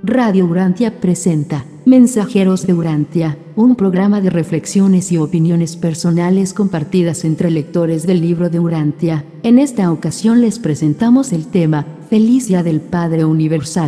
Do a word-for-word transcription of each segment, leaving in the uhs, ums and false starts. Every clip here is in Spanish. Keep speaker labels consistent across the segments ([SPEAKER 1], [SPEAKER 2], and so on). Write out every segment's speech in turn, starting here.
[SPEAKER 1] Radio Urantia presenta Mensajeros de Urantia, un programa de reflexiones y opiniones personales compartidas entre lectores del libro de Urantia. En esta ocasión les presentamos el tema Feliz Día del Padre Universal.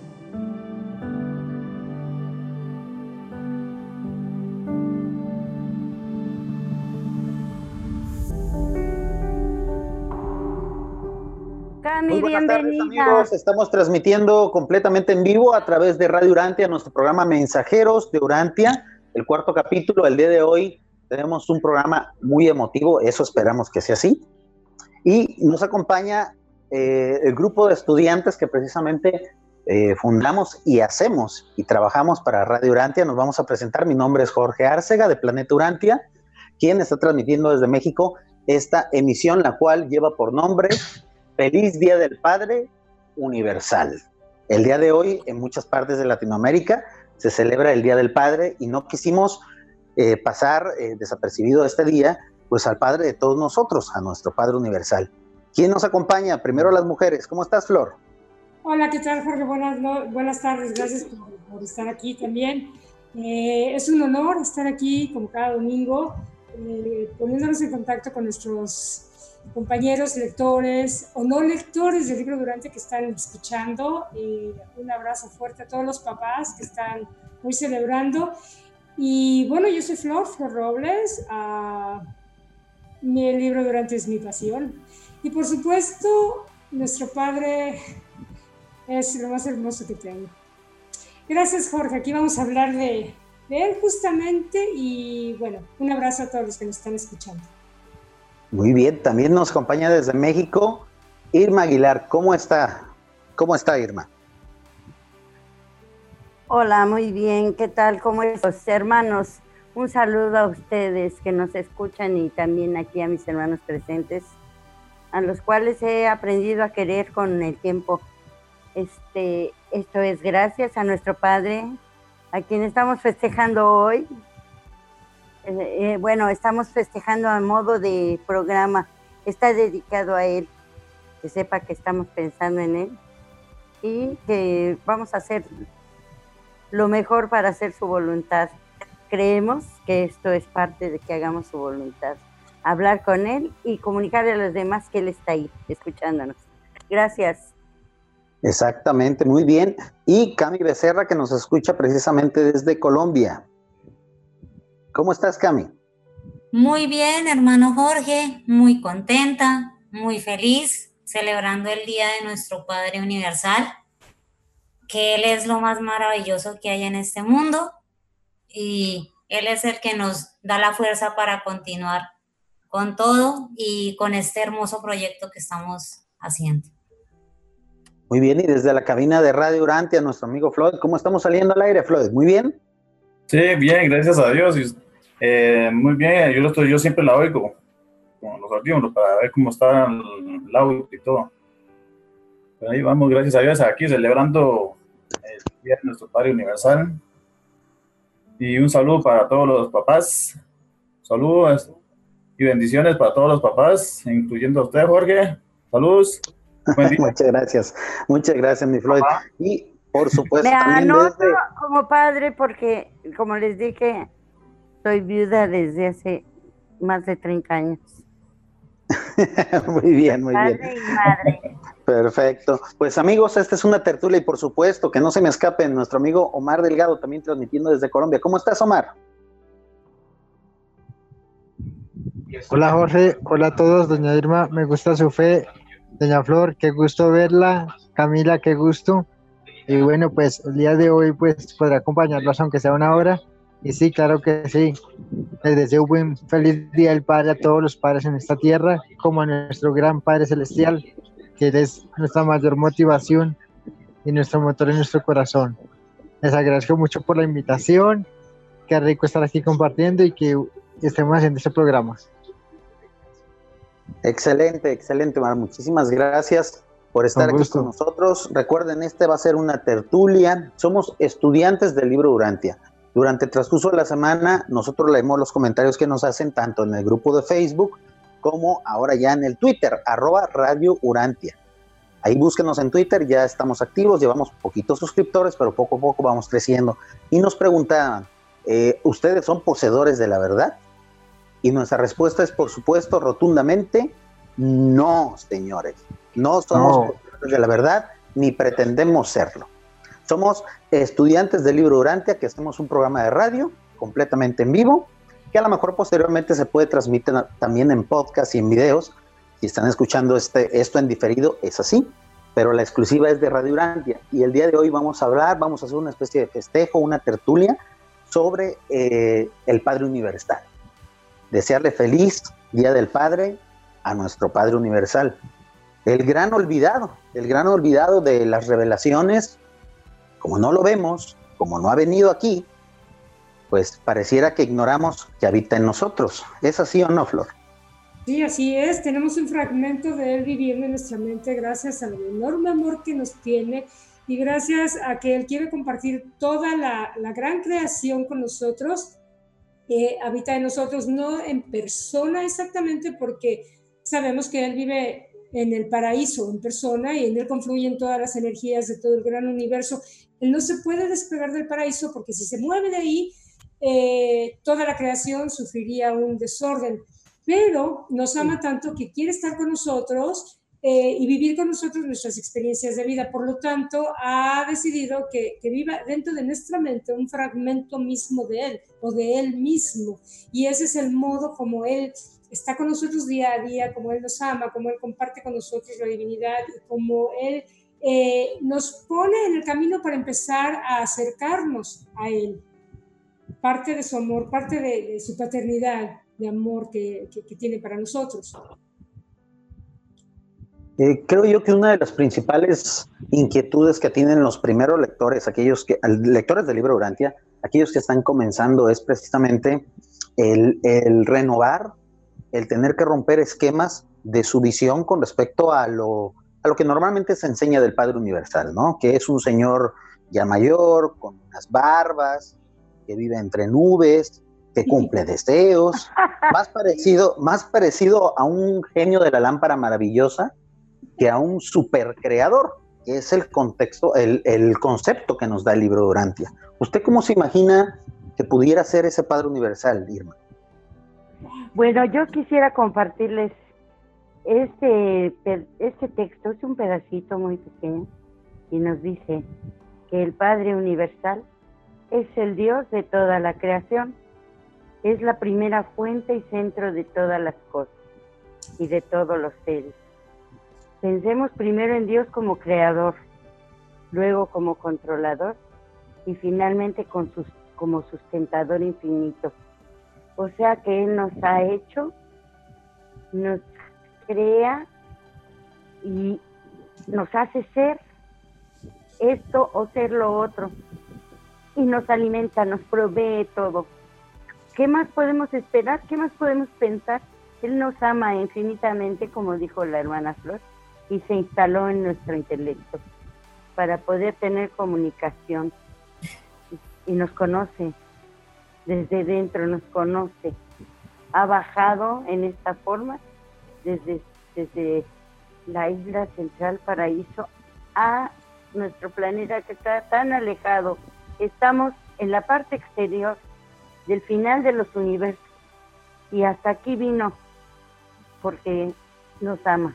[SPEAKER 2] Muy buenas tardes, amigos. Estamos transmitiendo completamente en vivo a través de Radio Urantia, nuestro programa Mensajeros de Urantia, el cuarto capítulo. El día de hoy tenemos un programa muy emotivo, eso esperamos que sea así. Y nos acompaña eh, el grupo de estudiantes que precisamente eh, fundamos y hacemos y trabajamos para Radio Urantia. Nos vamos a presentar. Mi nombre es Jorge Árcega, de Planeta Urantia, quien está transmitiendo desde México esta emisión, la cual lleva por nombre Feliz Día del Padre Universal. El día de hoy, en muchas partes de Latinoamérica, se celebra el Día del Padre y no quisimos eh, pasar eh, desapercibido este día, pues al Padre de todos nosotros, a nuestro Padre Universal. ¿Quién nos acompaña? Primero las mujeres. ¿Cómo estás, Flor?
[SPEAKER 3] Hola, ¿qué tal, Jorge? Buenas, no, buenas tardes, gracias por, por estar aquí también. Eh, es un honor estar aquí como cada domingo, eh, poniéndonos en contacto con nuestros compañeros lectores o no lectores del libro de Urantia que están escuchando. Eh, un abrazo fuerte a todos los papás que están hoy celebrando. Y bueno, yo soy Flor, Flor Robles. Uh, mi el libro de Urantia es mi pasión. Y por supuesto, nuestro padre es lo más hermoso que tengo. Gracias, Jorge. Aquí vamos a hablar de, de él justamente. Y bueno, un abrazo a todos los que nos están escuchando.
[SPEAKER 2] Muy bien, también nos acompaña desde México Irma Aguilar. ¿Cómo está? ¿Cómo está, Irma?
[SPEAKER 4] Hola, muy bien. ¿Qué tal? ¿Cómo están, hermanos? Un saludo a ustedes que nos escuchan y también aquí a mis hermanos presentes, a los cuales he aprendido a querer con el tiempo. Este, esto es gracias a nuestro Padre, a quien estamos festejando hoy. Eh, eh, bueno, estamos festejando a modo de programa, está dedicado a él, que sepa que estamos pensando en él y que vamos a hacer lo mejor para hacer su voluntad. Creemos que esto es parte de que hagamos su voluntad, hablar con él y comunicarle a los demás que él está ahí, escuchándonos. Gracias.
[SPEAKER 2] Exactamente, muy bien. Y Cami Becerra, que nos escucha precisamente desde Colombia. ¿Cómo estás, Cami?
[SPEAKER 5] Muy bien, hermano Jorge, muy contenta, muy feliz, celebrando el Día de nuestro Padre Universal, que Él es lo más maravilloso que hay en este mundo y Él es el que nos da la fuerza para continuar con todo y con este hermoso proyecto que estamos haciendo.
[SPEAKER 2] Muy bien, y desde la cabina de Radio Urantia, nuestro amigo Floyd, ¿cómo estamos saliendo al aire, Floyd? ¿Muy bien?
[SPEAKER 6] Sí, bien, gracias a Dios. Eh, muy bien, yo, lo estoy, yo siempre la oigo con los audífonos para ver cómo está el, el audio y todo. Pero ahí vamos, gracias a Dios, aquí celebrando el Día de nuestro Padre Universal. Y un saludo para todos los papás. Saludos y bendiciones para todos los papás, incluyendo a usted, Jorge. Saludos.
[SPEAKER 2] Muchas gracias, muchas gracias, mi Floyd. Papá. Y por supuesto,
[SPEAKER 4] me
[SPEAKER 2] también
[SPEAKER 4] anoto
[SPEAKER 2] desde...
[SPEAKER 4] como padre porque, como les dije, soy viuda desde hace más de treinta años.
[SPEAKER 2] Muy bien, muy
[SPEAKER 4] padre
[SPEAKER 2] bien.
[SPEAKER 4] Y madre.
[SPEAKER 2] Perfecto. Pues amigos, esta es una tertulia y por supuesto que no se me escape nuestro amigo Omar Delgado, también transmitiendo desde Colombia. ¿Cómo estás, Omar?
[SPEAKER 7] Hola, Jorge. Hola a todos. Doña Irma, me gusta su fe. Doña Flor, qué gusto verla. Camila, qué gusto. Y bueno, pues el día de hoy pues podré acompañarlos aunque sea una hora. Y sí, claro que sí. Les deseo un buen feliz Día del Padre a todos los padres en esta tierra, como a nuestro gran Padre Celestial, que Él es nuestra mayor motivación y nuestro motor en nuestro corazón. Les agradezco mucho por la invitación. Qué rico estar aquí compartiendo y que estemos haciendo este programa.
[SPEAKER 2] Excelente, excelente, Omar. Muchísimas gracias por estar aquí con nosotros. Recuerden, este va a ser una tertulia. Somos estudiantes del libro Urantia. Durante el transcurso de la semana, nosotros leemos los comentarios que nos hacen tanto en el grupo de Facebook como ahora ya en el Twitter, arroba Radio Urantia. Ahí búsquenos en Twitter, ya estamos activos, llevamos poquitos suscriptores, pero poco a poco vamos creciendo. Y nos preguntaban, eh, ¿ustedes son poseedores de la verdad? Y nuestra respuesta es, por supuesto, rotundamente, no, señores. No somos
[SPEAKER 7] No.
[SPEAKER 2] poseedores de la verdad, ni pretendemos serlo. Somos estudiantes del libro Urantia, que hacemos un programa de radio completamente en vivo, que a lo mejor posteriormente se puede transmitir también en podcast y en videos. Si están escuchando este, esto en diferido, es así, pero la exclusiva es de Radio Urantia. Y el día de hoy vamos a hablar, vamos a hacer una especie de festejo, una tertulia sobre eh, el Padre Universal. Desearle feliz Día del Padre a nuestro Padre Universal. El gran olvidado, el gran olvidado de las revelaciones, como no lo vemos, como no ha venido aquí, pues pareciera que ignoramos que habita en nosotros. ¿Es así o no, Flor?
[SPEAKER 3] Sí, así es. Tenemos un fragmento de Él viviendo en nuestra mente gracias al enorme amor que nos tiene y gracias a que Él quiere compartir toda la, la gran creación con nosotros. Eh, habita en nosotros, no en persona exactamente, porque sabemos que Él vive en el paraíso, en persona, y en Él confluyen todas las energías de todo el gran universo. Él no se puede despegar del paraíso porque si se mueve de ahí, eh, toda la creación sufriría un desorden. Pero nos ama tanto que quiere estar con nosotros eh, y vivir con nosotros nuestras experiencias de vida. Por lo tanto, ha decidido que, que viva dentro de nuestra mente un fragmento mismo de Él o de Él mismo. Y ese es el modo como Él está con nosotros día a día, como Él nos ama, como Él comparte con nosotros la divinidad y como Él eh, nos pone en el camino para empezar a acercarnos a Él. Parte de su amor, parte de, de su paternidad, de amor que, que, que tiene para nosotros.
[SPEAKER 2] Eh, creo yo que una de las principales inquietudes que tienen los primeros lectores, aquellos que, lectores del libro Urantia, aquellos que están comenzando, es precisamente el, el renovar, el tener que romper esquemas de su visión con respecto a lo, a lo que normalmente se enseña del Padre Universal, ¿no? Que es un señor ya mayor, con unas barbas, que vive entre nubes, que cumple deseos, más parecido, más parecido a un genio de la lámpara maravillosa que a un supercreador, que es el contexto, el, el concepto que nos da el libro de Urantia. ¿Usted cómo se imagina que pudiera ser ese Padre Universal, Irma?
[SPEAKER 4] Bueno, yo quisiera compartirles este, este texto, es un pedacito muy pequeño, y nos dice que el Padre Universal es el Dios de toda la creación, es la primera fuente y centro de todas las cosas y de todos los seres. Pensemos primero en Dios como creador, luego como controlador y finalmente con sus, como sustentador infinito. O sea que Él nos ha hecho, nos crea y nos hace ser esto o ser lo otro. Y nos alimenta, nos provee todo. ¿Qué más podemos esperar? ¿Qué más podemos pensar? Él nos ama infinitamente, como dijo la hermana Flor, y se instaló en nuestro intelecto para poder tener comunicación. Y nos conoce, desde dentro nos conoce. Ha bajado en esta forma desde, desde la isla central Paraíso a nuestro planeta que está tan alejado. Estamos en la parte exterior del final de los universos y hasta aquí vino porque nos ama.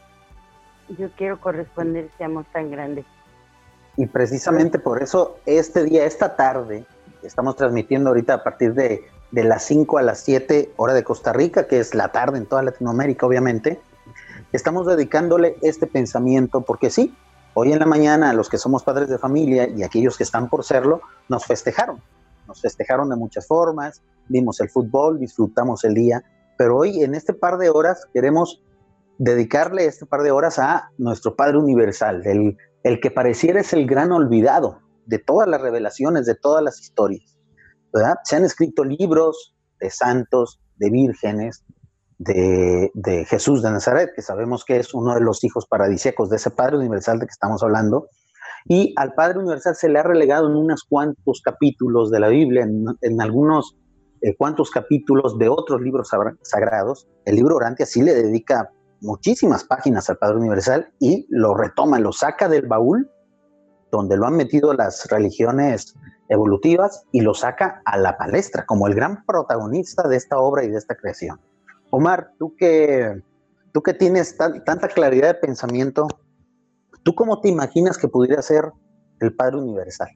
[SPEAKER 4] Yo quiero corresponder ese amor tan grande.
[SPEAKER 2] Y precisamente por eso este día, esta tarde, estamos transmitiendo ahorita a partir de, de las cinco a las siete hora de Costa Rica, que es la tarde en toda Latinoamérica, obviamente. Estamos dedicándole este pensamiento porque sí, hoy en la mañana los que somos padres de familia y aquellos que están por serlo, nos festejaron. Nos festejaron de muchas formas, vimos el fútbol, disfrutamos el día, pero hoy en este par de horas queremos dedicarle este par de horas a nuestro Padre Universal, el, el que pareciera es el gran olvidado de todas las revelaciones, de todas las historias, ¿verdad? Se han escrito libros de santos, de vírgenes, de, de Jesús de Nazaret, que sabemos que es uno de los hijos paradisíacos de ese Padre Universal de que estamos hablando, y al Padre Universal se le ha relegado en unos cuantos capítulos de la Biblia, en, en algunos eh, cuantos capítulos de otros libros sagrados. El libro Urantia sí le dedica muchísimas páginas al Padre Universal y lo retoma, lo saca del baúl donde lo han metido las religiones evolutivas y lo saca a la palestra como el gran protagonista de esta obra y de esta creación. Omar, tú que, tú que tienes tan, tanta claridad de pensamiento, ¿tú cómo te imaginas que pudiera ser el Padre Universal?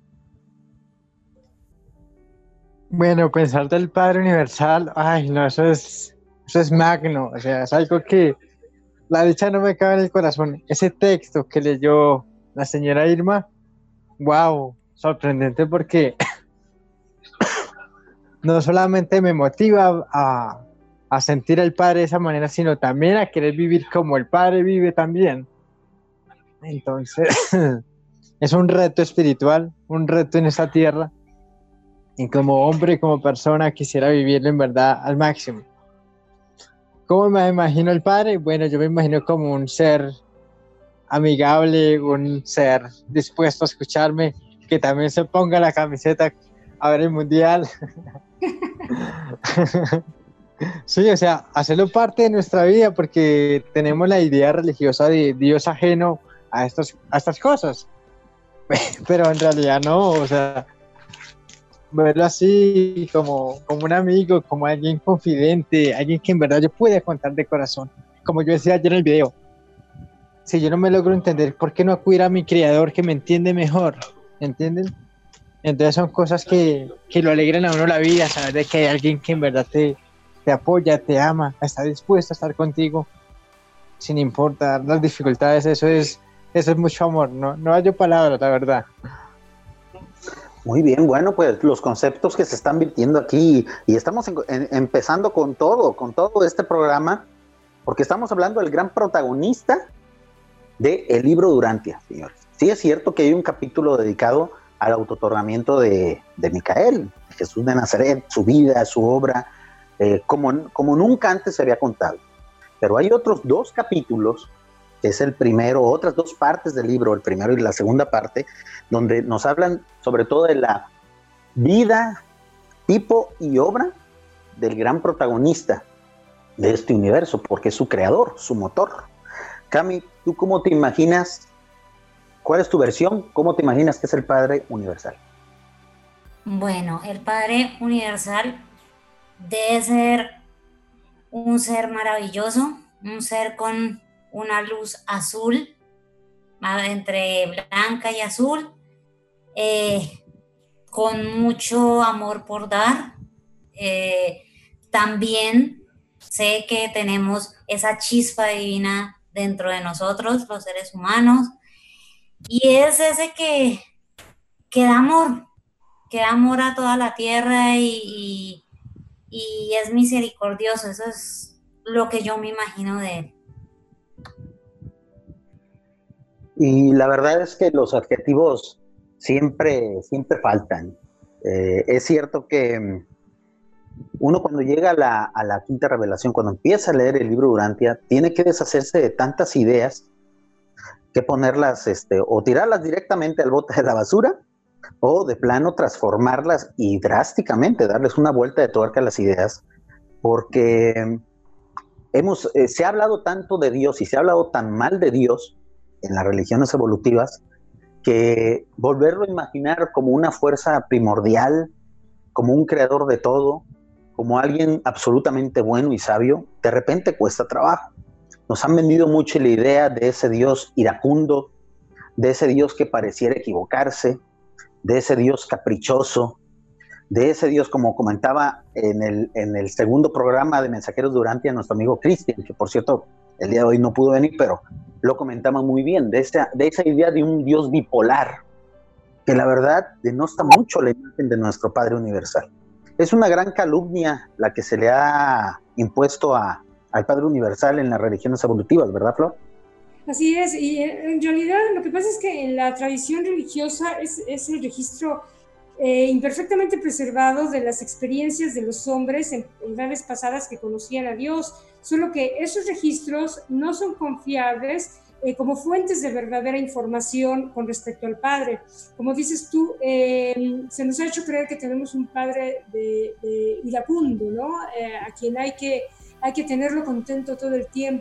[SPEAKER 7] Bueno, pensar del Padre Universal, ay, no, eso es, eso es magno, o sea, es algo que la dicha no me cabe en el corazón. Ese texto que leyó la señora Irma, wow, sorprendente porque no solamente me motiva a, a sentir al Padre de esa manera, sino también a querer vivir como el Padre vive también. Entonces, es un reto espiritual, un reto en esta tierra. Y como hombre, como persona, quisiera vivirlo en verdad al máximo. ¿Cómo me imagino el Padre? Bueno, yo me imagino como un ser amigable, un ser dispuesto a escucharme, que también se ponga la camiseta a ver el mundial. Sí, o sea, hacerlo parte de nuestra vida, porque tenemos la idea religiosa de Dios ajeno a, estos, a estas cosas. Pero en realidad no, o sea, verlo así como, como un amigo, como alguien confidente, alguien que en verdad yo pueda contar de corazón. Como yo decía ayer en el video, si yo no me logro entender, ¿por qué no acudir a mi creador que me entiende mejor? ¿Entienden? Entonces son cosas que, que lo alegran a uno la vida, saber de que hay alguien que en verdad te, te apoya, te ama, está dispuesto a estar contigo sin importar las dificultades. Eso es, eso es mucho amor, no, no hay palabras, la verdad.
[SPEAKER 2] Muy bien, bueno, pues los conceptos que se están virtiendo aquí, y estamos en, en, empezando con todo, con todo este programa, porque estamos hablando del gran protagonista del libro Durantia, señores. Sí es cierto que hay un capítulo dedicado al autootorgamiento de, de Micael, de Jesús de Nazaret, su vida, su obra, eh, como, como nunca antes se había contado. Pero hay otros dos capítulos, que es el primero, otras dos partes del libro, el primero y la segunda parte, donde nos hablan sobre todo de la vida, tipo y obra del gran protagonista de este universo, porque es su creador, su motor. Cami, ¿tú cómo te imaginas? ¿Cuál es tu versión? ¿Cómo te imaginas que es el Padre Universal?
[SPEAKER 5] Bueno, el Padre Universal debe ser un ser maravilloso, un ser con una luz azul, entre blanca y azul, eh, con mucho amor por dar. Eh, también sé que tenemos esa chispa divina dentro de nosotros, los seres humanos, y es ese que, que da amor, que da amor a toda la tierra y, y, y es misericordioso. Eso es lo que yo me imagino de él.
[SPEAKER 2] Y la verdad es que los adjetivos siempre, siempre faltan. Eh, es cierto que uno cuando llega a la, a la quinta revelación, cuando empieza a leer el libro Durantia, tiene que deshacerse de tantas ideas que ponerlas, este, o tirarlas directamente al bote de la basura, o de plano transformarlas y drásticamente darles una vuelta de tuerca a las ideas, porque hemos, eh, se ha hablado tanto de Dios y se ha hablado tan mal de Dios en las religiones evolutivas, que volverlo a imaginar como una fuerza primordial, como un creador de todo, como alguien absolutamente bueno y sabio, de repente cuesta trabajo. Nos han vendido mucho la idea de ese Dios iracundo, de ese Dios que pareciera equivocarse, de ese Dios caprichoso, de ese Dios, como comentaba en el, en el segundo programa de Mensajeros Durantia, nuestro amigo Cristian, que por cierto el día de hoy no pudo venir, pero lo comentaba muy bien, de esa, de esa idea de un Dios bipolar, que la verdad denosta mucho la imagen de nuestro Padre Universal. Es una gran calumnia la que se le ha impuesto a, al Padre Universal en las religiones evolutivas, ¿verdad, Flor?
[SPEAKER 3] Así es, y en realidad lo que pasa es que en la tradición religiosa es, es el registro eh, imperfectamente preservado de las experiencias de los hombres en, en edades pasadas que conocían a Dios, solo que esos registros no son confiables eh, como fuentes de verdadera información con respecto al Padre. Como dices tú, eh, se nos ha hecho creer que tenemos un Padre de, de iracundo, ¿no? Eh, a quien hay que, hay que tenerlo contento todo el tiempo.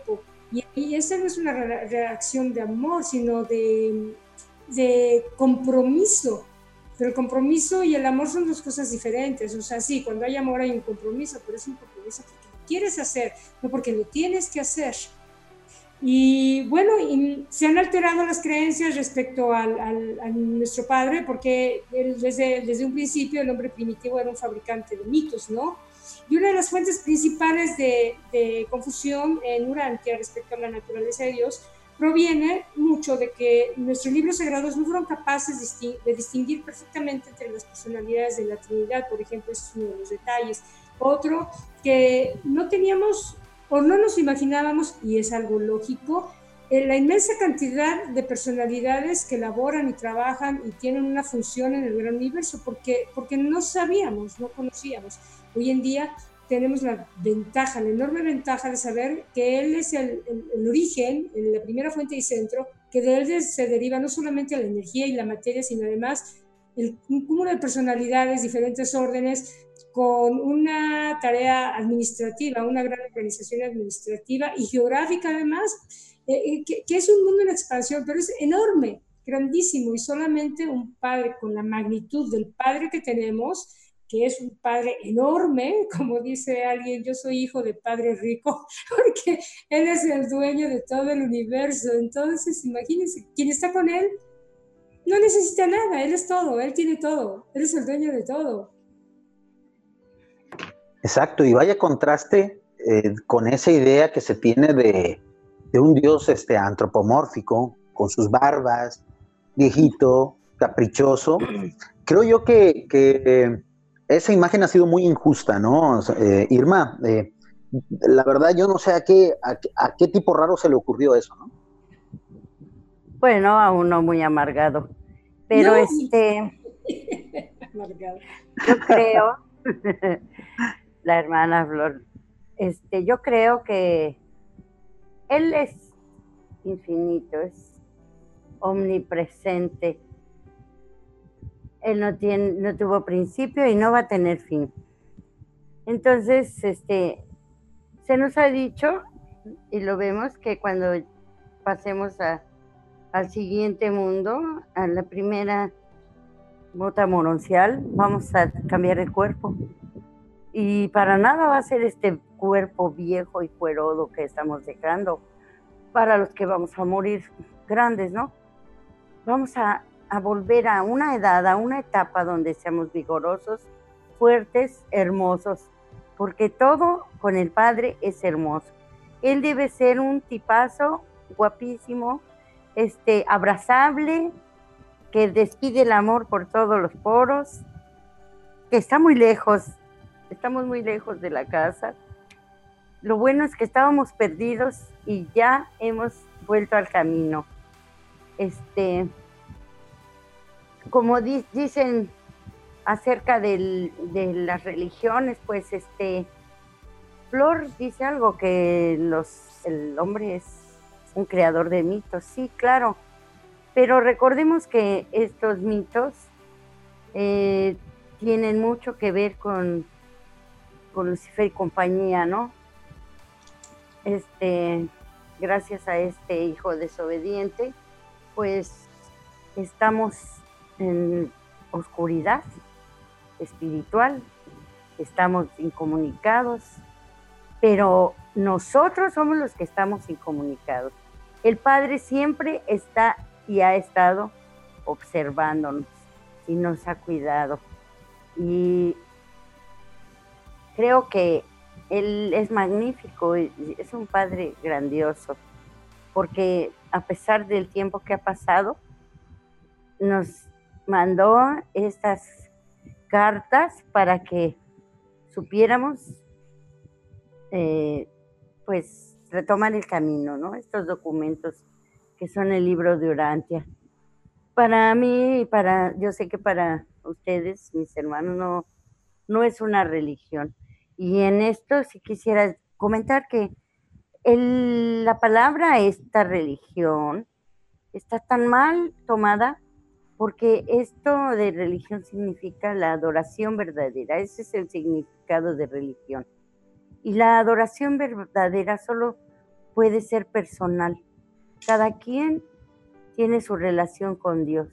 [SPEAKER 3] Y, y esa no es una re reacción de amor, sino de, de compromiso. Pero el compromiso y el amor son dos cosas diferentes. O sea, sí, cuando hay amor hay un compromiso, pero es un compromiso porque lo quieres hacer, no porque lo tienes que hacer. Y bueno, y se han alterado las creencias respecto al, al, a nuestro padre, porque él, desde, desde un principio el hombre primitivo era un fabricante de mitos, ¿no? Y una de las fuentes principales de, de confusión en Urantia respecto a la naturaleza de Dios proviene mucho de que nuestros libros sagrados no fueron capaces de distinguir perfectamente entre las personalidades de la Trinidad, por ejemplo, ese es uno de los detalles. Otro, que no teníamos o no nos imaginábamos, y es algo lógico, en la inmensa cantidad de personalidades que laboran y trabajan y tienen una función en el gran universo, porque, porque no sabíamos, no conocíamos. Hoy en día tenemos la ventaja, la enorme ventaja de saber que Él es el, el, el origen, la primera fuente y centro, que de Él se deriva no solamente la energía y la materia, sino además el, un cúmulo de personalidades, diferentes órdenes, con una tarea administrativa, una gran organización administrativa y geográfica además, eh, que, que es un mundo en expansión, pero es enorme, grandísimo, y solamente un padre con la magnitud del padre que tenemos, que es un padre enorme, como dice alguien, yo soy hijo de padre rico, porque él es el dueño de todo el universo. Entonces, imagínense, quien está con él no necesita nada, él es todo, él tiene todo, él es el dueño de todo.
[SPEAKER 2] Exacto, y vaya contraste eh, con esa idea que se tiene de, de un Dios este, antropomórfico, con sus barbas, viejito, caprichoso. Creo yo que, que eh, esa imagen ha sido muy injusta, ¿no? Eh, Irma, eh, la verdad yo no sé a qué, a, a qué tipo raro se le ocurrió eso, ¿no?
[SPEAKER 4] Bueno, a uno muy amargado, pero no. este,
[SPEAKER 3] amargado.
[SPEAKER 4] Yo creo, la hermana Flor, este, yo creo que Él es infinito, es omnipresente. Él no tiene, no tuvo principio y no va a tener fin. Entonces, este, se nos ha dicho, y lo vemos, que cuando pasemos a, al siguiente mundo, a la primera bota moroncial, vamos a cambiar el cuerpo. Y para nada va a ser este cuerpo viejo y cuerodo que estamos dejando para los que vamos a morir grandes, ¿no? Vamos a, a volver a una edad, a una etapa donde seamos vigorosos, fuertes, hermosos, porque todo con el Padre es hermoso. Él debe ser un tipazo guapísimo, este, abrazable, que despide el amor por todos los poros, que está muy lejos, estamos muy lejos de la casa. Lo bueno es que estábamos perdidos y ya hemos vuelto al camino. Este, como di, dicen acerca del, de las religiones, pues este, Flor dice algo, que los, el hombre es un creador de mitos. Sí, claro, pero recordemos que estos mitos eh, tienen mucho que ver con, con Lucifer y compañía, ¿no? Este, gracias a este hijo desobediente, pues estamos en oscuridad espiritual, estamos incomunicados, pero nosotros somos los que estamos incomunicados. El Padre siempre está y ha estado observándonos y nos ha cuidado. Y creo que Él es magnífico, es un Padre grandioso, porque a pesar del tiempo que ha pasado, nos mandó estas cartas para que supiéramos, eh, pues, retomar el camino, ¿no? Estos documentos que son el libro de Urantia. Para mí, para, yo sé que para ustedes, mis hermanos, no, no es una religión. Y en esto sí quisiera comentar que el, la palabra esta religión está tan mal tomada, porque esto de religión significa la adoración verdadera. Ese es el significado de religión. Y la adoración verdadera solo puede ser personal. Cada quien tiene su relación con Dios.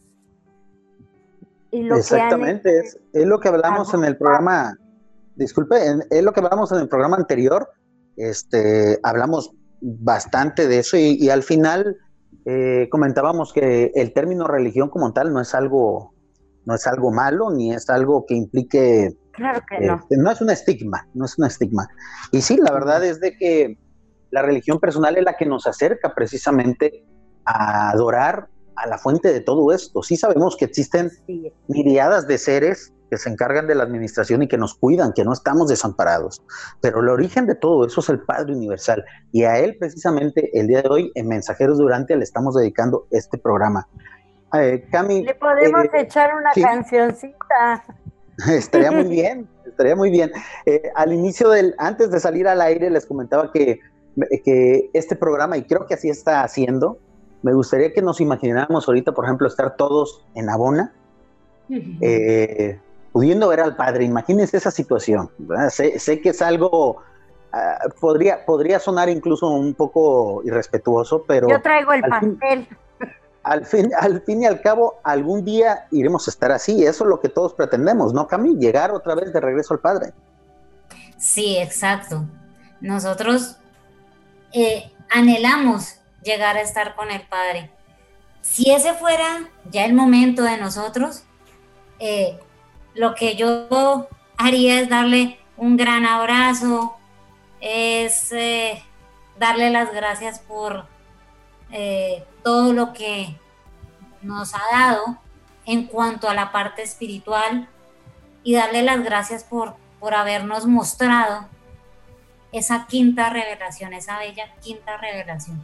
[SPEAKER 4] Y lo
[SPEAKER 2] Exactamente,
[SPEAKER 4] que han...
[SPEAKER 2] es, es lo que hablamos en el programa, disculpe, en, es lo que hablamos en el programa anterior, este, hablamos bastante de eso y, y al final eh, comentábamos que el término religión como tal no es algo, no es algo malo, ni es algo que implique,
[SPEAKER 4] claro que no.
[SPEAKER 2] Eh, no es un estigma, no es un estigma. Y sí, la verdad es de que la religión personal es la que nos acerca precisamente a adorar a la fuente de todo esto. Sí sabemos que existen sí. miriadas de seres que se encargan de la administración y que nos cuidan, que no estamos desamparados. Pero el origen de todo eso es el Padre Universal. Y a él precisamente el día de hoy en Mensajeros de Urantia le estamos dedicando este programa. Eh, Cami,
[SPEAKER 4] le podemos
[SPEAKER 2] eh,
[SPEAKER 4] echar una ¿sí? cancioncita.
[SPEAKER 2] Estaría muy bien, estaría muy bien. Eh, al inicio del, antes de salir al aire les comentaba que, que este programa, y creo que así está haciendo, me gustaría que nos imagináramos ahorita, por ejemplo, estar todos en Abona, eh, pudiendo ver al Padre. Imagínense esa situación, sé, sé que es algo, uh, podría, podría sonar incluso un poco irrespetuoso, pero...
[SPEAKER 4] Yo traigo el pastel.
[SPEAKER 2] Fin, al, fin, al fin y al cabo, algún día iremos a estar así, eso es lo que todos pretendemos, ¿no, Cami? Llegar otra vez de regreso al Padre.
[SPEAKER 5] Sí, exacto. Nosotros eh, anhelamos llegar a estar con el Padre. Si ese fuera ya el momento de nosotros, eh, lo que yo haría es darle un gran abrazo, es eh, darle las gracias por eh, todo lo que nos ha dado en cuanto a la parte espiritual y darle las gracias por, por habernos mostrado esa quinta revelación, esa bella quinta revelación.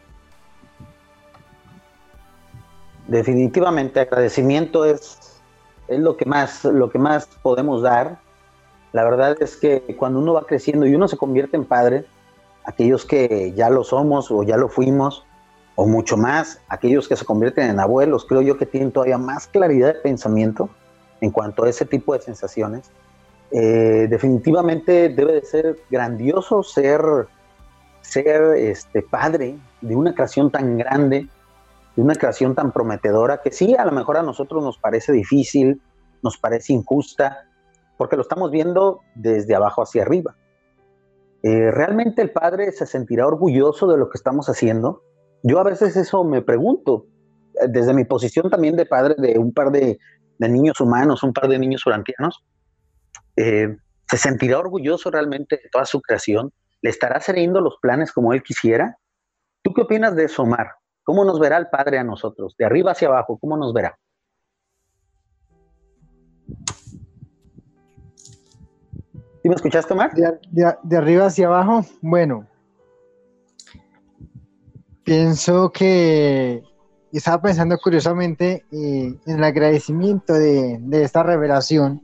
[SPEAKER 2] Definitivamente agradecimiento es, es lo que más, lo que más podemos dar. La verdad es que cuando uno va creciendo y uno se convierte en padre, aquellos que ya lo somos o ya lo fuimos, o mucho más, aquellos que se convierten en abuelos, creo yo que tienen todavía más claridad de pensamiento en cuanto a ese tipo de sensaciones. Eh, definitivamente debe de ser grandioso ser, ser este, padre de una creación tan grande, de una creación tan prometedora, que sí, a lo mejor a nosotros nos parece difícil, nos parece injusta, porque lo estamos viendo desde abajo hacia arriba. Eh, ¿Realmente el Padre se sentirá orgulloso de lo que estamos haciendo? Yo a veces eso me pregunto, desde mi posición también de padre de un par de, de niños humanos, un par de niños urantianos, eh, ¿se sentirá orgulloso realmente de toda su creación? ¿Le estará siguiendo los planes como él quisiera? ¿Tú qué opinas de eso, Omar? ¿Cómo nos verá el Padre a nosotros? De arriba hacia abajo, ¿cómo nos verá? ¿Sí me escuchaste, Omar?
[SPEAKER 7] De, de, de arriba hacia abajo, bueno, pienso que estaba pensando curiosamente eh, en el agradecimiento de, de esta revelación,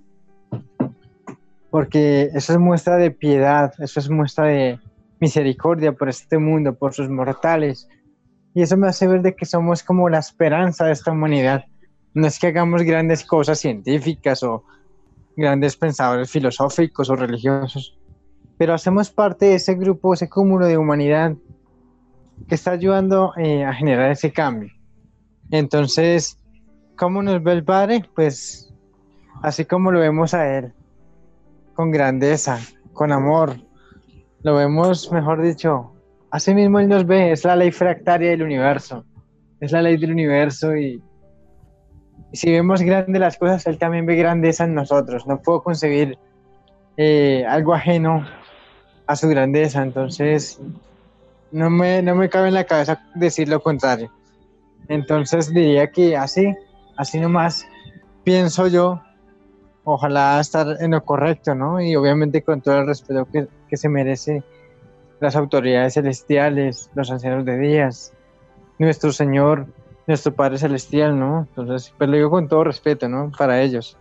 [SPEAKER 7] porque eso es muestra de piedad, eso es muestra de misericordia por este mundo, por sus mortales, y eso me hace ver de que somos como la esperanza de esta humanidad. No es que hagamos grandes cosas científicas o grandes pensadores filosóficos o religiosos, pero hacemos parte de ese grupo, ese cúmulo de humanidad que está ayudando eh, a generar ese cambio. Entonces, ¿cómo nos ve el Padre? Pues así como lo vemos a Él, con grandeza, con amor, lo vemos, mejor dicho, así mismo Él nos ve, es la ley fractaria del universo, es la ley del universo y, y si vemos grandes las cosas, Él también ve grandeza en nosotros. No puedo concebir eh, algo ajeno a su grandeza, entonces no me, no me cabe en la cabeza decir lo contrario. Entonces diría que así, así nomás pienso yo, ojalá estar en lo correcto, ¿no? Y obviamente con todo el respeto que, que se merece las autoridades celestiales, los ancianos de días, nuestro Señor, nuestro Padre Celestial, ¿no? Entonces, pues lo digo con todo respeto, ¿no? Para ellos.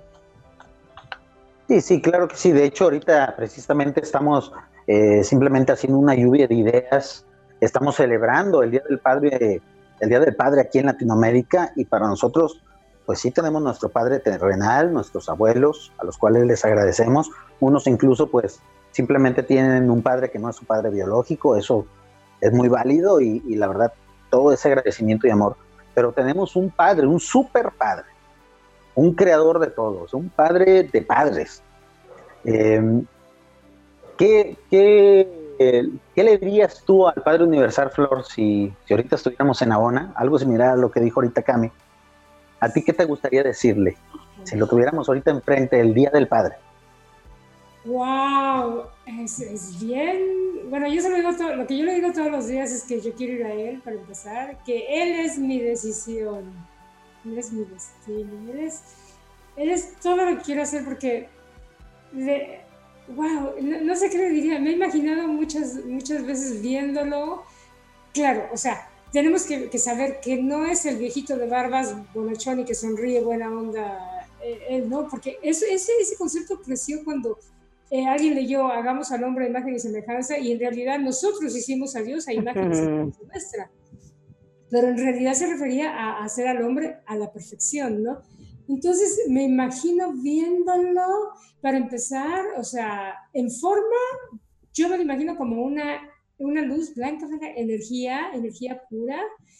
[SPEAKER 2] Sí, sí, claro que sí. De hecho, ahorita precisamente estamos eh, simplemente haciendo una lluvia de ideas. Estamos celebrando el Día del Padre, el Día del Padre aquí en Latinoamérica, y para nosotros, pues sí tenemos nuestro Padre terrenal, nuestros abuelos, a los cuales les agradecemos. Unos incluso, pues, simplemente tienen un padre que no es su padre biológico. Eso es muy válido y, y la verdad, todo ese agradecimiento y amor. Pero tenemos un padre, un super padre, un creador de todos, un padre de padres. Eh, ¿qué, qué, ¿Qué le dirías tú al Padre Universal, Flor, si, si ahorita estuviéramos en Abona? Algo similar a lo que dijo ahorita Cami. ¿A ti qué te gustaría decirle si lo tuviéramos ahorita enfrente el Día del Padre?
[SPEAKER 3] ¡Wow! Es, es bien. Bueno, yo se lo digo todo, lo que yo le digo todos los días es que yo quiero ir a él para empezar, que él es mi decisión, él es mi destino, él es, él es todo lo que quiero hacer porque, le, wow, no, no sé qué le diría, me he imaginado muchas, muchas veces viéndolo, claro, o sea, tenemos que, que saber que no es el viejito de barbas bonachón y que sonríe buena onda, eh, él no, porque eso, ese, ese concepto creció cuando Eh, alguien leyó hagamos al hombre a imagen y semejanza y en realidad nosotros hicimos a Dios a imagen y semejanza nuestra, pero en realidad se refería a, a hacer al hombre a la perfección, ¿no? Entonces me imagino viéndolo para empezar, o sea, en forma, yo me lo imagino como una, una luz blanca, energía, energía pura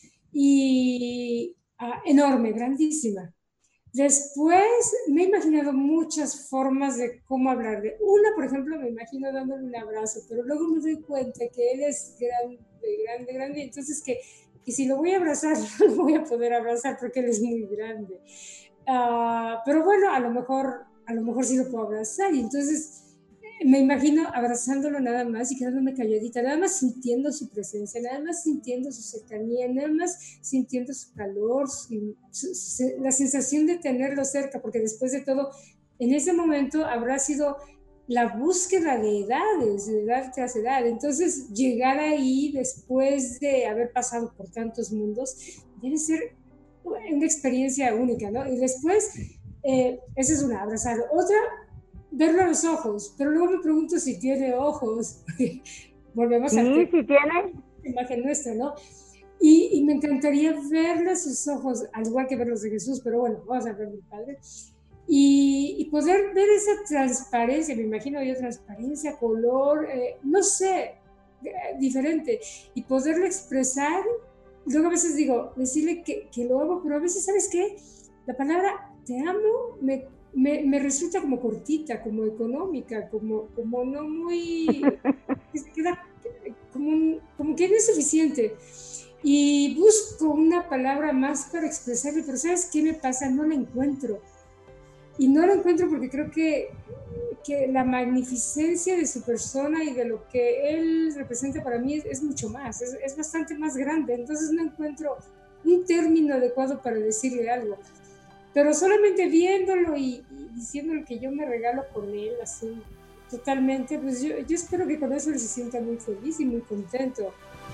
[SPEAKER 3] y uh, enorme, grandísima. Después me he imaginado muchas formas de cómo hablarle. Una, por ejemplo, me imagino dándole un abrazo, pero luego me doy cuenta que él es grande, grande, grande, entonces que, que si lo voy a abrazar, no lo voy a poder abrazar porque él es muy grande. Uh, pero bueno, a lo mejor, a lo mejor sí lo puedo abrazar y entonces me imagino abrazándolo nada más y quedándome calladita, nada más sintiendo su presencia, nada más sintiendo su cercanía, nada más sintiendo su calor, su, su, su, la sensación de tenerlo cerca, porque después de todo, en ese momento habrá sido la búsqueda de edades, de edad tras edad. Entonces, llegar ahí después de haber pasado por tantos mundos, debe ser una experiencia única, ¿no? Y después, eh, esa es una, abrazarlo. Otra, verlo a los ojos, pero luego me pregunto si tiene ojos. Volvemos
[SPEAKER 4] sí,
[SPEAKER 3] a
[SPEAKER 4] sí tiene
[SPEAKER 3] imagen nuestra, ¿no? Y, y me encantaría verle sus ojos, al igual que ver los de Jesús, pero bueno, vamos a ver mi Padre. Y, y poder ver esa transparencia, me imagino yo, transparencia, color, eh, no sé, eh, diferente, y poderlo expresar. Luego a veces digo, decirle que, que lo amo, pero a veces, ¿sabes qué? La palabra te amo me Me, me resulta como cortita, como económica, como, como no muy... queda como, como que no es suficiente. Y busco una palabra más para expresarle, pero ¿sabes qué me pasa? No la encuentro. Y no la encuentro porque creo que, que la magnificencia de su persona y de lo que él representa para mí es, es mucho más, es, es bastante más grande. Entonces no encuentro un término adecuado para decirle algo. Pero solamente viéndolo y, y diciéndole que yo me regalo con él, así, totalmente, pues yo, yo espero que con eso él se sienta muy feliz y muy contento.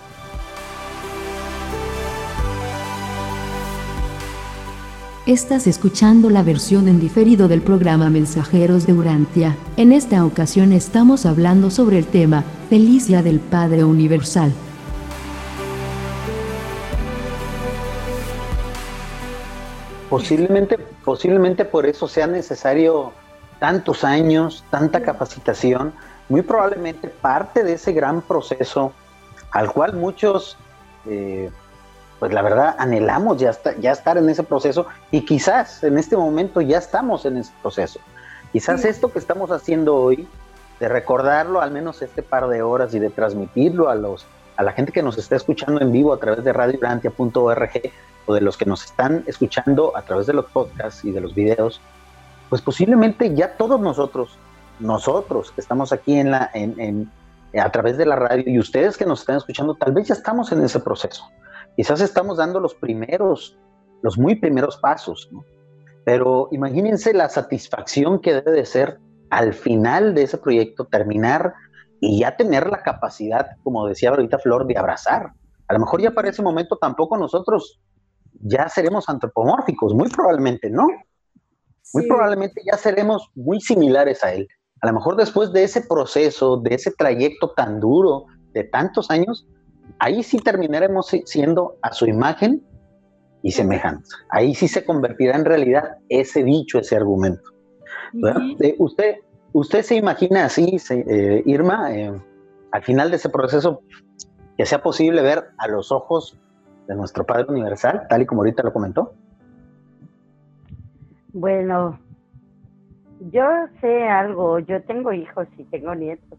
[SPEAKER 1] Estás escuchando la versión en diferido del programa Mensajeros de Urantia. En esta ocasión estamos hablando sobre el tema Feliz Día del Padre Universal.
[SPEAKER 2] Posiblemente, posiblemente por eso sea necesario tantos años, tanta capacitación, muy probablemente parte de ese gran proceso al cual muchos, eh, pues la verdad, anhelamos ya, está, ya estar en ese proceso y quizás en este momento ya estamos en ese proceso. Quizás sí. Esto que estamos haciendo hoy, de recordarlo al menos este par de horas y de transmitirlo a, los, a la gente que nos está escuchando en vivo a través de radio urantia punto org, o de los que nos están escuchando a través de los podcasts y de los videos, pues posiblemente ya todos nosotros, nosotros que estamos aquí en la, en, en, a través de la radio y ustedes que nos están escuchando, tal vez ya estamos en ese proceso. Quizás estamos dando los primeros, los muy primeros pasos, ¿no? Pero imagínense la satisfacción que debe de ser al final de ese proyecto, terminar y ya tener la capacidad, como decía ahorita Flor, de abrazar. A lo mejor ya para ese momento tampoco nosotros ya seremos antropomórficos, muy probablemente, ¿no? Muy sí. probablemente ya seremos muy similares a él. A lo mejor después de ese proceso, de ese trayecto tan duro, de tantos años, ahí sí terminaremos siendo a su imagen y semejanza. Ahí sí se convertirá en realidad ese dicho, ese argumento. Uh-huh. eh, usted, usted se imagina así, se, eh, Irma, eh, al final de ese proceso, que sea posible ver a los ojos de nuestro Padre Universal, tal y como ahorita lo comentó?
[SPEAKER 4] Bueno, yo sé algo, yo tengo hijos y tengo nietos.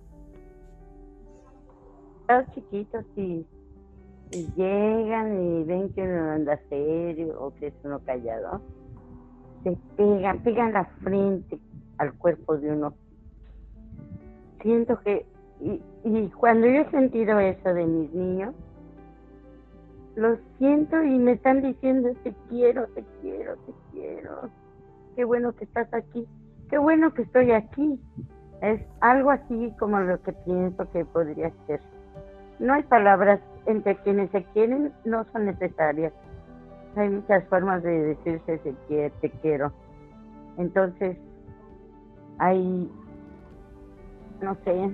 [SPEAKER 4] Todos chiquitos y, y llegan y ven que uno anda serio o que es uno callado. Se pegan, pegan la frente al cuerpo de uno. Siento que, y, y cuando yo he sentido eso de mis niños, lo siento y me están diciendo, te quiero, te quiero, te quiero. Qué bueno que estás aquí, qué bueno que estoy aquí. Es algo así como lo que pienso que podría ser. No hay palabras, entre quienes se quieren no son necesarias. Hay muchas formas de decirse se quiere, te quiero. Entonces, hay, no sé,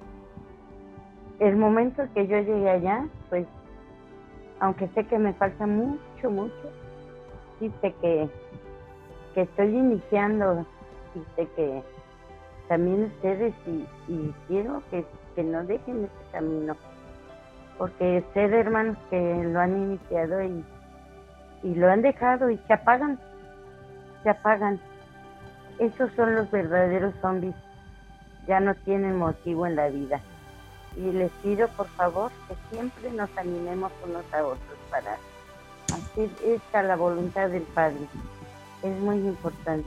[SPEAKER 4] el momento que yo llegué allá, pues, aunque sé que me falta mucho, mucho, sí sé que, que estoy iniciando, y sé que también ustedes, y, y quiero que, que no dejen ese camino, porque sé de hermanos que lo han iniciado y, y lo han dejado y se apagan, se apagan. Esos son los verdaderos zombies, ya no tienen motivo en la vida. Y les pido por favor que siempre nos animemos unos a otros para hacer esta la voluntad del Padre. Es muy importante.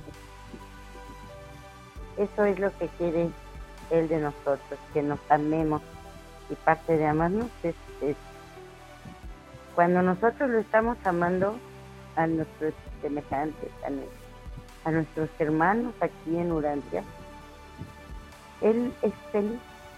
[SPEAKER 4] Eso es lo que quiere Él de nosotros, que nos amemos. Y parte de amarnos es, es cuando nosotros lo estamos amando a nuestros semejantes, a, a nuestros hermanos aquí en Urantia, Él es feliz.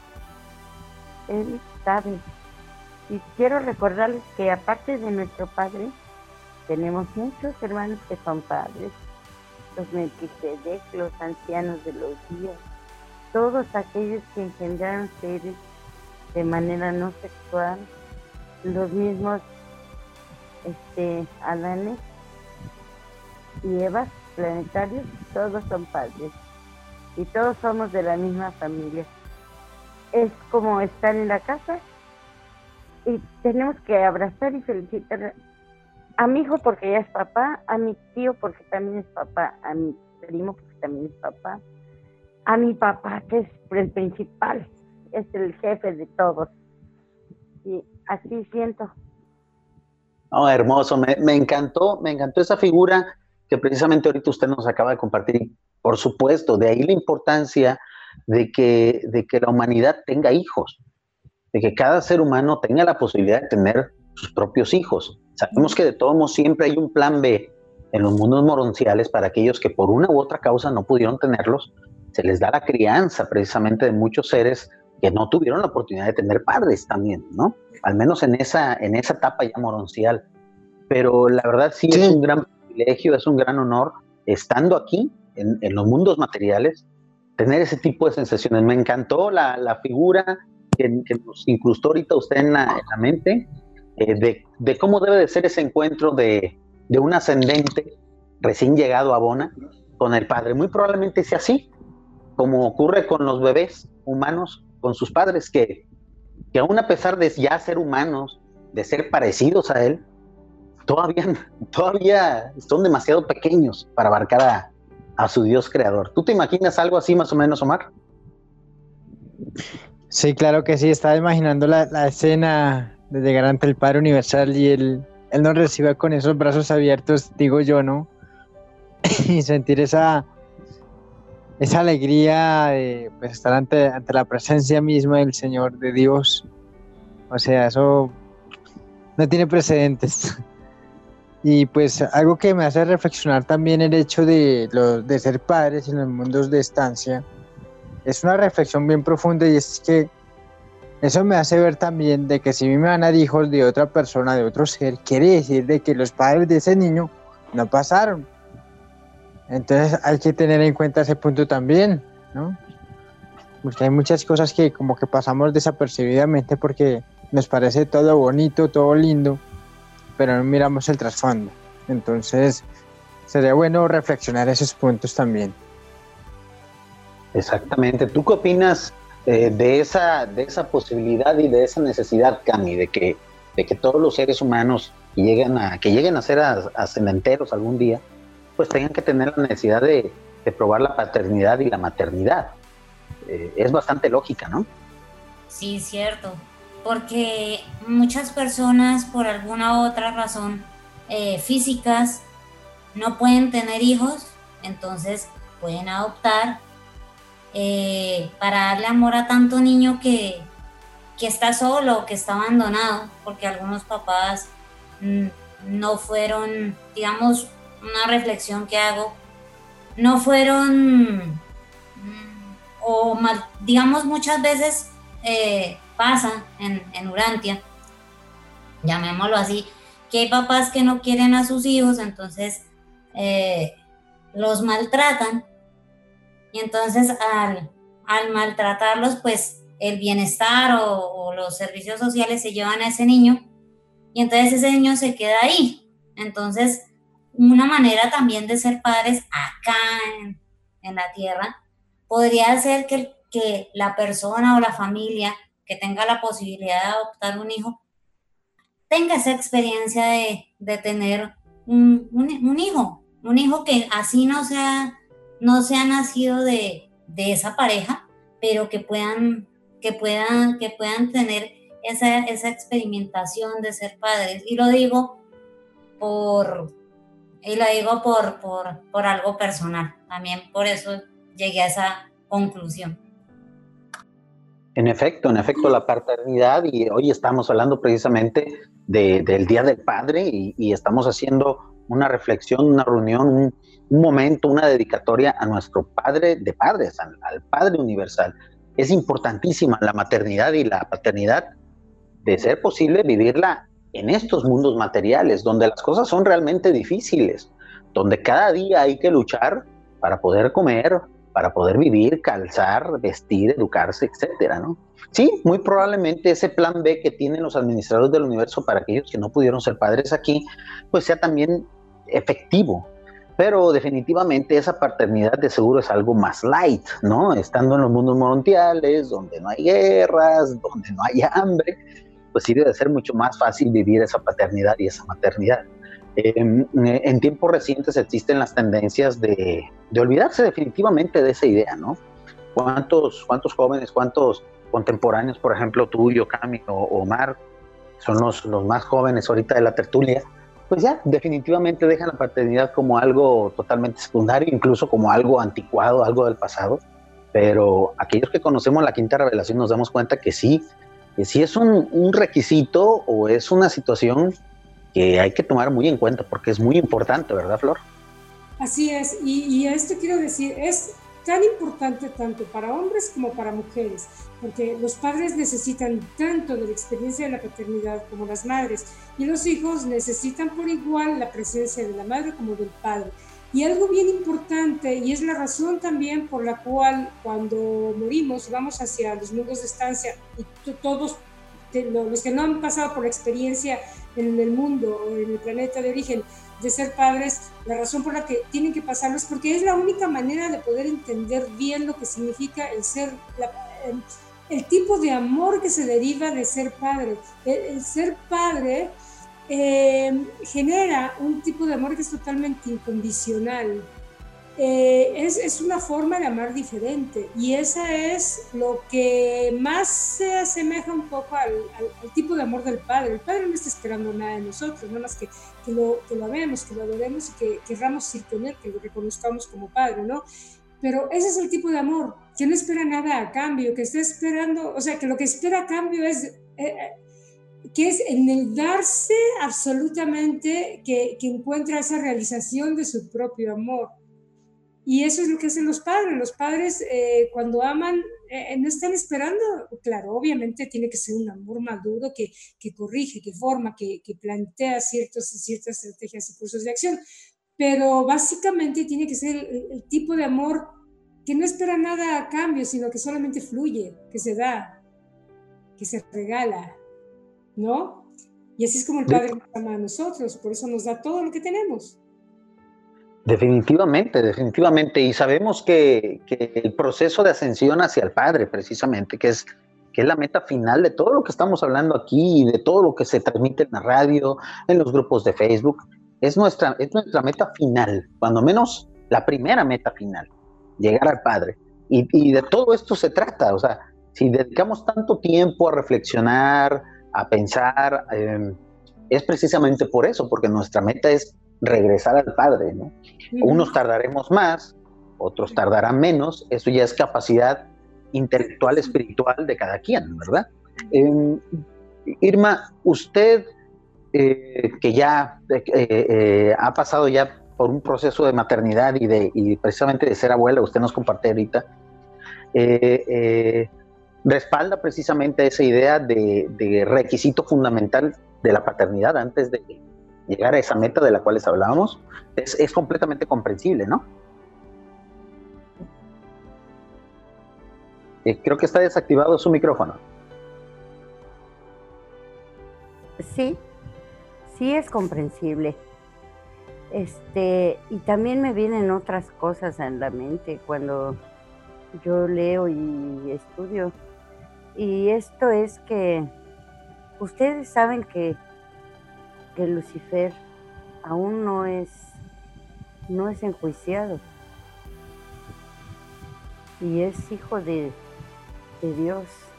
[SPEAKER 4] Él sabe. Y quiero recordarles que aparte de nuestro Padre, tenemos muchos hermanos que son padres, los Melquisedec, los ancianos de los días, todos aquellos que engendraron seres de manera no sexual, los mismos este, Adanes y Evas planetarios, todos son padres y todos somos de la misma familia. Es como estar en la casa y tenemos que abrazar y felicitar a mi hijo porque ya es papá, a mi tío porque también es papá, a mi primo porque también es papá, a mi papá que es el principal, es el jefe de todos. Y así siento.
[SPEAKER 2] Oh, hermoso, me, me encantó, me encantó esa figura que precisamente ahorita usted nos acaba de compartir. Por supuesto, de ahí la importancia de que, de que la humanidad tenga hijos, de que cada ser humano tenga la posibilidad de tener sus propios hijos. Sabemos que de todos modos siempre hay un plan B en los mundos moronciales para aquellos que por una u otra causa no pudieron tenerlos. Se les da la crianza precisamente de muchos seres que no tuvieron la oportunidad de tener padres también, ¿no? Al menos en esa, en esa etapa ya moroncial. Pero la verdad sí, sí. es un gran privilegio, es un gran honor, estando aquí en, en los mundos materiales, tener ese tipo de sensaciones. Me encantó la, la figura que, que nos incrustó ahorita usted en la, en la mente, eh, de, de cómo debe de ser ese encuentro de, de un ascendente recién llegado a Bona con el padre. Muy probablemente sea así, como ocurre con los bebés humanos con sus padres, que, que aún a pesar de ya ser humanos, de ser parecidos a él, todavía, todavía son demasiado pequeños para abarcar a, a su Dios creador. ¿Tú te imaginas algo así más o menos, Omar?
[SPEAKER 7] Sí, claro que sí. Estaba imaginando la, la escena de llegar ante el Padre Universal y él, él nos reciba con esos brazos abiertos, digo yo, ¿no? Y sentir esa, esa alegría de pues, estar ante, ante la presencia misma del Señor, de Dios. O sea, eso no tiene precedentes. Y pues algo que me hace reflexionar también el hecho de, lo, de ser padres en los mundos de estancia, es una reflexión bien profunda, y es que eso me hace ver también de que si me van a dar hijos de otra persona, de otro ser, quiere decir de que los padres de ese niño no pasaron. Entonces hay que tener en cuenta ese punto también, ¿no? Porque hay muchas cosas que como que pasamos desapercibidamente porque nos parece todo bonito, todo lindo, pero no miramos el trasfondo. Entonces sería bueno reflexionar esos puntos también.
[SPEAKER 2] Exactamente. ¿Tú qué opinas, eh, de, esa, de esa posibilidad y de esa necesidad, Cami, de que, de que todos los seres humanos que lleguen a, que lleguen a ser ascendenteros algún día, pues tengan que tener la necesidad de, de probar la paternidad y la maternidad. Eh, es bastante lógica, ¿no?
[SPEAKER 5] Sí, cierto, porque muchas personas por alguna otra razón eh, físicas no pueden tener hijos, entonces pueden adoptar eh, para darle amor a tanto niño que, que está solo, que está abandonado, porque algunos papás mmm, no fueron, digamos, una reflexión que hago, no fueron, mmm, o mal, digamos muchas veces eh, pasa en, en Urantia, llamémoslo así, que hay papás que no quieren a sus hijos, entonces eh, los maltratan, y entonces al, al maltratarlos, pues el bienestar o, o los servicios sociales se llevan a ese niño, y entonces ese niño se queda ahí. Entonces, una manera también de ser padres acá en, en la tierra podría ser que, que la persona o la familia que tenga la posibilidad de adoptar un hijo tenga esa experiencia de, de tener un, un, un hijo, un hijo que así no sea, no sea nacido de, de esa pareja, pero que puedan, que puedan, que puedan tener esa, esa experimentación de ser padres. Y lo digo por, y lo digo por, por, por algo personal, también por eso llegué a esa conclusión.
[SPEAKER 2] En efecto, en efecto, la paternidad, y hoy estamos hablando precisamente de, del Día del Padre y, y estamos haciendo una reflexión, una reunión, un, un momento, una dedicatoria a nuestro Padre de Padres, al, al Padre Universal. Es importantísima la maternidad y la paternidad, de ser posible vivirla en estos mundos materiales, donde las cosas son realmente difíciles, donde cada día hay que luchar para poder comer, para poder vivir, calzar, vestir, educarse, etcétera, ¿no? Sí, muy probablemente ese plan B que tienen los administradores del universo para aquellos que no pudieron ser padres aquí, pues sea también efectivo. Pero definitivamente esa paternidad de seguro es algo más light, ¿no? Estando en los mundos mundiales, donde no hay guerras, donde no hay hambre, pues sí debe ser mucho más fácil vivir esa paternidad y esa maternidad. Eh, en tiempos recientes existen las tendencias de, de olvidarse definitivamente de esa idea, ¿no? ¿Cuántos, cuántos jóvenes, cuántos contemporáneos, por ejemplo, tú, yo, Cami o Omar, son los, los más jóvenes ahorita de la tertulia, pues ya definitivamente dejan la paternidad como algo totalmente secundario, incluso como algo anticuado, algo del pasado, pero aquellos que conocemos la quinta revelación nos damos cuenta que sí, que sí es un, un requisito o es una situación que hay que tomar muy en cuenta porque es muy importante, ¿verdad, Flor?
[SPEAKER 3] Así es, y, y esto quiero decir, es tan importante tanto para hombres como para mujeres, porque los padres necesitan tanto de la experiencia de la paternidad como las madres, y los hijos necesitan por igual la presencia de la madre como del padre. Y algo bien importante, y es la razón también por la cual cuando morimos vamos hacia los mundos de estancia, y todos los que no han pasado por la experiencia en el mundo o en el planeta de origen de ser padres, la razón por la que tienen que pasarlo es porque es la única manera de poder entender bien lo que significa el ser, la, el, el tipo de amor que se deriva de ser padre. El, el ser padre eh, genera un tipo de amor que es totalmente incondicional. Eh, es, es una forma de amar diferente, y esa es lo que más se asemeja un poco al, al, al tipo de amor del padre. El padre no está esperando nada de nosotros, nada más que, que, lo, que lo amemos, que lo adoremos y que querramos ir con él, que lo reconozcamos como padre, ¿no? Pero ese es el tipo de amor, que no espera nada a cambio, que está esperando, o sea, que lo que espera a cambio es... Eh, que es en el darse absolutamente que, que encuentra esa realización de su propio amor. Y eso es lo que hacen los padres. Los padres eh, cuando aman eh, no están esperando, claro, obviamente tiene que ser un amor maduro que, que corrige, que forma, que, que plantea ciertos, ciertas estrategias y cursos de acción, pero básicamente tiene que ser el, el tipo de amor que no espera nada a cambio, sino que solamente fluye, que se da, que se regala, ¿no? Y así es como el Padre nos ama a nosotros, por eso nos da todo lo que tenemos.
[SPEAKER 2] Definitivamente, definitivamente. Y sabemos que, que el proceso de ascensión hacia el Padre, precisamente, que es, que es la meta final de todo lo que estamos hablando aquí y de todo lo que se transmite en la radio, en los grupos de Facebook, es nuestra, es nuestra meta final, cuando menos la primera meta final, llegar al Padre. Y, y de todo esto se trata. O sea, si dedicamos tanto tiempo a reflexionar, a pensar, eh, es precisamente por eso, porque nuestra meta es regresar al Padre, ¿no? Uh-huh. Unos tardaremos más, otros tardarán menos, eso ya es capacidad intelectual, espiritual de cada quien, ¿verdad? Eh, Irma, usted eh, que ya eh, eh, ha pasado ya por un proceso de maternidad y, de, y precisamente de ser abuela, usted nos comparte ahorita, eh, eh, respalda precisamente esa idea de, de requisito fundamental de la paternidad antes de llegar a esa meta de la cual les hablábamos. Es, es completamente comprensible, ¿no? Eh, creo que está desactivado su micrófono.
[SPEAKER 4] Sí, sí es comprensible. Este, y también me vienen otras cosas en la mente cuando yo leo y estudio. Y esto es que ustedes saben que, que Lucifer aún no es, no es enjuiciado. Y es hijo de, de Dios.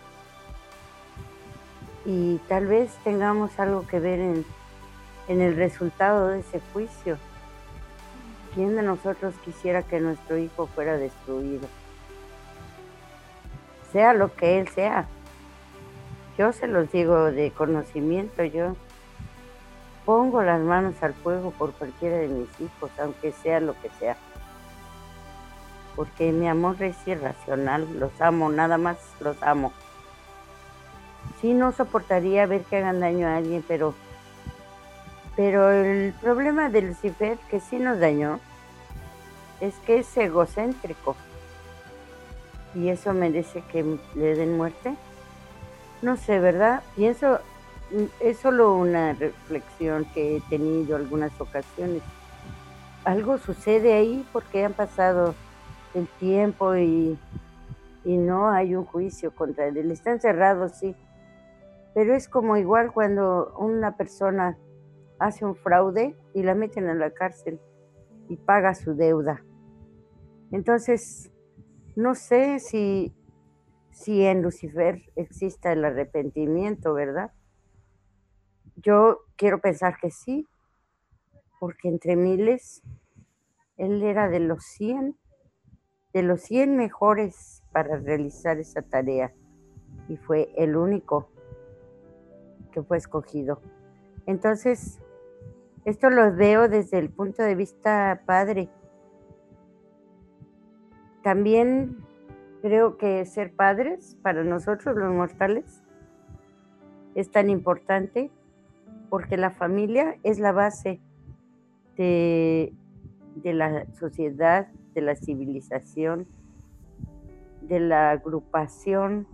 [SPEAKER 4] Y tal vez tengamos algo que ver en, en el resultado de ese juicio. ¿Quién de nosotros quisiera que nuestro hijo fuera destruido? Sea lo que él sea. Yo se los digo de conocimiento, yo pongo las manos al fuego por cualquiera de mis hijos, aunque sea lo que sea. Porque mi amor es irracional, los amo, nada más los amo. Sí, no soportaría ver que hagan daño a alguien, pero, pero el problema de Lucifer, que sí nos dañó, es que es egocéntrico. ¿Y eso merece que le den muerte? No sé, ¿verdad? Pienso, es solo una reflexión que he tenido algunas ocasiones. Algo sucede ahí porque han pasado el tiempo y, y no hay un juicio contra él. Está encerrado, sí, pero es como igual cuando una persona hace un fraude y la meten a la cárcel y paga su deuda. Entonces, no sé si, si en Lucifer exista el arrepentimiento, ¿verdad? Yo quiero pensar que sí, porque entre miles, él era de los cien, de los cien mejores para realizar esa tarea, y fue el único que fue escogido. Entonces, esto lo veo desde el punto de vista padre. También creo que ser padres para nosotros los mortales es tan importante porque la familia es la base de, de la sociedad, de la civilización, de la agrupación.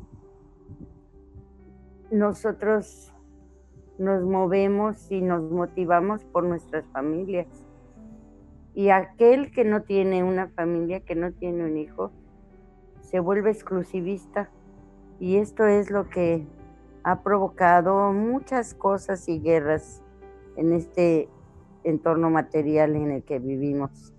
[SPEAKER 4] Nosotros nos movemos y nos motivamos por nuestras familias. Y aquel que no tiene una familia, que no tiene un hijo, se vuelve exclusivista. Y esto es lo que ha provocado muchas cosas y guerras en este entorno material en el que vivimos.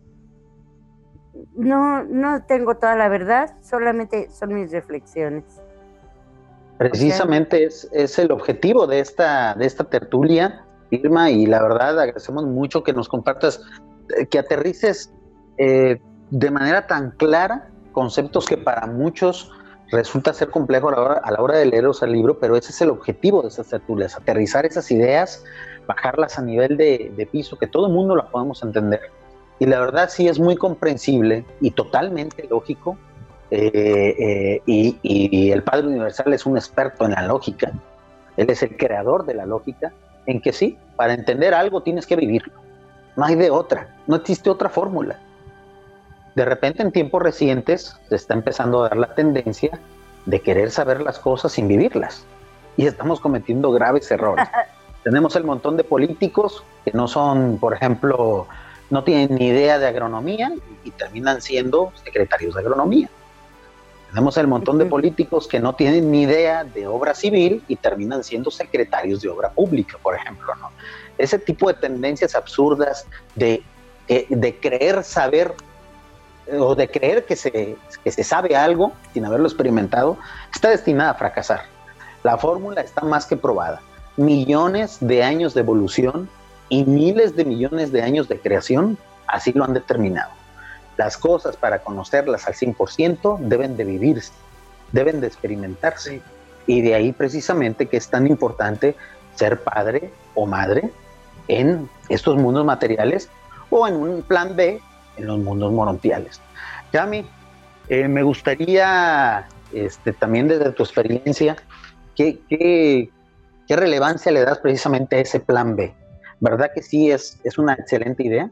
[SPEAKER 4] No, no tengo toda la verdad, solamente son mis reflexiones.
[SPEAKER 2] Precisamente es, es el objetivo de esta, de esta tertulia, Irma, y la verdad agradecemos mucho que nos compartas, que aterrices eh, de manera tan clara conceptos que para muchos resulta ser complejo a la hora, a la hora de leeros el libro, pero ese es el objetivo de estas tertulias, aterrizar esas ideas, bajarlas a nivel de, de piso, que todo el mundo las podamos entender. Y la verdad sí es muy comprensible y totalmente lógico, eh, eh, y, y el Padre Universal es un experto en la lógica, él es el creador de la lógica, en que sí, para entender algo tienes que vivirlo. No hay de otra, no existe otra fórmula. De repente en tiempos recientes se está empezando a dar la tendencia de querer saber las cosas sin vivirlas. Y estamos cometiendo graves errores. Tenemos el montón de políticos que no son, por ejemplo, no tienen ni idea de agronomía y terminan siendo secretarios de agronomía. Tenemos el montón de políticos que no tienen ni idea de obra civil y terminan siendo secretarios de obra pública, por ejemplo, ¿no? Ese tipo de tendencias absurdas de, de, de creer saber o de creer que se, que se sabe algo sin haberlo experimentado, está destinada a fracasar. La fórmula está más que probada. Millones de años de evolución y miles de millones de años de creación así lo han determinado. Las cosas, para conocerlas al cien por ciento, deben de vivirse, deben de experimentarse. Y de ahí precisamente que es tan importante ser padre o madre en estos mundos materiales o en un plan B en los mundos morontiales. Yami, eh, me gustaría este, también desde tu experiencia, ¿qué, qué, qué relevancia le das precisamente a ese plan B? ¿Verdad que sí es, es una excelente idea?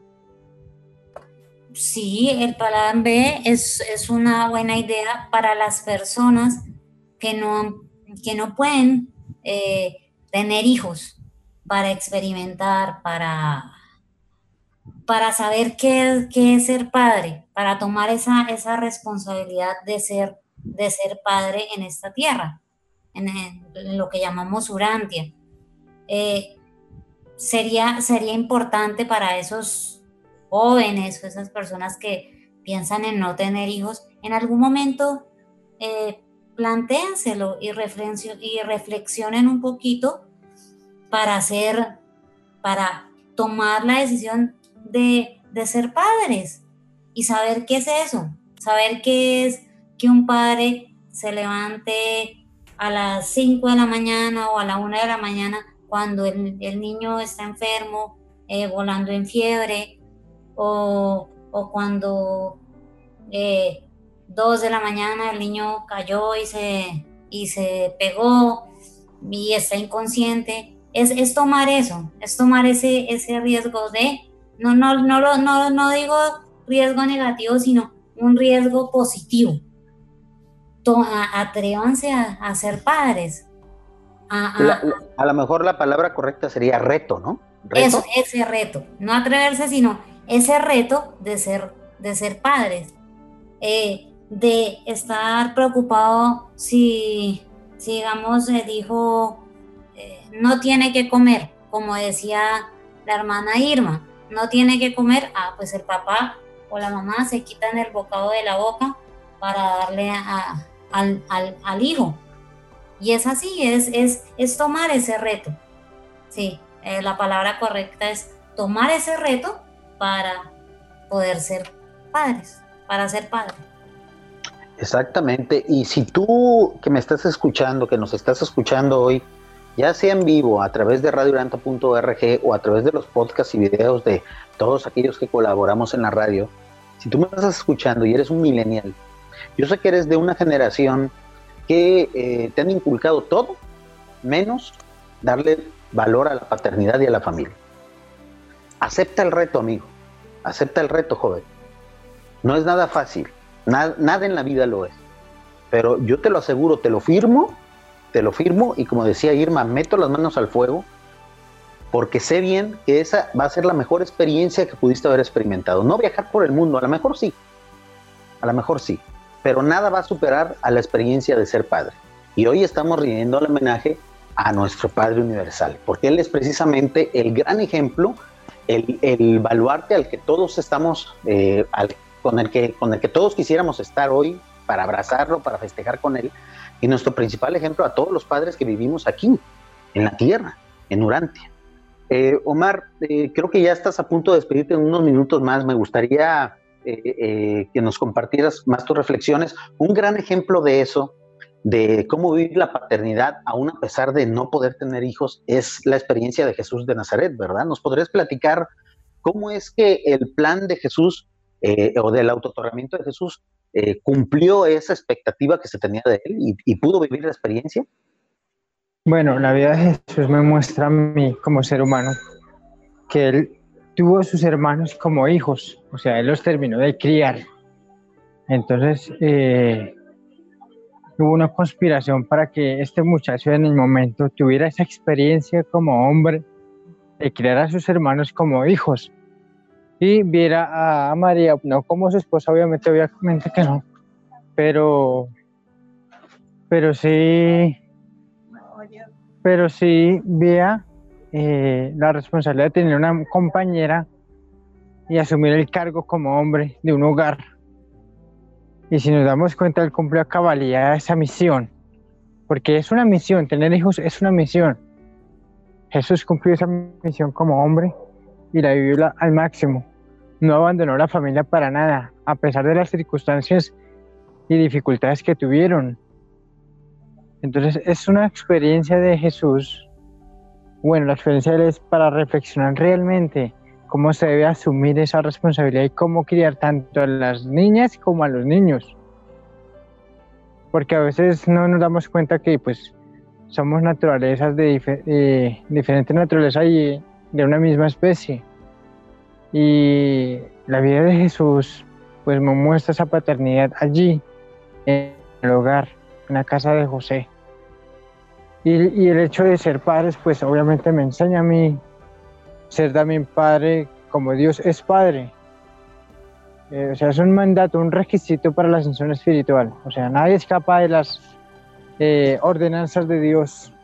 [SPEAKER 5] Sí, el plan B es, es una buena idea para las personas que no, que no pueden eh, tener hijos, para experimentar, para, para saber qué, qué es ser padre, para tomar esa, esa responsabilidad de ser, de ser padre en esta tierra, en, en lo que llamamos Urantia. Eh, sería, sería importante para esos jóvenes o esas personas que piensan en no tener hijos, en algún momento eh, plantéenselo y, reflexio- y reflexionen un poquito para hacer, para tomar la decisión de, de ser padres y saber qué es eso, saber qué es que un padre se levante a las cinco de la mañana o a la una de la mañana cuando el, el niño está enfermo, eh, volando en fiebre, o, o cuando eh, dos de la mañana el niño cayó y se, y se pegó y está inconsciente. Es, es tomar eso, es tomar ese, ese riesgo de, no, no, no, no, no, no digo riesgo negativo, sino un riesgo positivo. Toma, atrévanse a, a ser padres. A, a,
[SPEAKER 2] la, la, a lo mejor la palabra correcta sería reto, ¿no? ¿Reto?
[SPEAKER 5] Eso, ese reto, no atreverse, sino ese reto de ser, de ser padres, eh, de estar preocupado si, si digamos, eh, dijo, eh, no tiene que comer, como decía la hermana Irma, no tiene que comer, ah, pues el papá o la mamá se quitan el bocado de la boca para darle a, al, al, al hijo. Y es así, es, es, es tomar ese reto. Sí, eh, la palabra correcta es tomar ese reto para poder ser padres, para ser padre.
[SPEAKER 2] Exactamente, y si tú que me estás escuchando, que nos estás escuchando hoy, ya sea en vivo a través de radio urantia punto org o a través de los podcasts y videos de todos aquellos que colaboramos en la radio, si tú me estás escuchando y eres un millennial, yo sé que eres de una generación que eh, te han inculcado todo, menos darle valor a la paternidad y a la familia. Acepta el reto, amigo. Acepta el reto, joven. No es nada fácil. Nada, nada en la vida lo es. Pero yo te lo aseguro, te lo firmo, te lo firmo y como decía Irma, meto las manos al fuego porque sé bien que esa va a ser la mejor experiencia que pudiste haber experimentado. No viajar por el mundo, a lo mejor sí. A lo mejor sí. Pero nada va a superar a la experiencia de ser padre. Y hoy estamos rindiendo el homenaje a nuestro Padre Universal, porque Él es precisamente el gran ejemplo, el, el baluarte al que todos estamos, eh, al, con, el que, con el que todos quisiéramos estar hoy para abrazarlo, para festejar con Él, y nuestro principal ejemplo a todos los padres que vivimos aquí, en la tierra, en Urantia. Eh, Omar, eh, creo que ya estás a punto de despedirte en unos minutos más. Me gustaría eh, eh, que nos compartieras más tus reflexiones. Un gran ejemplo de eso, de cómo vivir la paternidad aún a pesar de no poder tener hijos, es la experiencia de Jesús de Nazaret, ¿verdad? ¿Nos podrías platicar cómo es que el plan de Jesús eh, o del autotoramiento de Jesús eh, cumplió esa expectativa que se tenía de él y, y pudo vivir la experiencia?
[SPEAKER 7] Bueno, la vida de Jesús me muestra a mí como ser humano que él tuvo a sus hermanos como hijos, o sea, él los terminó de criar. Entonces, eh, hubo una conspiración para que este muchacho en el momento tuviera esa experiencia como hombre de criar a sus hermanos como hijos. y viera a María, no como su esposa, obviamente, obviamente que no, pero, pero sí, pero sí vea eh, la responsabilidad de tener una compañera y asumir el cargo como hombre de un hogar. Y si nos damos cuenta, él cumplió a cabalidad esa misión, porque es una misión, tener hijos es una misión. Jesús cumplió esa misión como hombre y la vivió la, al máximo. No abandonó la familia para nada, a pesar de las circunstancias y dificultades que tuvieron. Entonces es una experiencia de Jesús. Bueno, la experiencia de él es para reflexionar realmente cómo se debe asumir esa responsabilidad y cómo criar tanto a las niñas como a los niños. Porque a veces no nos damos cuenta que pues somos naturalezas de dif- eh, diferentes naturalezas y de una misma especie. Y la vida de Jesús pues me muestra esa paternidad allí, en el hogar, en la casa de José. Y, y el hecho de ser padres pues obviamente me enseña a mí ser también padre como Dios es padre. Eh, o sea, es un mandato, un requisito para la ascensión espiritual. O sea, nadie escapa de las eh, ordenanzas de Dios.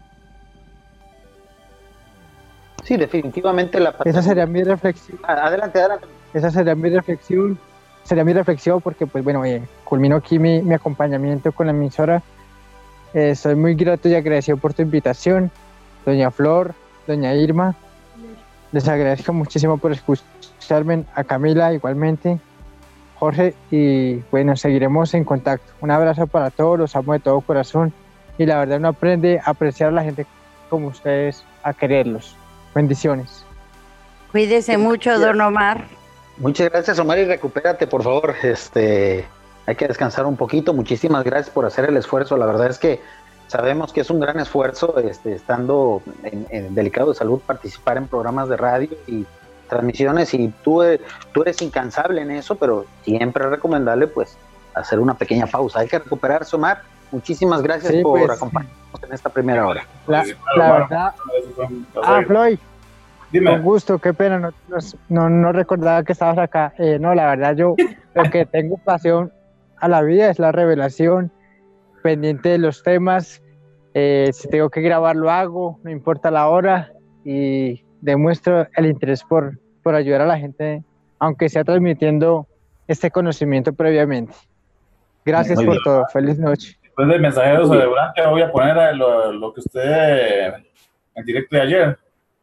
[SPEAKER 2] Sí, definitivamente la
[SPEAKER 7] Esa sería mi reflexión.
[SPEAKER 2] Adelante, adelante.
[SPEAKER 7] Esa sería mi reflexión. Sería mi reflexión porque, pues bueno, eh, culmino aquí mi, mi acompañamiento con la emisora. Eh, soy muy grato y agradecido por tu invitación, doña Flor, doña Irma. Les agradezco muchísimo por escucharme, a Camila igualmente, Jorge, y bueno, seguiremos en contacto. Un abrazo para todos, los amo de todo corazón y la verdad uno aprende a apreciar a la gente como ustedes, a quererlos. Bendiciones.
[SPEAKER 4] Cuídese mucho, don Omar.
[SPEAKER 2] Muchas gracias, Omar, y recupérate, por favor. Este, hay que descansar un poquito. Muchísimas gracias por hacer el esfuerzo. La verdad es que sabemos que es un gran esfuerzo, este, estando en, en delicado de salud, participar en programas de radio y transmisiones, y tú, tú eres incansable en eso, pero siempre es recomendable pues hacer una pequeña pausa. Hay que recuperarse, Omar. Muchísimas gracias sí, por pues, acompañarnos en esta primera hora.
[SPEAKER 7] La, la verdad. Ah, Floyd. Dime. Con gusto, qué pena, no, no, no recordaba que estabas acá. Eh, no, la verdad, yo lo que tengo pasión a la vida es la revelación, pendiente de los temas. Eh, si tengo que grabar, lo hago, no importa la hora, y demuestro el interés por, por ayudar a la gente, aunque sea transmitiendo este conocimiento previamente. Gracias Muy por bien. todo. Feliz noche.
[SPEAKER 6] Después del Mensajeros de Urantia voy a poner lo, lo que usted en directo de ayer.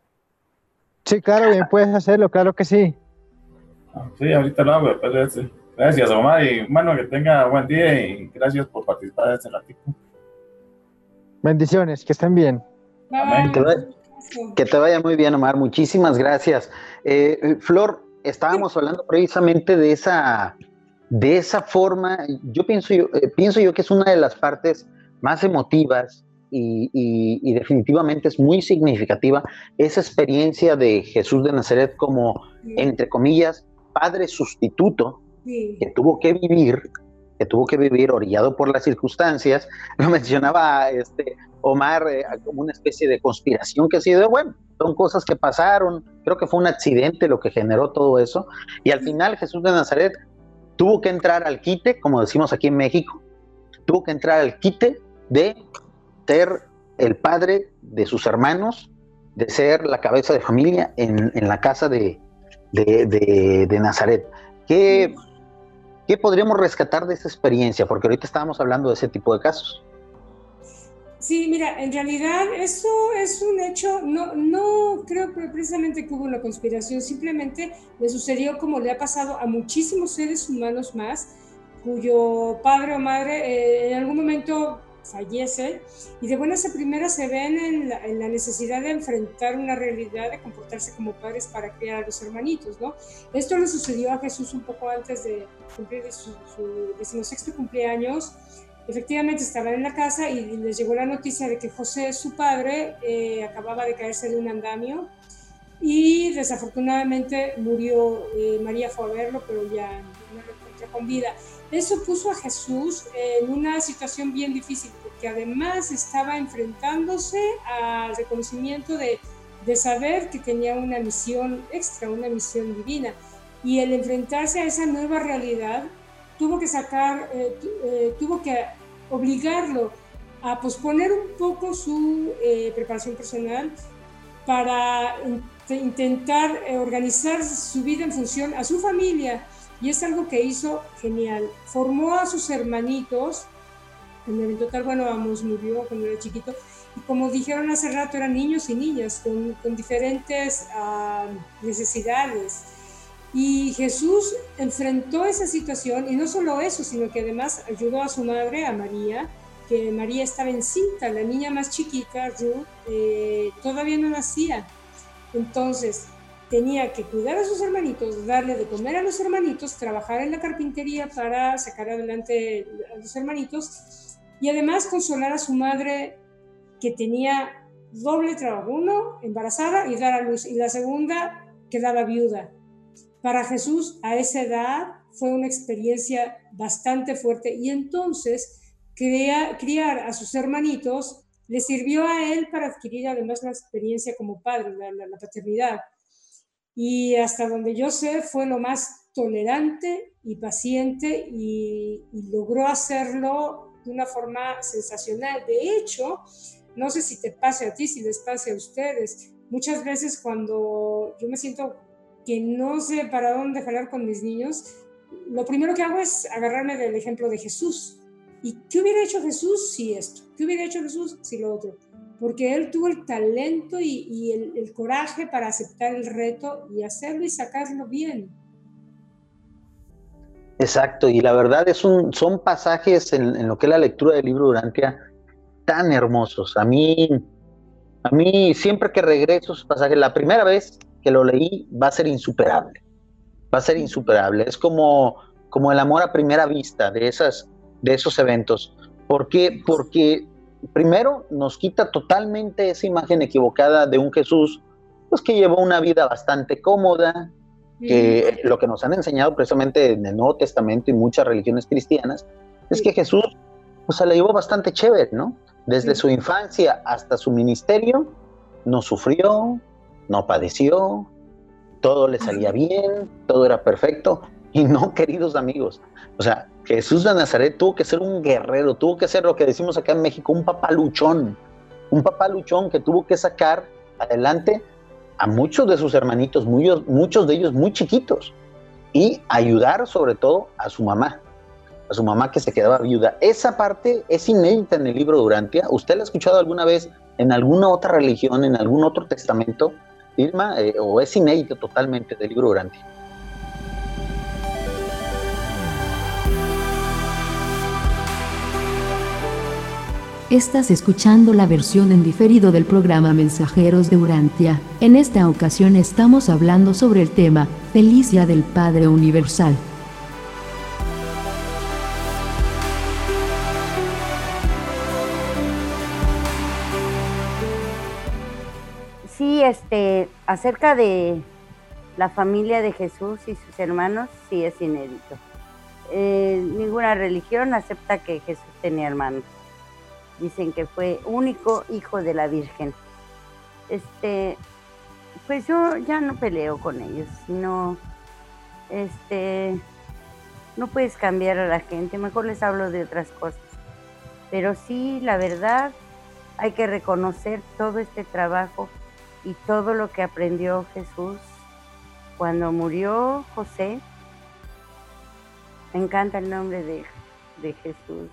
[SPEAKER 7] Sí, claro, bien puedes hacerlo, claro que sí.
[SPEAKER 6] Sí, ahorita lo hago. Después de este. Gracias, Omar, y bueno, que tenga buen día y gracias por participar de este ratito.
[SPEAKER 7] Bendiciones, que estén bien.
[SPEAKER 2] Amén. Que, vaya, que te vaya muy bien, Omar. Muchísimas gracias. Eh, Flor, estábamos hablando precisamente de esa, de esa forma. Yo pienso yo, eh, pienso yo que es una de las partes más emotivas y, y, y definitivamente es muy significativa esa experiencia de Jesús de Nazaret como, sí. entre comillas, padre sustituto, sí. que tuvo que vivir. que tuvo que vivir orillado por las circunstancias. Lo mencionaba este Omar, eh, como una especie de conspiración que ha sido, bueno, son cosas que pasaron, creo que fue un accidente lo que generó todo eso, y al final Jesús de Nazaret tuvo que entrar al quite, como decimos aquí en México, tuvo que entrar al quite de ser el padre de sus hermanos, de ser la cabeza de familia en, en la casa de, de, de, de Nazaret. ¿Qué, ¿Qué podríamos rescatar de esa experiencia? Porque ahorita estábamos hablando de ese tipo de casos.
[SPEAKER 3] Sí, mira, en realidad eso es un hecho, no, no creo que precisamente que hubo una conspiración, simplemente le sucedió como le ha pasado a muchísimos seres humanos más, cuyo padre o madre eh, en algún momento fallece y de buenas a primeras se ven en la, en la necesidad de enfrentar una realidad, de comportarse como padres para criar a los hermanitos, ¿no? Esto le sucedió a Jesús un poco antes de cumplir su, su decimosexto cumpleaños. Efectivamente estaban en la casa y les llegó la noticia de que José, su padre, eh, acababa de caerse de un andamio y desafortunadamente murió. eh, María fue a verlo, pero ya no lo encontró con vida. Eso puso a Jesús en una situación bien difícil, porque además estaba enfrentándose al reconocimiento de de saber que tenía una misión extra, una misión divina. Y el enfrentarse a esa nueva realidad tuvo que sacar, eh, eh, tuvo que obligarlo a posponer un poco su eh, preparación personal para in intentar eh, organizar su vida en función a su familia. Y es algo que hizo genial. Formó a sus hermanitos. En total, bueno, Amos murió cuando era chiquito. Y como dijeron hace rato, eran niños y niñas con, con diferentes uh, necesidades. Y Jesús enfrentó esa situación, y no solo eso, sino que además ayudó a su madre, a María, que María estaba encinta, la niña más chiquita, Ruth, eh, todavía no nacía. Entonces, tenía que cuidar a sus hermanitos, darle de comer a los hermanitos, trabajar en la carpintería para sacar adelante a los hermanitos, y además consolar a su madre, que tenía doble trabajo, uno, embarazada y dar a luz, y la segunda, quedaba viuda. Para Jesús, a esa edad, fue una experiencia bastante fuerte, y entonces crea, criar a sus hermanitos le sirvió a él para adquirir además la experiencia como padre, la, la, la paternidad. Y hasta donde yo sé, fue lo más tolerante y paciente, y, y logró hacerlo de una forma sensacional. De hecho, no sé si te pase a ti, si les pase a ustedes, muchas veces cuando yo me siento que no sé para dónde jalar con mis niños, lo primero que hago es agarrarme del ejemplo de Jesús. ¿Y qué hubiera hecho Jesús si esto? ¿Qué hubiera hecho Jesús si lo otro? Porque él tuvo el talento y, y el, el coraje para aceptar el reto y hacerlo y sacarlo bien.
[SPEAKER 2] Exacto, y la verdad es un, son pasajes en, en lo que es la lectura del libro de Urantia tan hermosos. A mí, a mí siempre que regreso a esos pasajes, la primera vez que lo leí va a ser insuperable, va a ser insuperable. Es como, como el amor a primera vista de, esas, de esos eventos. ¿Por qué? Porque primero nos quita totalmente esa imagen equivocada de un Jesús pues, que llevó una vida bastante cómoda, que lo que nos han enseñado precisamente en el Nuevo Testamento y muchas religiones cristianas es que Jesús pues, se la llevó bastante chévere, ¿no? Desde su infancia hasta su ministerio, no sufrió, no padeció, todo le salía bien, todo era perfecto. Y no, queridos amigos, o sea, Jesús de Nazaret tuvo que ser un guerrero, tuvo que ser lo que decimos acá en México, un papaluchón, un papaluchón que tuvo que sacar adelante a muchos de sus hermanitos, muchos, muchos de ellos muy chiquitos, y ayudar sobre todo a su mamá, a su mamá que se quedaba viuda. Esa parte es inédita en el libro de Urantia. ¿Usted la ha escuchado alguna vez en alguna otra religión, en algún otro testamento, Irma, eh, o es inédito totalmente del libro de Urantia?
[SPEAKER 1] Estás escuchando la versión en diferido del programa Mensajeros de Urantia. En esta ocasión estamos hablando sobre el tema Feliz Día del Padre Universal.
[SPEAKER 4] Sí, este, acerca de la familia de Jesús y sus hermanos, sí es inédito. Eh, ninguna religión acepta que Jesús tenía hermanos. Dicen que fue único hijo de la Virgen. Este, pues yo ya no peleo con ellos, sino, este, no puedes cambiar a la gente, mejor les hablo de otras cosas. Pero sí, la verdad, hay que reconocer todo este trabajo y todo lo que aprendió Jesús cuando murió José. Me encanta el nombre de, de Jesús.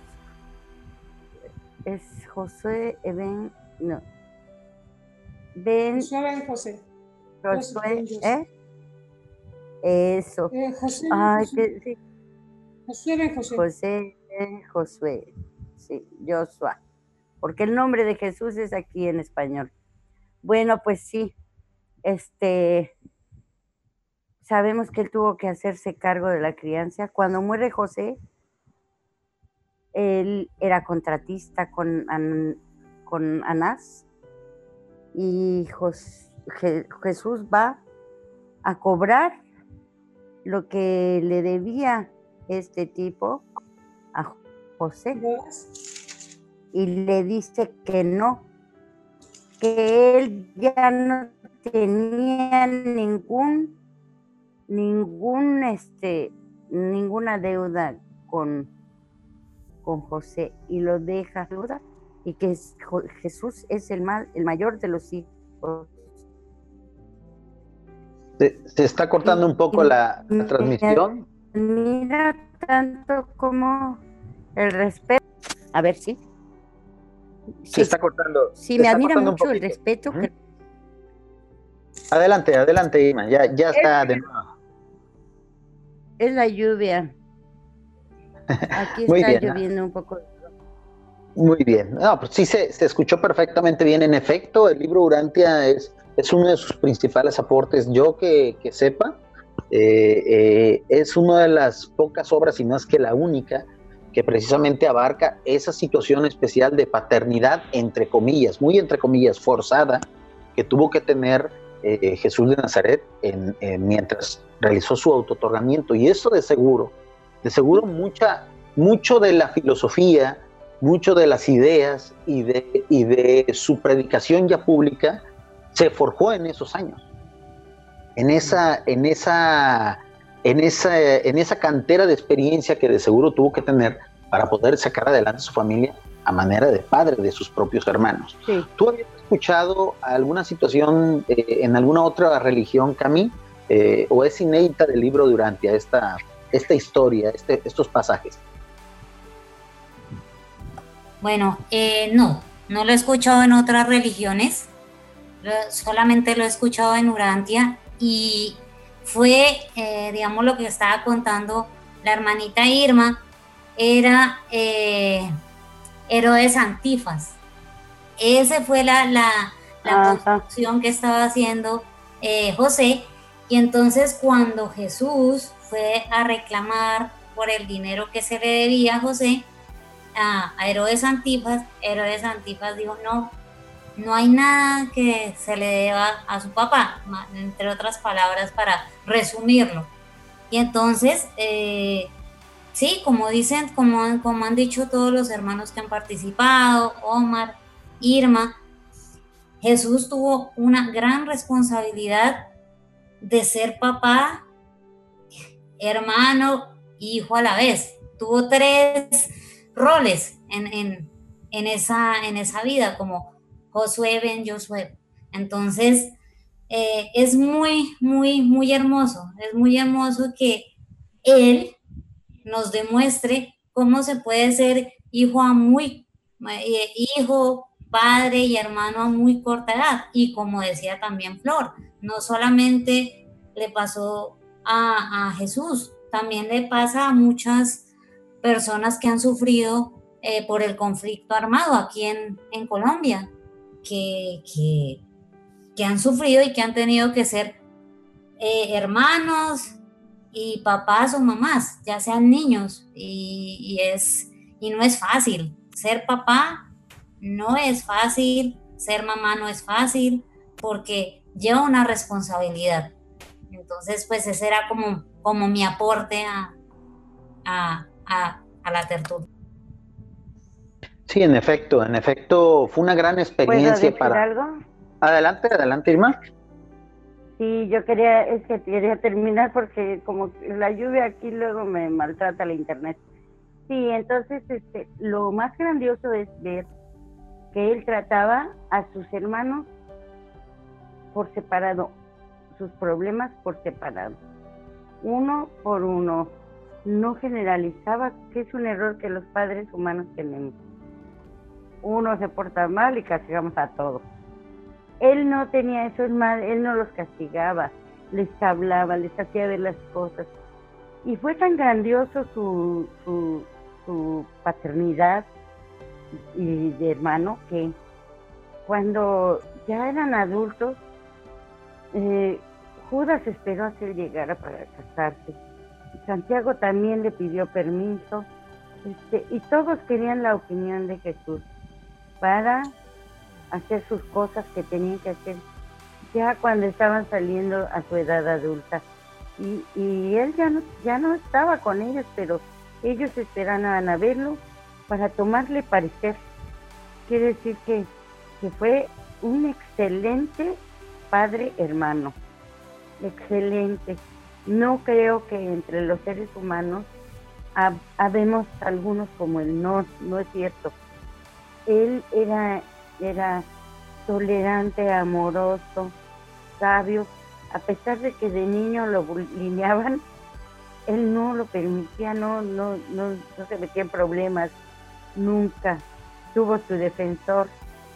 [SPEAKER 4] Es Josué Ben, no. Ben.
[SPEAKER 3] Josué Ben José.
[SPEAKER 4] Josué, ¿eh? Eso.
[SPEAKER 3] Eh, José,
[SPEAKER 4] Ay,
[SPEAKER 3] José.
[SPEAKER 4] que, sí.
[SPEAKER 3] Josué Ben José.
[SPEAKER 4] José, Josué, sí, Joshua. Porque el nombre de Jesús es aquí en español. Bueno, pues sí, este, sabemos que él tuvo que hacerse cargo de la crianza. Cuando muere José, él era contratista con, con Anás, y Jos, Je, Jesús va a cobrar lo que le debía este tipo a José, y le dice que no, que él ya no tenía ningún, ningún, este, ninguna deuda con, con José y lo deja duda y que es, Jesús es el, mal, el mayor de los hijos.
[SPEAKER 2] Se, se está cortando un poco la, la transmisión.
[SPEAKER 4] Mira tanto como el respeto. A ver, sí.
[SPEAKER 2] Se
[SPEAKER 4] sí.
[SPEAKER 2] está cortando.
[SPEAKER 4] Sí,
[SPEAKER 2] se
[SPEAKER 4] me
[SPEAKER 2] está
[SPEAKER 4] admira
[SPEAKER 2] cortando
[SPEAKER 4] mucho el respeto.
[SPEAKER 2] Uh-huh.
[SPEAKER 4] Que...
[SPEAKER 2] Adelante, adelante, Irma. Ya, ya está
[SPEAKER 4] es,
[SPEAKER 2] de nuevo.
[SPEAKER 4] Es la lluvia. Aquí
[SPEAKER 2] Muy
[SPEAKER 4] está
[SPEAKER 2] bien,
[SPEAKER 4] lloviendo un poco.
[SPEAKER 2] Muy bien. No, pues sí se, se escuchó perfectamente bien. En efecto, el libro Urantia es, es uno de sus principales aportes. Yo que, que sepa, eh, eh, es una de las pocas obras, y no es que la única, que precisamente abarca esa situación especial de paternidad, entre comillas, muy entre comillas, forzada, que tuvo que tener eh, Jesús de Nazaret en, en, mientras realizó su autootorgamiento. Y eso de seguro, de seguro mucha, mucho de la filosofía, mucho de las ideas y de, y de su predicación ya pública se forjó en esos años, en esa, en esa, en esa, en esa cantera de experiencia que de seguro tuvo que tener para poder sacar adelante a su familia a manera de padre de sus propios hermanos.
[SPEAKER 4] Sí.
[SPEAKER 2] ¿Tú habías escuchado alguna situación eh, en alguna otra religión, Cami, eh, o es inédita del libro de Urantia esta, esta historia, este, estos pasajes?
[SPEAKER 5] Bueno, eh, no, no lo he escuchado en otras religiones, lo, solamente lo he escuchado en Urantia y fue, eh, digamos, lo que estaba contando la hermanita Irma, era eh, Herodes Antifas. Esa fue la, la, la construcción que estaba haciendo eh, José, y entonces cuando Jesús fue a reclamar por el dinero que se le debía a José, a Herodes Antifas, Herodes Antifas dijo, no, no hay nada que se le deba a su papá, entre otras palabras, para resumirlo. Y entonces, eh, sí, como dicen, como, como han dicho todos los hermanos que han participado, Omar, Irma, Jesús tuvo una gran responsabilidad de ser papá, hermano, hijo a la vez. Tuvo tres roles en, en, en, esa, en esa vida, como Josué ben Josué. Entonces, eh, es muy, muy, muy hermoso, es muy hermoso que él nos demuestre cómo se puede ser hijo a muy, eh, hijo, padre y hermano a muy corta edad. Y como decía también Flor, no solamente le pasó a, a Jesús, también le pasa a muchas personas que han sufrido eh, por el conflicto armado aquí en, en Colombia, que, que, que han sufrido y que han tenido que ser eh, hermanos y papás o mamás, ya sean niños, y, y, es, y no es fácil. Ser papá no es fácil, ser mamá no es fácil, porque lleva una responsabilidad. Entonces, pues ese era como, como mi aporte a, a A, a la tertulia.
[SPEAKER 2] Sí, en efecto, en efecto, fue una gran experiencia para...
[SPEAKER 4] algo?
[SPEAKER 2] Adelante, adelante, Irma.
[SPEAKER 4] Sí, yo quería, es que quería terminar porque como la lluvia aquí luego me maltrata la internet. Sí, entonces este, lo más grandioso es ver que él trataba a sus hermanos por separado, sus problemas por separado, uno por uno. No generalizaba, que es un error que los padres humanos tenemos. Uno se porta mal y castigamos a todos. Él no tenía eso, es mal, él no los castigaba, les hablaba, les hacía ver las cosas. Y fue tan grandioso su, su, su paternidad y de hermano que cuando ya eran adultos, eh, Judas esperó a que él llegara para casarse. Santiago también le pidió permiso, este, y todos querían la opinión de Jesús para hacer sus cosas que tenían que hacer ya cuando estaban saliendo a su edad adulta. Y, y él ya no, ya no estaba con ellos, pero ellos esperaban a verlo para tomarle parecer. Quiere decir que, que fue un excelente padre, hermano. Excelente. No creo que entre los seres humanos hab habemos algunos como él, no, no es cierto. Él era, era tolerante, amoroso, sabio, a pesar de que de niño lo bulineaban, él no lo permitía, no, no, no, no se metía en problemas, nunca tuvo su defensor.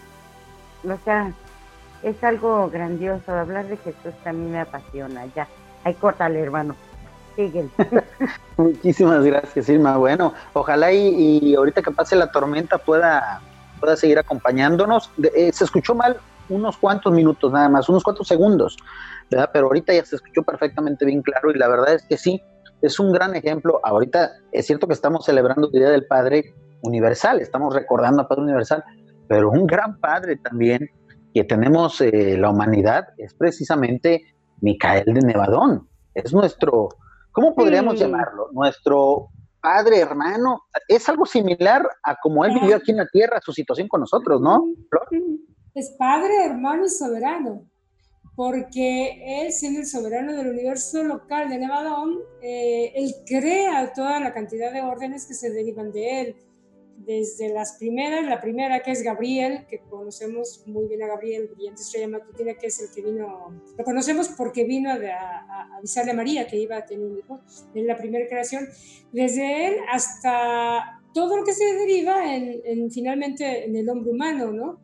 [SPEAKER 4] O sea, es algo grandioso. Hablar de Jesús también me apasiona. Ya, ahí córtale, hermano. Síguele.
[SPEAKER 2] Muchísimas gracias, Irma. Bueno, ojalá y, y ahorita que pase la tormenta pueda, pueda seguir acompañándonos. De, eh, se escuchó mal unos cuantos minutos nada más, unos cuantos segundos, ¿verdad? Pero ahorita ya se escuchó perfectamente bien claro y la verdad es que sí, es un gran ejemplo. Ahorita es cierto que estamos celebrando el Día del Padre Universal, estamos recordando al Padre Universal, pero un gran padre también que tenemos eh, la humanidad es precisamente Micael de Nevadón. Es nuestro, ¿cómo podríamos sí. llamarlo? Nuestro padre, hermano. Es algo similar a como él vivió aquí en la tierra, su situación con nosotros, ¿no, Flor?
[SPEAKER 3] Es padre, hermano y soberano, porque él, siendo el soberano del universo local de Nevadón, eh, él crea toda la cantidad de órdenes que se derivan de él, desde las primeras, la primera que es Gabriel, que conocemos muy bien a Gabriel, brillante estrella matutina, que es el que vino, lo conocemos porque vino a, a, a avisarle a María que iba a tener un hijo, en la primera creación, desde él hasta todo lo que se deriva en, en finalmente en el hombre humano, ¿no?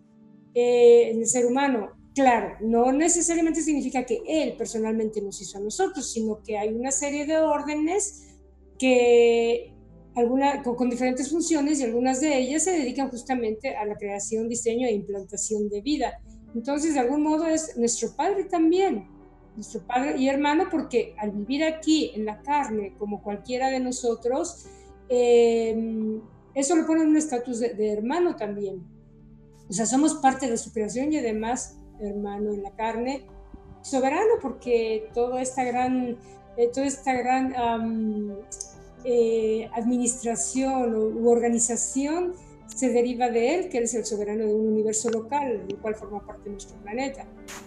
[SPEAKER 3] Eh, en el ser humano. Claro, no necesariamente significa que él personalmente nos hizo a nosotros, sino que hay una serie de órdenes que alguna, con, con diferentes funciones, y algunas de ellas se dedican justamente a la creación, diseño e implantación de vida. Entonces, de algún modo es nuestro padre también, nuestro padre y hermano, porque al vivir aquí en la carne, como cualquiera de nosotros, eh, eso lo pone en un estatus de, de hermano también. O sea, somos parte de su creación y además hermano en la carne, soberano, porque toda esta gran, eh, toda esta gran um, eh, administración u organización se deriva de él, que él es el soberano de un universo local, el cual forma parte de nuestro planeta.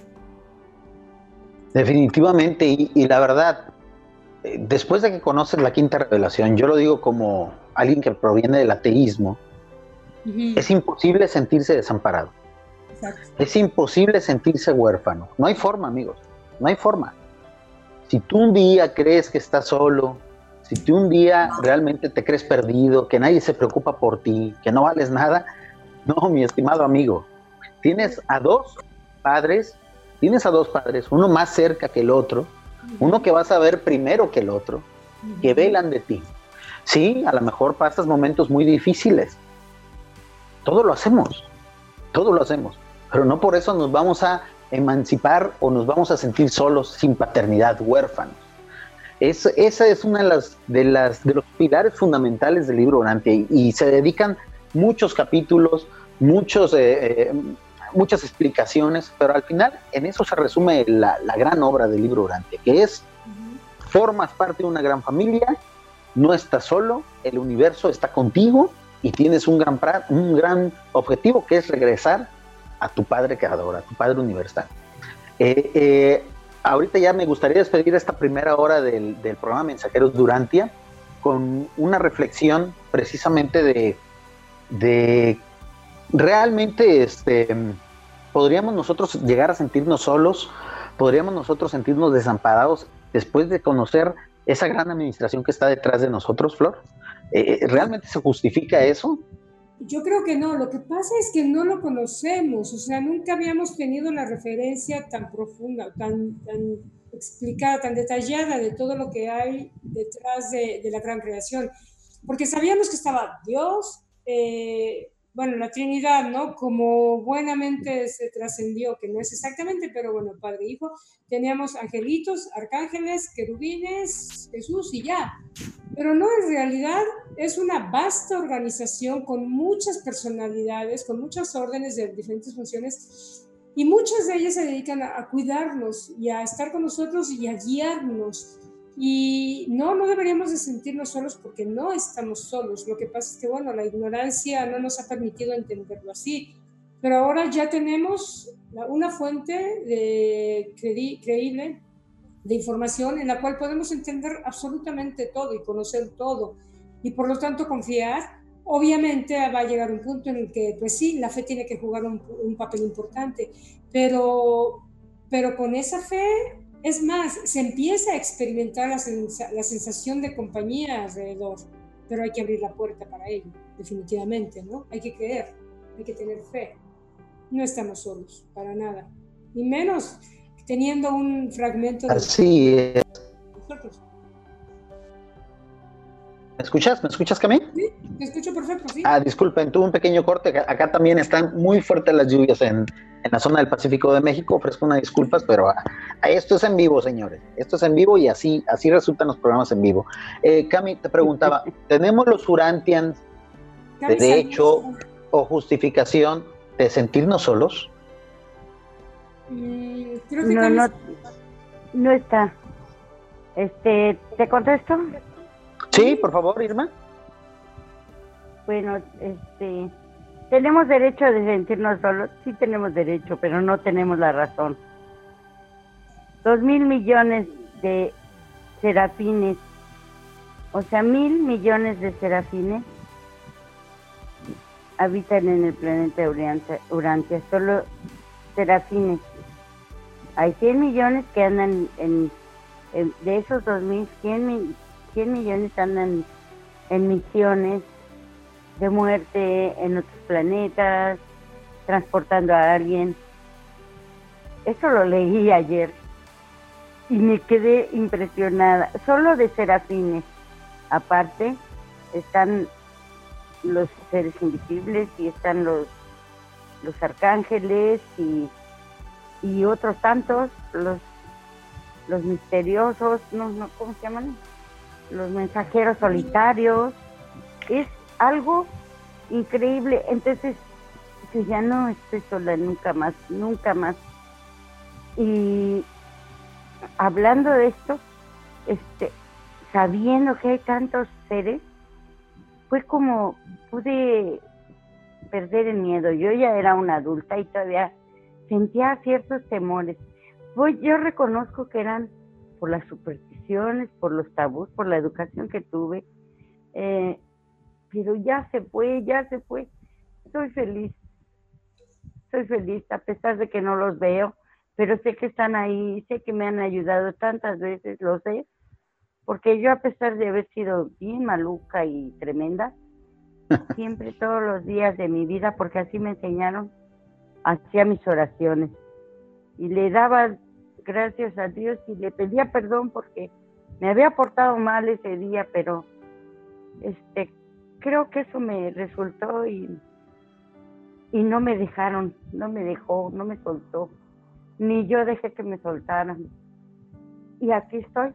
[SPEAKER 2] Definitivamente, y, y la verdad, eh, después de que conoces la quinta revelación, yo lo digo como alguien que proviene del ateísmo, uh-huh. Es imposible sentirse desamparado. Exacto. Es imposible sentirse huérfano. No hay forma, amigos. No hay forma. Si tú un día crees que estás solo, si tú un día realmente te crees perdido, que nadie se preocupa por ti, que no vales nada, no, mi estimado amigo. Tienes a dos padres, tienes a dos padres, uno más cerca que el otro, uno que vas a ver primero que el otro, que velan de ti. Sí, a lo mejor pasas momentos muy difíciles. Todo lo hacemos, todo lo hacemos, pero no por eso nos vamos a emancipar o nos vamos a sentir solos, sin paternidad, huérfanos. Es, esa es una de las, de las de los pilares fundamentales del libro Urantia, y, y se dedican muchos capítulos, muchos, eh, eh, muchas explicaciones, pero al final en eso se resume la, la gran obra del libro Urantia, que es, uh-huh. formas parte de una gran familia, no estás solo, el universo está contigo, y tienes un gran, un gran objetivo, que es regresar a tu Padre Creador, a tu Padre Universal. Eh, eh, ahorita ya me gustaría despedir esta primera hora del, del programa Mensajeros de Urantia con una reflexión precisamente de, de realmente este, podríamos nosotros llegar a sentirnos solos, podríamos nosotros sentirnos desamparados después de conocer esa gran administración que está detrás de nosotros, Flor. Eh, ¿Realmente se justifica eso?
[SPEAKER 3] Yo creo que no, lo que pasa es que no lo conocemos, o sea, nunca habíamos tenido la referencia tan profunda, tan, tan explicada, tan detallada de todo lo que hay detrás de, de la gran creación, porque sabíamos que estaba Dios, eh, bueno, la Trinidad, ¿no? Como buenamente se trascendió, que no es exactamente, pero bueno, Padre, Hijo, teníamos angelitos, arcángeles, querubines, Jesús y ya. Pero no, en realidad es una vasta organización con muchas personalidades, con muchas órdenes de diferentes funciones, y muchas de ellas se dedican a, a cuidarnos y a estar con nosotros y a guiarnos. Y no, no deberíamos de sentirnos solos, porque no estamos solos. Lo que pasa es que, bueno, la ignorancia no nos ha permitido entenderlo así. pero ahora ya tenemos una fuente de cre creíble de información en la cual podemos entender absolutamente todo y conocer todo, y por lo tanto confiar. Obviamente va a llegar un punto en el que, pues sí, la fe tiene que jugar un, un papel importante, pero, pero con esa fe, es más, se empieza a experimentar la, sens la sensación de compañía alrededor, pero hay que abrir la puerta para ello, definitivamente, ¿no? Hay que creer, hay que tener fe. No estamos solos, para nada, y menos teniendo un fragmento de...
[SPEAKER 2] Así es.
[SPEAKER 3] Nosotros.
[SPEAKER 2] ¿Me escuchas? ¿Me escuchas, Camil?
[SPEAKER 3] Sí, te escucho perfecto, sí.
[SPEAKER 2] Ah, disculpen, tuve un pequeño corte. Acá, acá también están muy fuertes las lluvias en, en la zona del Pacífico de México. Ofrezco unas disculpas, pero a, a esto es en vivo, señores. Esto es en vivo y así, así resultan los programas en vivo. Eh, Cami, te preguntaba, ¿tenemos los Urantians derecho o justificación de sentirnos solos?
[SPEAKER 3] Mm, creo que
[SPEAKER 4] no, no, no está. Este, ¿te contesto?
[SPEAKER 2] Sí, por favor, Irma.
[SPEAKER 4] Bueno, este, ¿tenemos derecho de sentirnos solos? Sí tenemos derecho, pero no tenemos la razón. Dos mil millones de serafines, o sea, mil millones de serafines habitan en el planeta Urantia, Urantia, solo serafines. Hay cien millones que andan en, en de esos dos mil, cien, cien millones andan en misiones de muerte en otros planetas, transportando a alguien. Eso lo leí ayer y me quedé impresionada. Solo de serafines. Aparte están los seres invisibles y están los los arcángeles y, y otros tantos, los los misteriosos, no, no, ¿cómo se llaman? Los mensajeros solitarios. Es algo increíble. Entonces, yo ya no estoy sola nunca más, nunca más. Y hablando de esto, este, sabiendo que hay tantos seres, fue como pude perder el miedo. Yo ya era una adulta y todavía sentía ciertos temores. Pues yo reconozco que eran por las supersticiones, por los tabús, por la educación que tuve, eh, pero ya se fue, ya se fue. Soy feliz, soy feliz a pesar de que no los veo, pero sé que están ahí, sé que me han ayudado tantas veces, lo sé, porque yo a pesar de haber sido bien maluca y tremenda, siempre todos los días de mi vida, porque así me enseñaron, hacía mis oraciones y le daba gracias a Dios y le pedía perdón porque me había portado mal ese día, pero este creo que eso me resultó y, y no me dejaron, no me dejó, no me soltó, ni yo dejé que me soltaran. Y aquí estoy.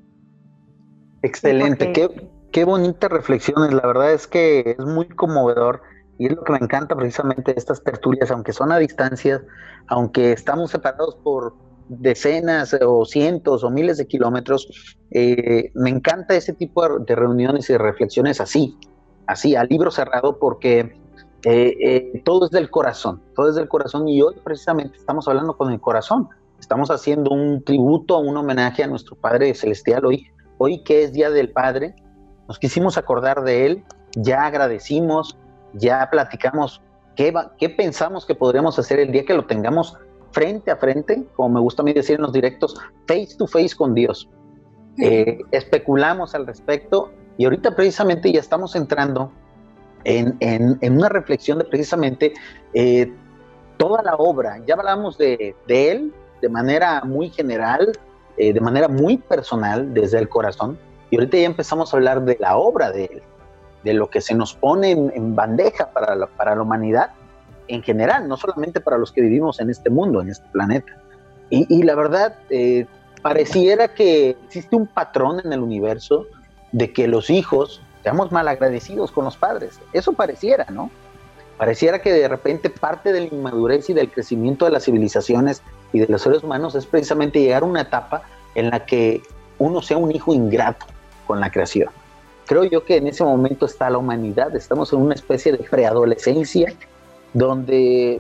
[SPEAKER 2] Excelente, porque... qué, qué bonitas reflexiones, la verdad es que es muy conmovedor y es lo que me encanta precisamente de estas tertulias, aunque son a distancias, aunque estamos separados por decenas o cientos o miles de kilómetros, eh, me encanta ese tipo de, de reuniones y de reflexiones así, así, a libro cerrado, porque eh, eh, todo es del corazón, todo es del corazón y hoy precisamente estamos hablando con el corazón, estamos haciendo un tributo, un homenaje a nuestro Padre Celestial hoy, hoy que es Día del Padre, nos quisimos acordar de Él, ya agradecimos, ya platicamos qué, va, qué pensamos que podríamos hacer el día que lo tengamos frente a frente, como me gusta a mí decir en los directos, face to face con Dios. Eh, especulamos al respecto y ahorita precisamente ya estamos entrando en, en, en una reflexión de precisamente eh, toda la obra. Ya hablamos de, de Él de manera muy general, eh, de manera muy personal, desde el corazón, y ahorita ya empezamos a hablar de la obra de Él, de lo que se nos pone en, en bandeja para la, para la humanidad en general, no solamente para los que vivimos en este mundo, en este planeta. Y, y la verdad, eh, pareciera que existe un patrón en el universo de que los hijos seamos malagradecidos con los padres. Eso pareciera, ¿no? Pareciera que de repente parte de la inmadurez y del crecimiento de las civilizaciones y de los seres humanos es precisamente llegar a una etapa en la que uno sea un hijo ingrato con la creación. Creo yo que en ese momento está la humanidad, estamos en una especie de preadolescencia donde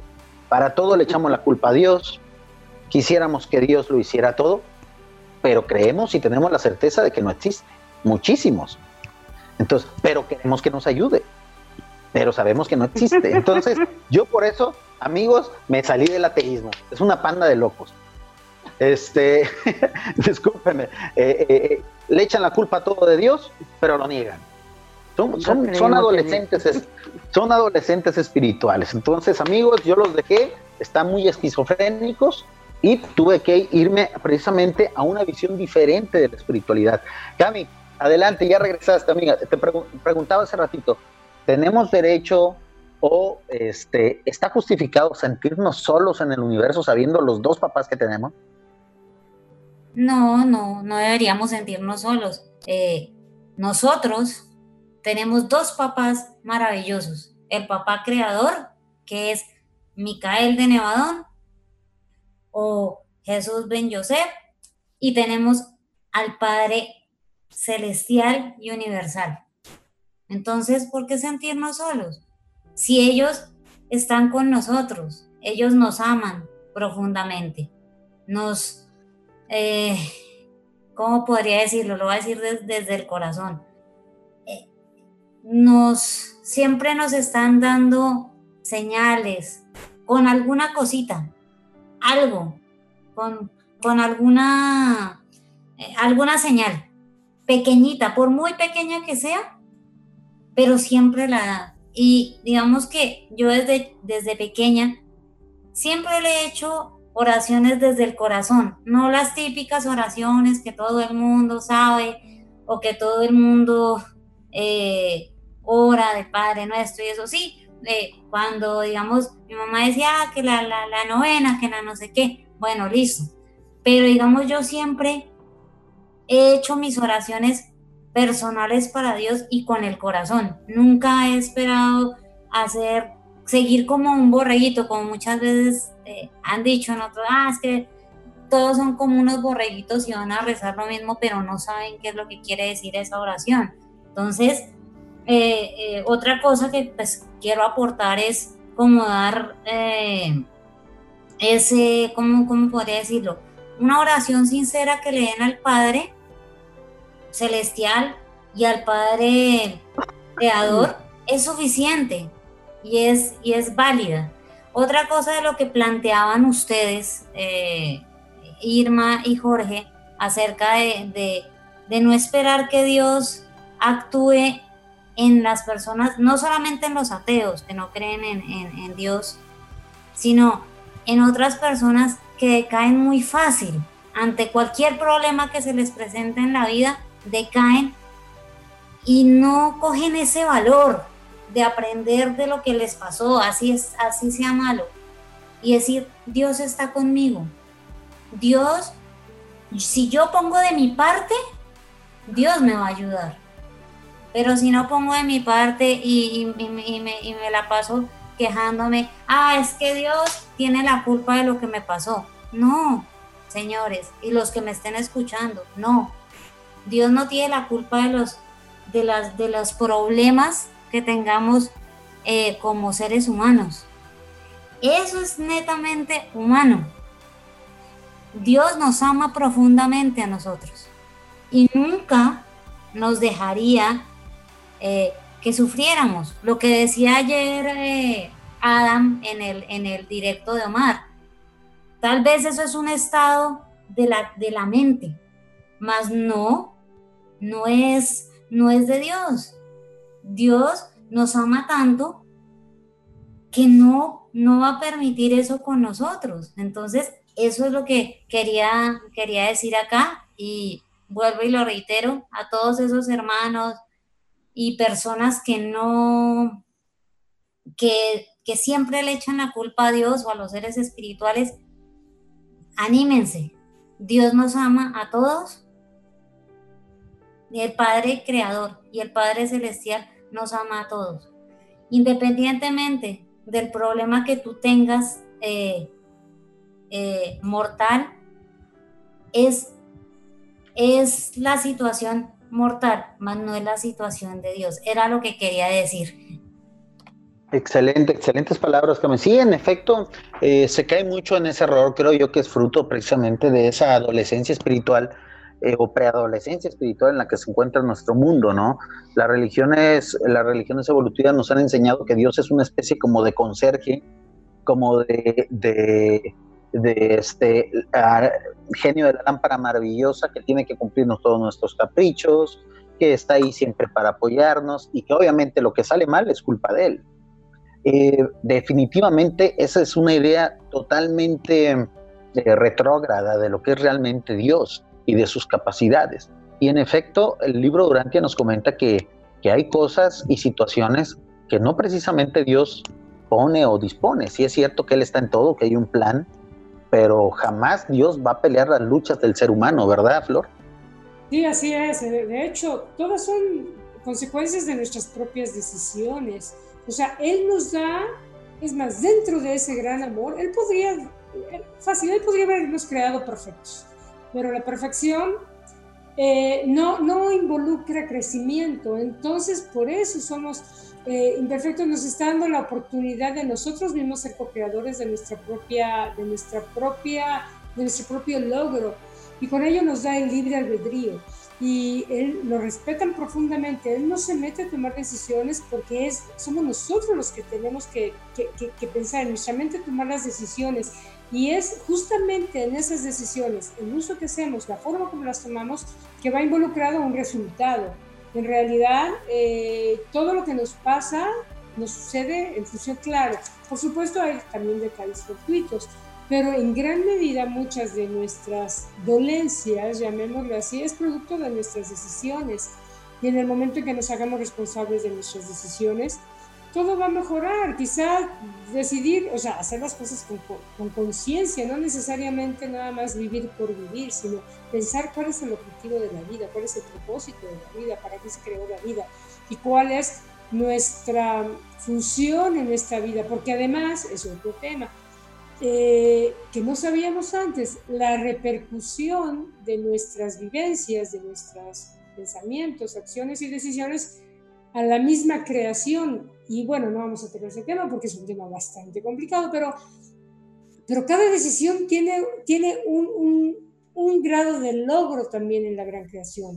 [SPEAKER 2] Para todo le echamos la culpa a Dios. Quisiéramos que Dios lo hiciera todo, pero creemos y tenemos la certeza de que no existe. Muchísimos. Entonces, pero queremos que nos ayude. Pero sabemos que no existe. Entonces, yo por eso, amigos, me salí del ateísmo. Es una panda de locos. Este, discúlpenme, eh, eh, le echan la culpa a todo de Dios, pero lo niegan. Son, son, son adolescentes, es, son adolescentes espirituales. Entonces, amigos, yo los dejé, están muy esquizofrénicos y tuve que irme precisamente a una visión diferente de la espiritualidad. Cami, adelante, ya regresaste, amiga. Te pregu- preguntaba hace ratito, ¿tenemos derecho o este, está justificado sentirnos solos en el universo sabiendo los dos papás que tenemos?
[SPEAKER 5] No, no, no deberíamos sentirnos solos. Eh, nosotros tenemos dos papás maravillosos. El papá creador, que es Micael de Nevadón o Jesús ben Yosef, y tenemos al Padre celestial y universal. Entonces, ¿por qué sentirnos solos? Si ellos están con nosotros, ellos nos aman profundamente, nos, eh, ¿cómo podría decirlo? Lo voy a decir des, desde el corazón. Eh, nos, siempre nos están dando señales, con alguna cosita, algo, con, con alguna, eh, alguna señal, pequeñita, por muy pequeña que sea, pero siempre la da. Y digamos que yo desde, desde pequeña siempre le he hecho oraciones desde el corazón, no las típicas oraciones que todo el mundo sabe o que todo el mundo eh, ora del Padre Nuestro y eso sí, eh, cuando digamos mi mamá decía ah, que la, la, la novena, que la no sé qué, bueno, listo, pero digamos yo siempre he hecho mis oraciones personales para Dios y con el corazón. Nunca he esperado hacer, seguir como un borreguito, como muchas veces eh, han dicho en otros, ah, es que todos son como unos borreguitos y van a rezar lo mismo, pero no saben qué es lo que quiere decir esa oración. Entonces, eh, eh, otra cosa que pues quiero aportar es como dar eh, ese, ¿cómo, cómo podría decirlo? Una oración sincera que le den al Padre celestial y al Padre creador es suficiente y es, y es válida. Otra cosa de lo que planteaban ustedes, eh, Irma y Jorge, acerca de, de, de no esperar que Dios actúe en las personas, no solamente en los ateos que no creen en, en, en Dios, sino en otras personas que decaen muy fácil ante cualquier problema que se les presente en la vida, decaen y no cogen ese valor de aprender de lo que les pasó, así es, así sea malo, y decir, Dios está conmigo. Dios, si yo pongo de mi parte, Dios me va a ayudar. Pero si no pongo de mi parte y, y, y, y, me, y me la paso quejándome, ah, es que Dios tiene la culpa de lo que me pasó. No, señores, y los que me estén escuchando, no. Dios no tiene la culpa de los, de las, de los problemas que tengamos eh, como seres humanos. Eso es netamente humano. Dios nos ama profundamente a nosotros y nunca nos dejaría eh, que sufriéramos. Lo que decía ayer eh, Adam en el, en el directo de Omar, tal vez eso es un estado de la, de la mente, mas no, no es, no es de Dios. Dios nos ama tanto que no, no va a permitir eso con nosotros. Entonces, eso es lo que quería, quería decir acá, y vuelvo y lo reitero a todos esos hermanos y personas que no, que, que siempre le echan la culpa a Dios o a los seres espirituales. Anímense, Dios nos ama a todos, y el Padre Creador y el Padre Celestial nos ama a todos, independientemente del problema que tú tengas eh, eh, mortal, es, es la situación mortal, más no es la situación de Dios. Era lo que quería decir.
[SPEAKER 2] Excelente, excelentes palabras, Carmen. Sí, en efecto, eh, se cae mucho en ese error, creo yo que es fruto precisamente de esa adolescencia espiritual eh, o preadolescencia espiritual en la que se encuentra nuestro mundo, ¿no? Las religiones, las religiones evolutivas nos han enseñado que Dios es una especie como de conserje, como de, de, de este uh, genio de la lámpara maravillosa que tiene que cumplirnos todos nuestros caprichos, que está ahí siempre para apoyarnos y que obviamente lo que sale mal es culpa de él. Eh, definitivamente esa es una idea totalmente eh, retrógrada de lo que es realmente Dios y de sus capacidades. Y en efecto, el libro de Urantia nos comenta que, que hay cosas y situaciones que no precisamente Dios pone o dispone. Sí es cierto que Él está en todo, que hay un plan, pero jamás Dios va a pelear las luchas del ser humano, ¿verdad, Flor?
[SPEAKER 3] Sí, así es. De hecho, todas son consecuencias de nuestras propias decisiones. O sea, Él nos da, es más, dentro de ese gran amor, Él podría, fácil, Él podría habernos creado perfectos, pero la perfección eh, no, no involucra crecimiento, entonces por eso somos eh, imperfectos, nos está dando la oportunidad de nosotros mismos ser co-creadores de nuestra propia, de nuestra propia, de nuestro propio logro, y con ello nos da el libre albedrío. Y él lo respetan profundamente, él no se mete a tomar decisiones porque es, somos nosotros los que tenemos que, que, que, que pensar en nuestra mente, tomar las decisiones, y es justamente en esas decisiones, el uso que hacemos, la forma como las tomamos, que va involucrado un resultado. En realidad, eh, todo lo que nos pasa nos sucede en función, claro, por supuesto hay también detalles fortuitos, pero en gran medida muchas de nuestras dolencias, llamémoslo así, es producto de nuestras decisiones. Y en el momento en que nos hagamos responsables de nuestras decisiones, todo va a mejorar. Quizá decidir, o sea, hacer las cosas con, con conciencia, no necesariamente nada más vivir por vivir, sino pensar cuál es el objetivo de la vida, cuál es el propósito de la vida, para qué se creó la vida y cuál es nuestra función en esta vida, porque además es otro tema. Eh, que no sabíamos antes, la repercusión de nuestras vivencias, de nuestros pensamientos, acciones y decisiones a la misma creación. Y bueno, no vamos a tener ese tema porque es un tema bastante complicado, pero, pero cada decisión tiene, tiene un, un, un grado de logro también en la gran creación.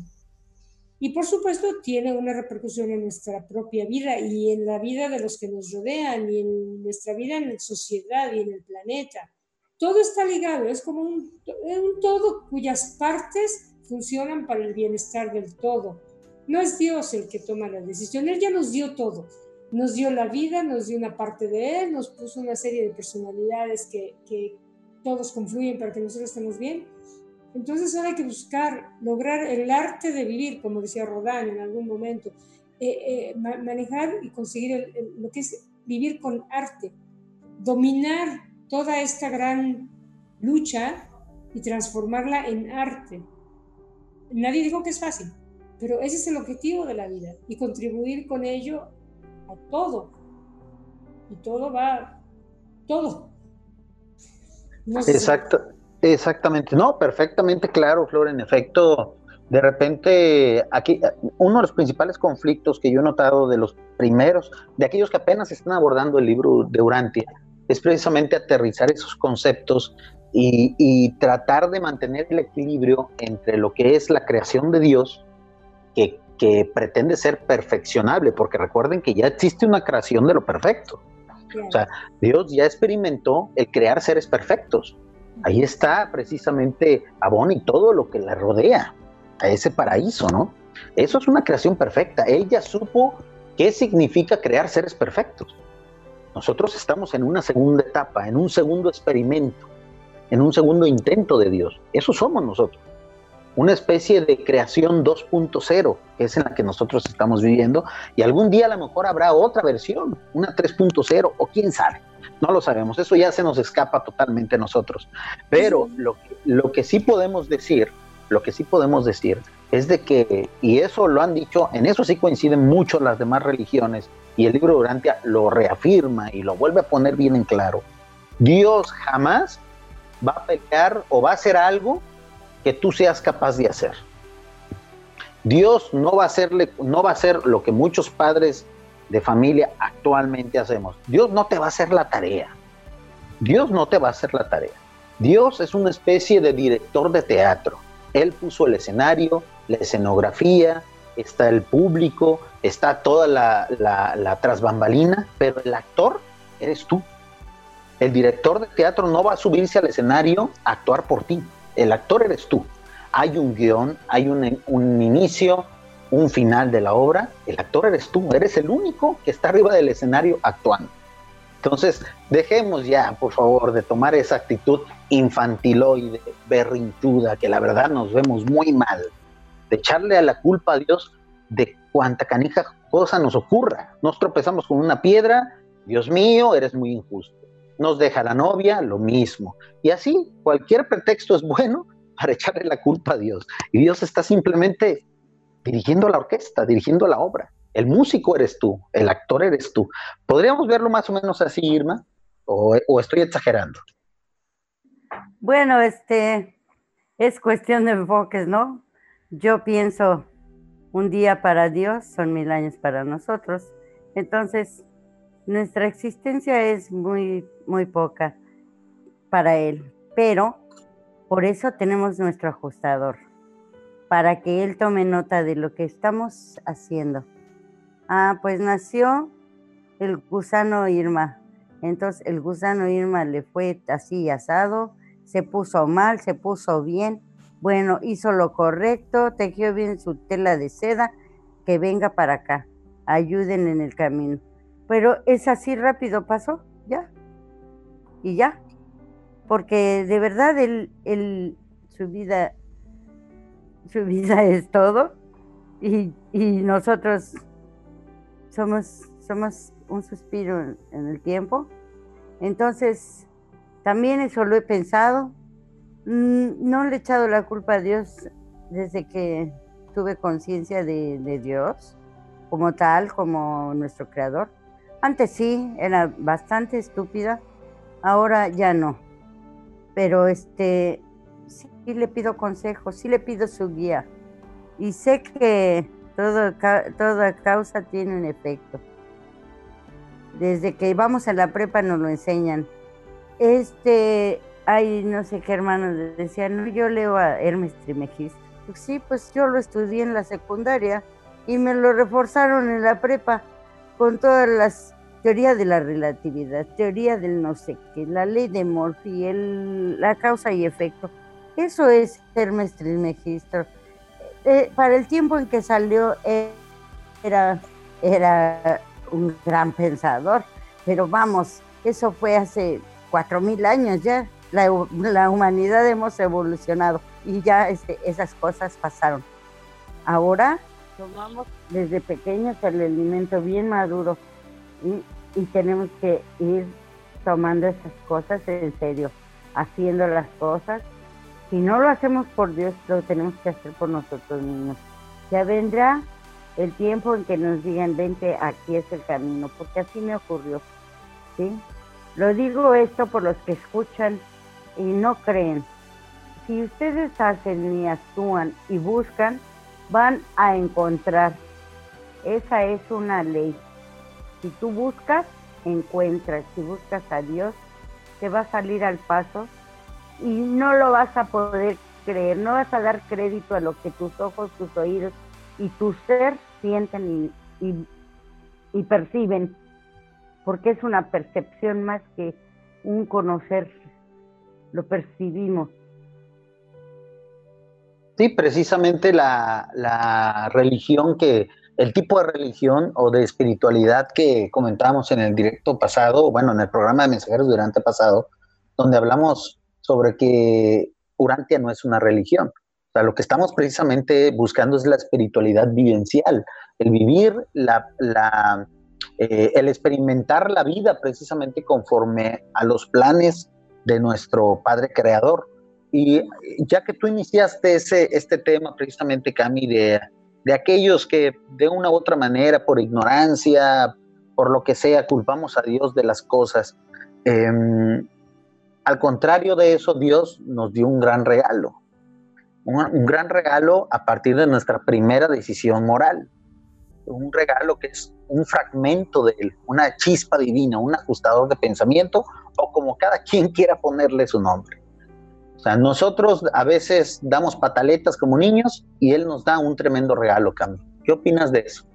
[SPEAKER 3] Y por supuesto tiene una repercusión en nuestra propia vida y en la vida de los que nos rodean y en nuestra vida en la sociedad y en el planeta. Todo está ligado, es como un, un todo cuyas partes funcionan para el bienestar del todo. No es Dios el que toma la decisión, Él ya nos dio todo. Nos dio la vida, nos dio una parte de Él, nos puso una serie de personalidades que, que todos confluyen para que nosotros estemos bien. Entonces ahora hay que buscar, lograr el arte de vivir, como decía Rodin en algún momento, eh, eh, ma- manejar y conseguir el, el, lo que es vivir con arte, dominar toda esta gran lucha y transformarla en arte. Nadie dijo que es fácil, pero ese es el objetivo de la vida y contribuir con ello a todo. Y todo va, todo. No sé
[SPEAKER 2] Exacto. Si... Exactamente, no, perfectamente claro, Flor, en efecto, de repente, aquí, uno de los principales conflictos que yo he notado de los primeros, de aquellos que apenas están abordando el libro de Urantia, es precisamente aterrizar esos conceptos y, y tratar de mantener el equilibrio entre lo que es la creación de Dios, que, que pretende ser perfeccionable, porque recuerden que ya existe una creación de lo perfecto. O sea, Dios ya experimentó el crear seres perfectos. Ahí está precisamente Abón y todo lo que le rodea a ese paraíso, ¿no? Eso es una creación perfecta. Él ya supo qué significa crear seres perfectos. Nosotros estamos en una segunda etapa, en un segundo experimento, en un segundo intento de Dios. Eso somos nosotros. Una especie de creación dos punto cero, que es en la que nosotros estamos viviendo, y algún día a lo mejor habrá otra versión, una tres punto cero, o quién sabe. No lo sabemos, eso ya se nos escapa totalmente a nosotros. Pero lo que, lo que sí podemos decir, lo que sí podemos decir es de que, y eso lo han dicho, en eso sí coinciden mucho las demás religiones, y el libro de Urantia lo reafirma y lo vuelve a poner bien en claro. Dios jamás va a pelear o va a hacer algo que tú seas capaz de hacer. Dios no va a hacerle, no va a hacer lo que muchos padres de familia actualmente hacemos. Dios no te va a hacer la tarea. Dios no te va a hacer la tarea. Dios es una especie de director de teatro. Él puso el escenario, la escenografía, está el público, está toda la, la, la trasbambalina, pero el actor eres tú. El director de teatro no va a subirse al escenario a actuar por ti. El actor eres tú. Hay un guión, hay un, un inicio, un final de la obra. El actor eres tú. Eres el único que está arriba del escenario actuando. Entonces, dejemos ya, por favor, de tomar esa actitud infantiloide, berrinchuda, que la verdad nos vemos muy mal, de echarle a la culpa a Dios de cuanta canija cosa nos ocurra. Nos tropezamos con una piedra, Dios mío, eres muy injusto. Nos deja la novia, lo mismo. Y así, cualquier pretexto es bueno para echarle la culpa a Dios. Y Dios está simplemente dirigiendo la orquesta, dirigiendo la obra. El músico eres tú, el actor eres tú. ¿Podríamos verlo más o menos así, Irma? ¿O, o estoy exagerando?
[SPEAKER 4] Bueno, este, es cuestión de enfoques, ¿no? Yo pienso, un día para Dios son mil años para nosotros. Entonces, nuestra existencia es muy, muy poca para Él. Pero, por eso tenemos nuestro ajustador, para que Él tome nota de lo que estamos haciendo. Ah, pues nació el gusano Irma. Entonces el gusano Irma le fue así asado, se puso mal, se puso bien. Bueno, hizo lo correcto, tejió bien su tela de seda, que venga para acá, ayuden en el camino. Pero es así rápido pasó, ya. Y ya. Porque de verdad él, él, su vida, su vida es todo. Y, y nosotros somos, somos un suspiro en, en el tiempo. Entonces, también eso lo he pensado. No le he echado la culpa a Dios desde que tuve conciencia de, de Dios como tal, como nuestro creador. Antes sí, era bastante estúpida, ahora ya no. Pero este, sí le pido consejos, sí le pido su guía. Y sé que todo, toda causa tiene un efecto. Desde que vamos a la prepa nos lo enseñan. Este, hay no sé qué hermanos decían, no, yo leo a Hermes Trismegisto. Pues sí, pues yo lo estudié en la secundaria y me lo reforzaron en la prepa con todas las teorías de la relatividad, teoría del no sé qué, la ley de Murphy, el, la causa y efecto. Eso es Hermes Trismegisto. Eh, para el tiempo en que salió eh, era, era un gran pensador, pero vamos, eso fue hace cuatro mil años ya. La, la humanidad hemos evolucionado y ya este, esas cosas pasaron. Ahora tomamos desde pequeños el alimento bien maduro y, y tenemos que ir tomando esas cosas en serio, haciendo las cosas. Si no lo hacemos por Dios, lo tenemos que hacer por nosotros mismos. Ya vendrá el tiempo en que nos digan, vente, aquí es el camino, porque así me ocurrió, ¿sí? Lo digo esto por los que escuchan y no creen. Si ustedes hacen y actúan y buscan, van a encontrar. Esa es una ley. Si tú buscas, encuentras. Si buscas a Dios, te va a salir al paso y no lo vas a poder creer. No vas a dar crédito a lo que tus ojos, tus oídos y tu ser sienten y, y, y perciben. Porque es una percepción más que un conocer. Lo percibimos.
[SPEAKER 2] Sí, precisamente la, la religión que, el tipo de religión o de espiritualidad que comentábamos en el directo pasado, bueno, en el programa de Mensajeros de Urantia pasado, donde hablamos sobre que Urantia no es una religión. O sea, lo que estamos precisamente buscando es la espiritualidad vivencial, el vivir, la, la, eh, el experimentar la vida precisamente conforme a los planes de nuestro Padre Creador. Y ya que tú iniciaste ese, este tema precisamente, Cami, de, de aquellos que de una u otra manera, por ignorancia, por lo que sea, culpamos a Dios de las cosas, eh, al contrario de eso, Dios nos dio un gran regalo, un, un gran regalo a partir de nuestra primera decisión moral. un regalo que es un fragmento de él, una chispa divina, un ajustador de pensamiento, o como cada quien quiera ponerle su nombre. O sea, nosotros a veces damos pataletas como niños y él nos da un tremendo regalo, Cami. ¿Qué opinas de eso?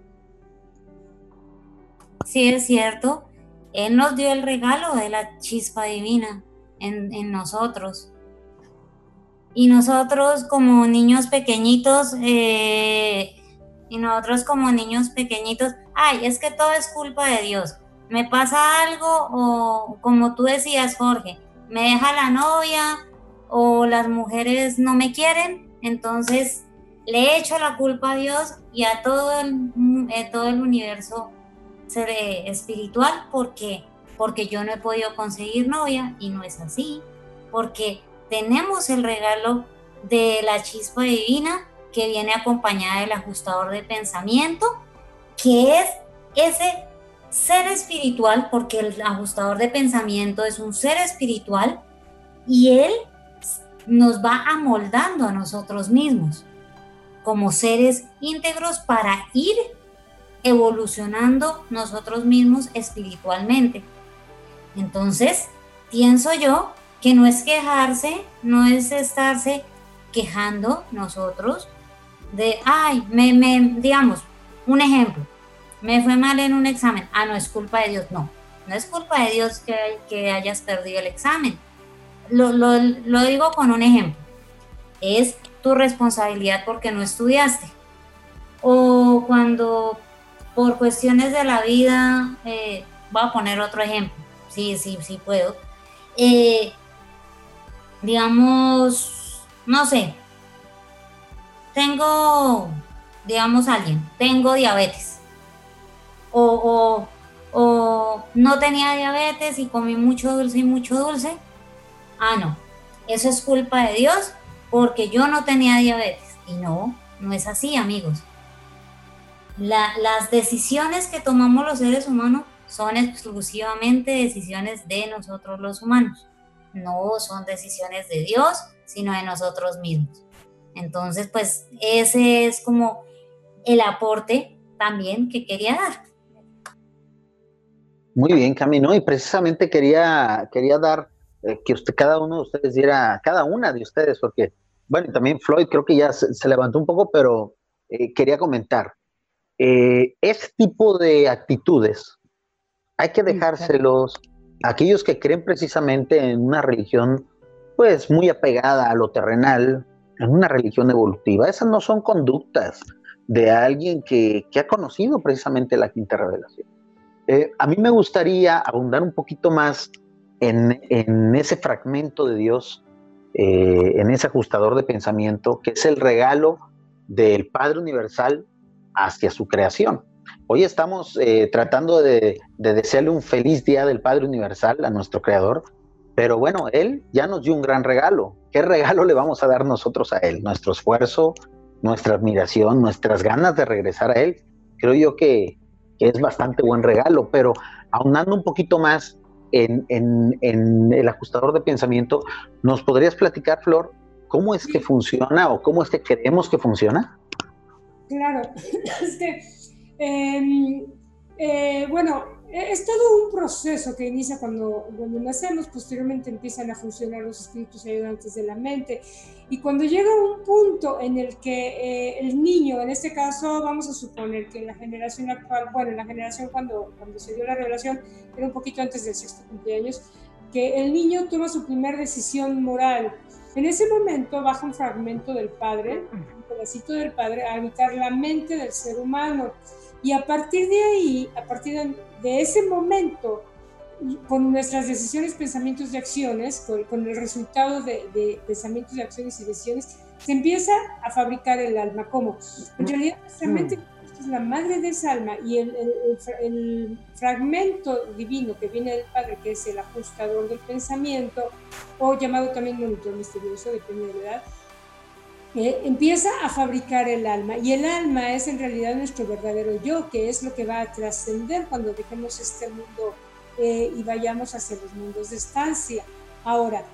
[SPEAKER 5] Sí, es cierto. Él nos dio el regalo de la chispa divina en, en nosotros. Y nosotros como niños pequeñitos, eh, y nosotros como niños pequeñitos, ay, es que todo es culpa de Dios. Me pasa algo, o como tú decías, Jorge, me deja la novia, o las mujeres no me quieren, entonces le echo la culpa a Dios y a todo el, eh, todo el universo espiritual, porque, porque yo no he podido conseguir novia, y no es así, porque tenemos el regalo de la chispa divina que viene acompañada del ajustador de pensamiento, que es ese ser espiritual, porque el ajustador de pensamiento es un ser espiritual y él nos va amoldando a nosotros mismos como seres íntegros para ir evolucionando nosotros mismos espiritualmente. Entonces, pienso yo que no es quejarse, no es estarse quejando nosotros de, ay, me, me, digamos, un ejemplo, me fue mal en un examen, ah, no es culpa de Dios, no, no es culpa de Dios que, que hayas perdido el examen, lo, lo, lo digo con un ejemplo, es tu responsabilidad porque no estudiaste, o cuando por cuestiones de la vida, eh, voy a poner otro ejemplo, sí, sí, sí puedo, eh, digamos, no sé, tengo, digamos alguien, tengo diabetes, o, o, o no tenía diabetes y comí mucho dulce y mucho dulce, ah no, eso es culpa de Dios porque yo no tenía diabetes, y no, no es así, amigos. La, las decisiones que tomamos los seres humanos son exclusivamente decisiones de nosotros los humanos. No son decisiones de Dios, sino de nosotros mismos. Entonces, pues, ese es como el aporte también que quería dar.
[SPEAKER 2] Muy bien, Cami, ¿no? Y precisamente quería, quería dar eh, que usted, cada uno de ustedes diera, cada una de ustedes, porque, bueno, y también Floyd creo que ya se, se levantó un poco, pero eh, quería comentar. Eh, este tipo de actitudes hay que dejárselos a aquellos que creen precisamente en una religión pues muy apegada a lo terrenal, en una religión evolutiva. Esas no son conductas de alguien que, que ha conocido precisamente la quinta revelación. Eh, a mí me gustaría abundar un poquito más en, en ese fragmento de Dios, eh, en ese ajustador de pensamiento, que es el regalo del Padre Universal hacia su creación. Hoy estamos eh, tratando de, de desearle un feliz día del Padre Universal a nuestro Creador, pero bueno, Él ya nos dio un gran regalo. ¿Qué regalo le vamos a dar nosotros a Él? Nuestro esfuerzo, nuestra admiración, nuestras ganas de regresar a Él. Creo yo que, que es bastante buen regalo, pero aunando un poquito más en, en, en el ajustador de pensamiento, ¿nos podrías platicar, Flor, cómo es que funciona o cómo es que creemos que funciona?
[SPEAKER 3] Claro, es que, eh, eh, bueno, es todo un proceso que inicia cuando, cuando nacemos, posteriormente empiezan a funcionar los espíritus ayudantes de la mente, y cuando llega un punto en el que eh, el niño, en este caso vamos a suponer que en la generación actual, bueno, en la generación cuando, cuando se dio la revelación, era un poquito antes del sexto cumpleaños, que el niño toma su primer decisión moral. En ese momento baja un fragmento del Padre, un pedacito del Padre, a habitar la mente del ser humano. Y a partir de ahí, a partir de, de ese momento, con nuestras decisiones, pensamientos y acciones, con, con el resultado de, de pensamientos y acciones y decisiones, se empieza a fabricar el alma. ¿Cómo? En realidad, nuestra mente es la madre de esa alma, y el, el, el, el fragmento divino que viene del Padre, que es el ajustador del pensamiento, o llamado también monitor misterioso, depende de la edad, eh, empieza a fabricar el alma, y el alma es en realidad nuestro verdadero yo, que es lo que va a trascender cuando dejemos este mundo eh, y vayamos hacia los mundos de estancia. Ahora,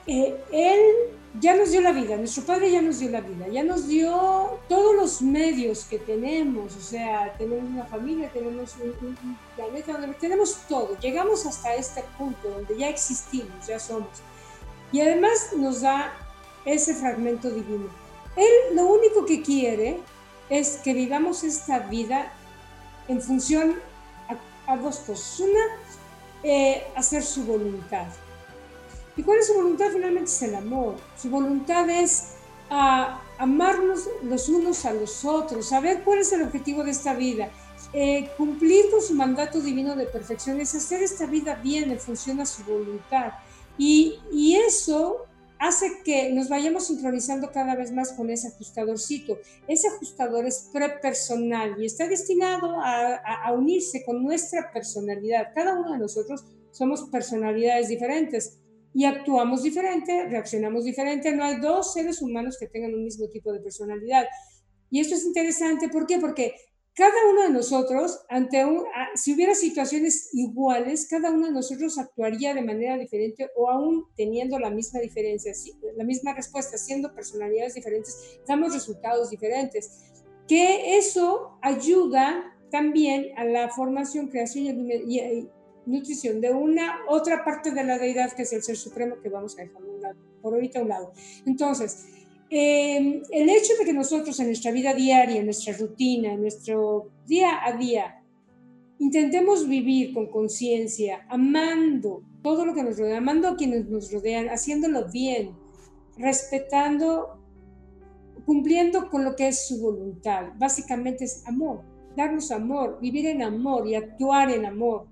[SPEAKER 3] eh, Él ya nos dio la vida, nuestro Padre ya nos dio la vida, ya nos dio todos los medios que tenemos, o sea, tenemos una familia, tenemos un, un, un planeta, tenemos todo, llegamos hasta este punto donde ya existimos, ya somos. Y además nos da ese fragmento divino. Él lo único que quiere es que vivamos esta vida en función a, a dos cosas. Una, eh, hacer su voluntad. ¿Y cuál es su voluntad? Finalmente es el amor. Su voluntad es uh, amarnos los unos a los otros, saber cuál es el objetivo de esta vida, eh, cumplir con su mandato divino de perfección, es hacer esta vida bien en función a su voluntad. Y, y eso hace que nos vayamos sincronizando cada vez más con ese ajustadorcito. Ese ajustador es prepersonal y está destinado a, a, a unirse con nuestra personalidad. Cada uno de nosotros somos personalidades diferentes y actuamos diferente, reaccionamos diferente. No hay dos seres humanos que tengan un mismo tipo de personalidad. Y esto es interesante, ¿por qué? Porque cada uno de nosotros, ante un, si hubiera situaciones iguales, cada uno de nosotros actuaría de manera diferente o aún teniendo la misma diferencia, la misma respuesta, siendo personalidades diferentes, damos resultados diferentes. Que eso ayuda también a la formación, creación y, y nutrición de una otra parte de la deidad, que es el Ser Supremo, que vamos a dejar un lado, por ahorita a un lado. Entonces, eh, el hecho de que nosotros en nuestra vida diaria, en nuestra rutina, en nuestro día a día, intentemos vivir con conciencia, amando todo lo que nos rodea, amando a quienes nos rodean, haciéndolo bien, respetando, cumpliendo con lo que es su voluntad. Básicamente es amor, darnos amor, vivir en amor y actuar en amor.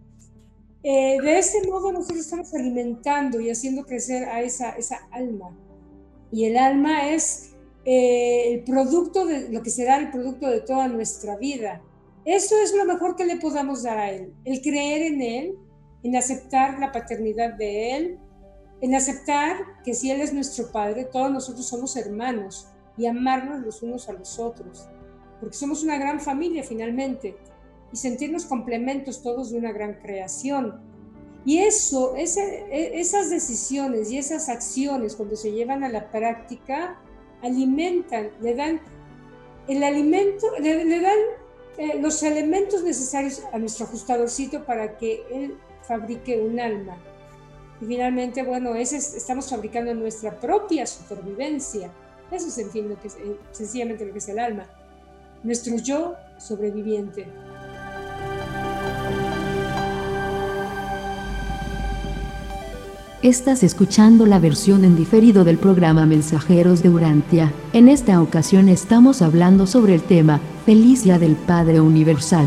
[SPEAKER 3] Eh, de este modo nosotros estamos alimentando y haciendo crecer a esa, esa alma. Y el alma es eh, el producto de lo que será el producto de toda nuestra vida. Eso es lo mejor que le podamos dar a Él. El creer en Él, en aceptar la paternidad de Él, en aceptar que si Él es nuestro Padre, todos nosotros somos hermanos y amarnos los unos a los otros. Porque somos una gran familia finalmente. Y sentirnos complementos todos de una gran creación. Y eso, ese, esas decisiones y esas acciones, cuando se llevan a la práctica, alimentan, le dan el alimento, le, le dan eh, los elementos necesarios a nuestro ajustadorcito para que él fabrique un alma. Y finalmente, bueno, ese es, estamos fabricando nuestra propia supervivencia. Eso es, en fin, lo que es, eh, sencillamente lo que es el alma. Nuestro yo sobreviviente.
[SPEAKER 1] Estás escuchando la versión en diferido del programa Mensajeros de Urantia. En esta ocasión estamos hablando sobre el tema Feliz Día del Padre Universal.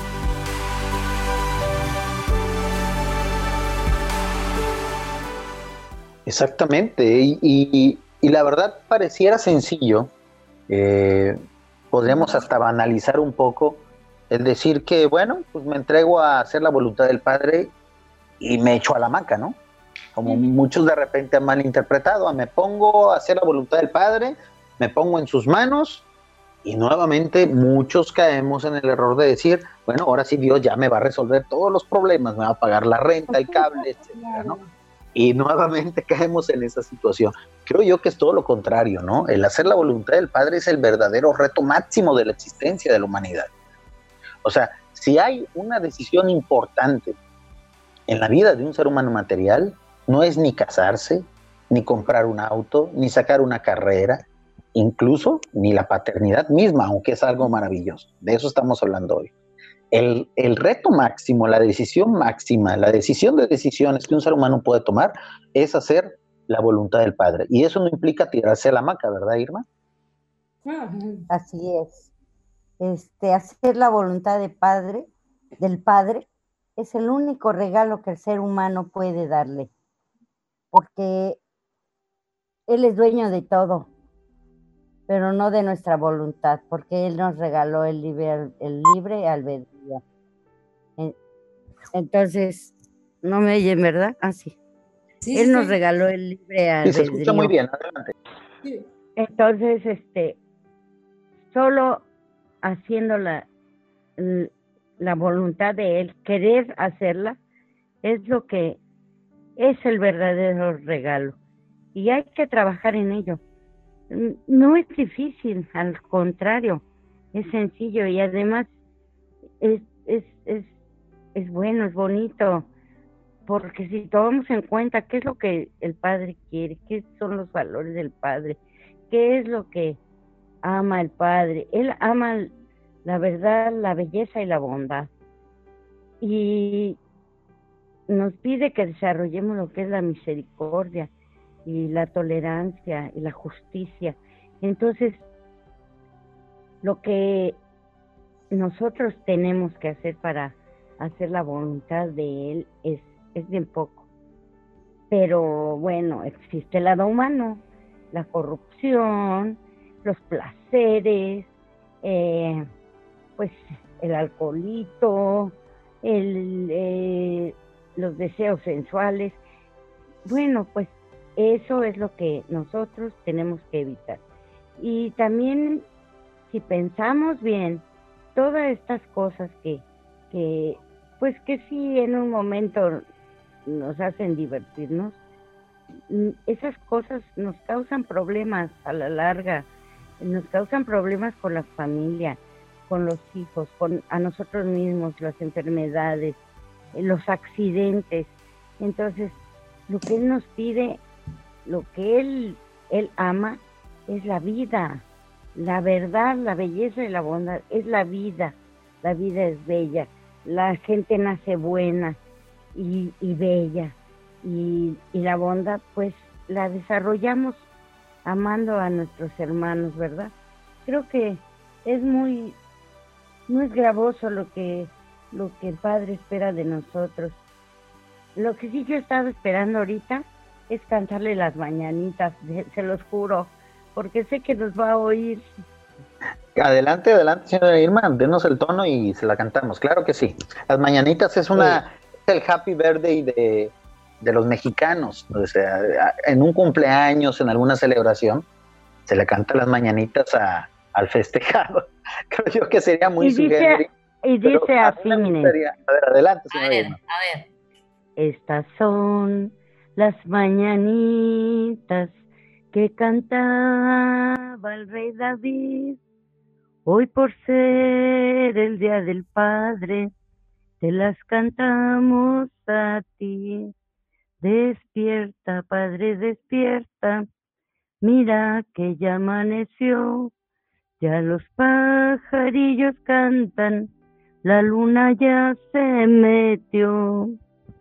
[SPEAKER 2] Exactamente, y, y, y la verdad pareciera sencillo, eh, podríamos hasta banalizar un poco el decir que, bueno, pues me entrego a hacer la voluntad del Padre y me echo a la hamaca, ¿no? Como muchos de repente han malinterpretado, me pongo a hacer la voluntad del Padre, me pongo en sus manos, y nuevamente muchos caemos en el error de decir, bueno, ahora sí Dios ya me va a resolver todos los problemas, me va a pagar la renta, el cable, etcétera, ¿no? Y nuevamente caemos en esa situación. Creo yo que es todo lo contrario, ¿no? El hacer la voluntad del Padre es el verdadero reto máximo de la existencia de la humanidad. O sea, si hay una decisión importante en la vida de un ser humano material, no es ni casarse, ni comprar un auto, ni sacar una carrera, incluso ni la paternidad misma, aunque es algo maravilloso. De eso estamos hablando hoy. El, el reto máximo, la decisión máxima, la decisión de decisiones que un ser humano puede tomar es hacer la voluntad del Padre. Y eso no implica tirarse a la hamaca, ¿verdad, Irma?
[SPEAKER 4] Así es. Este, hacer la voluntad de padre, del Padre es el único regalo que el ser humano puede darle. Porque Él es dueño de todo, pero no de nuestra voluntad, porque Él nos regaló el libre, el libre albedrío. Entonces, no me oyen, ¿verdad? Ah, sí. sí Él sí, nos sí. regaló el libre albedrío.
[SPEAKER 2] Sí, se escucha muy bien, adelante.
[SPEAKER 4] Sí. Entonces, este, solo haciendo la, la voluntad de Él, querer hacerla, es lo que es el verdadero regalo. y hay que trabajar en ello. No es difícil, al contrario, es sencillo y además es, es, es, es bueno, es bonito, porque si tomamos en cuenta qué es lo que el padre quiere, qué son los valores del padre, qué es lo que ama el padre, él ama la verdad, la belleza y la bondad, y nos pide que desarrollemos lo que es la misericordia y la tolerancia y la justicia. Entonces, lo que nosotros tenemos que hacer para hacer la voluntad de Él es, es bien poco. Pero bueno, existe el lado humano, la corrupción, los placeres, eh, pues el alcoholito, el, eh, los deseos sensuales. Bueno, pues eso es lo que nosotros tenemos que evitar. Y también, si pensamos bien, todas estas cosas que, que pues que sí en un momento nos hacen divertirnos, esas cosas nos causan problemas a la larga, nos causan problemas con la familia, con los hijos, con a nosotros mismos, las enfermedades, los accidentes. Entonces, lo que Él nos pide, lo que Él, Él ama, es la vida, la verdad, la belleza y la bondad, es la vida. La vida es bella, la gente nace buena y, y bella, y, y la bondad pues la desarrollamos amando a nuestros hermanos, ¿verdad? Creo que es muy, no es gravoso lo que, lo que el Padre espera de nosotros. Lo que sí yo he estado esperando ahorita es cantarle las mañanitas, se los juro, porque sé que nos va a oír.
[SPEAKER 2] Adelante, adelante, señora Irma, denos el tono y se la cantamos, claro que sí. Las mañanitas es una, sí. Es el happy birthday de, de los mexicanos, o sea, en un cumpleaños, en alguna celebración, se le canta las mañanitas a, al festejado. Creo yo que sería muy
[SPEAKER 4] y dice, y dice así, miren.
[SPEAKER 2] A ver, adelante, señora
[SPEAKER 5] a ver,
[SPEAKER 2] Irma.
[SPEAKER 5] A ver.
[SPEAKER 4] Estas son las mañanitas que cantaba el rey David. Hoy por ser el día del Padre, te las cantamos a ti. Despierta, Padre, despierta, mira que ya amaneció, ya los pajarillos cantan, la luna ya se metió.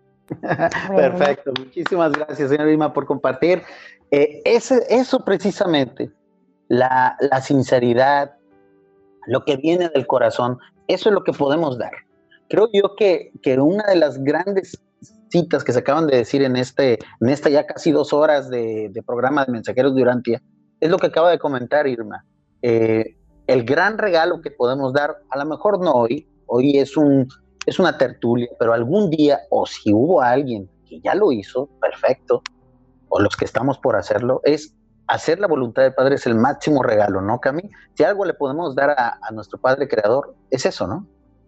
[SPEAKER 2] Perfecto, muchísimas gracias, señora Irma, por compartir. Eh, ese, eso precisamente, la, la sinceridad, lo que viene del corazón, eso es lo que podemos dar. Creo yo que, que una de las grandes citas que se acaban de decir en, este, en esta ya casi dos horas de, de programa de Mensajeros de Urantia, es lo que acaba de comentar Irma. Eh, el gran regalo que podemos dar, a lo mejor no hoy, hoy es un... es una tertulia, pero algún día, o si hubo alguien que ya lo hizo, perfecto, o los que estamos por hacerlo, es hacer la voluntad del Padre, es el máximo regalo, ¿no, Cami? Si algo le podemos dar a, a nuestro Padre Creador, es eso, ¿no?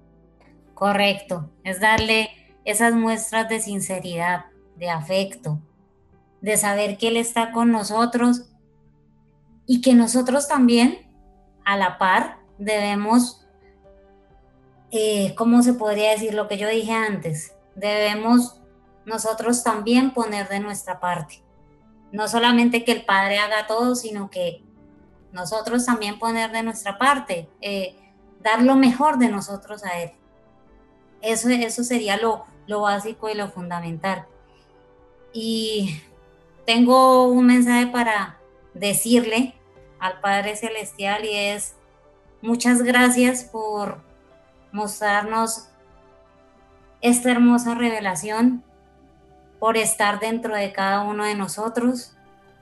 [SPEAKER 5] Correcto, es darle esas muestras de sinceridad, de afecto, de saber que Él está con nosotros y que nosotros también, a la par, debemos... Eh, ¿cómo se podría decir lo que yo dije antes? Debemos nosotros también poner de nuestra parte. No solamente que el Padre haga todo, sino que nosotros también poner de nuestra parte, eh, dar lo mejor de nosotros a Él. Eso, eso sería lo, lo básico y lo fundamental. Y tengo un mensaje para decirle al Padre Celestial y es: muchas gracias por mostrarnos esta hermosa revelación, por estar dentro de cada uno de nosotros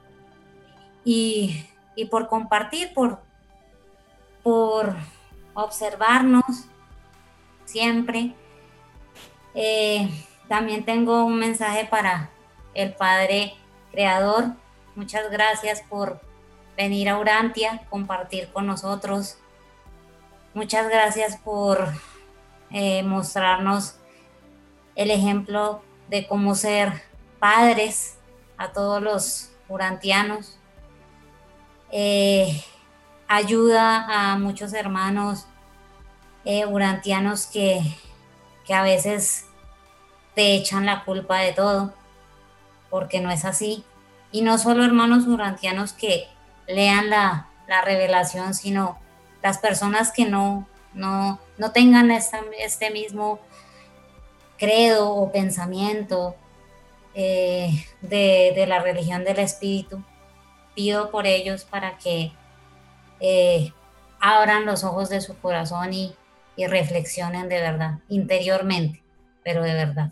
[SPEAKER 5] y, y por compartir, por, por observarnos siempre. Eh, también tengo un mensaje para el Padre Creador. Muchas gracias por venir a Urantia, compartir con nosotros. Muchas gracias por eh, mostrarnos el ejemplo de cómo ser padres a todos los urantianos. Eh, ayuda a muchos hermanos eh, urantianos que, que a veces te echan la culpa de todo, porque no es así. Y no solo hermanos urantianos que lean la, la revelación, sino las personas que no, no, no tengan esta, este mismo credo o pensamiento eh, de, de la religión del espíritu. Pido por ellos para que eh, abran los ojos de su corazón y, y reflexionen de verdad, interiormente, pero de verdad.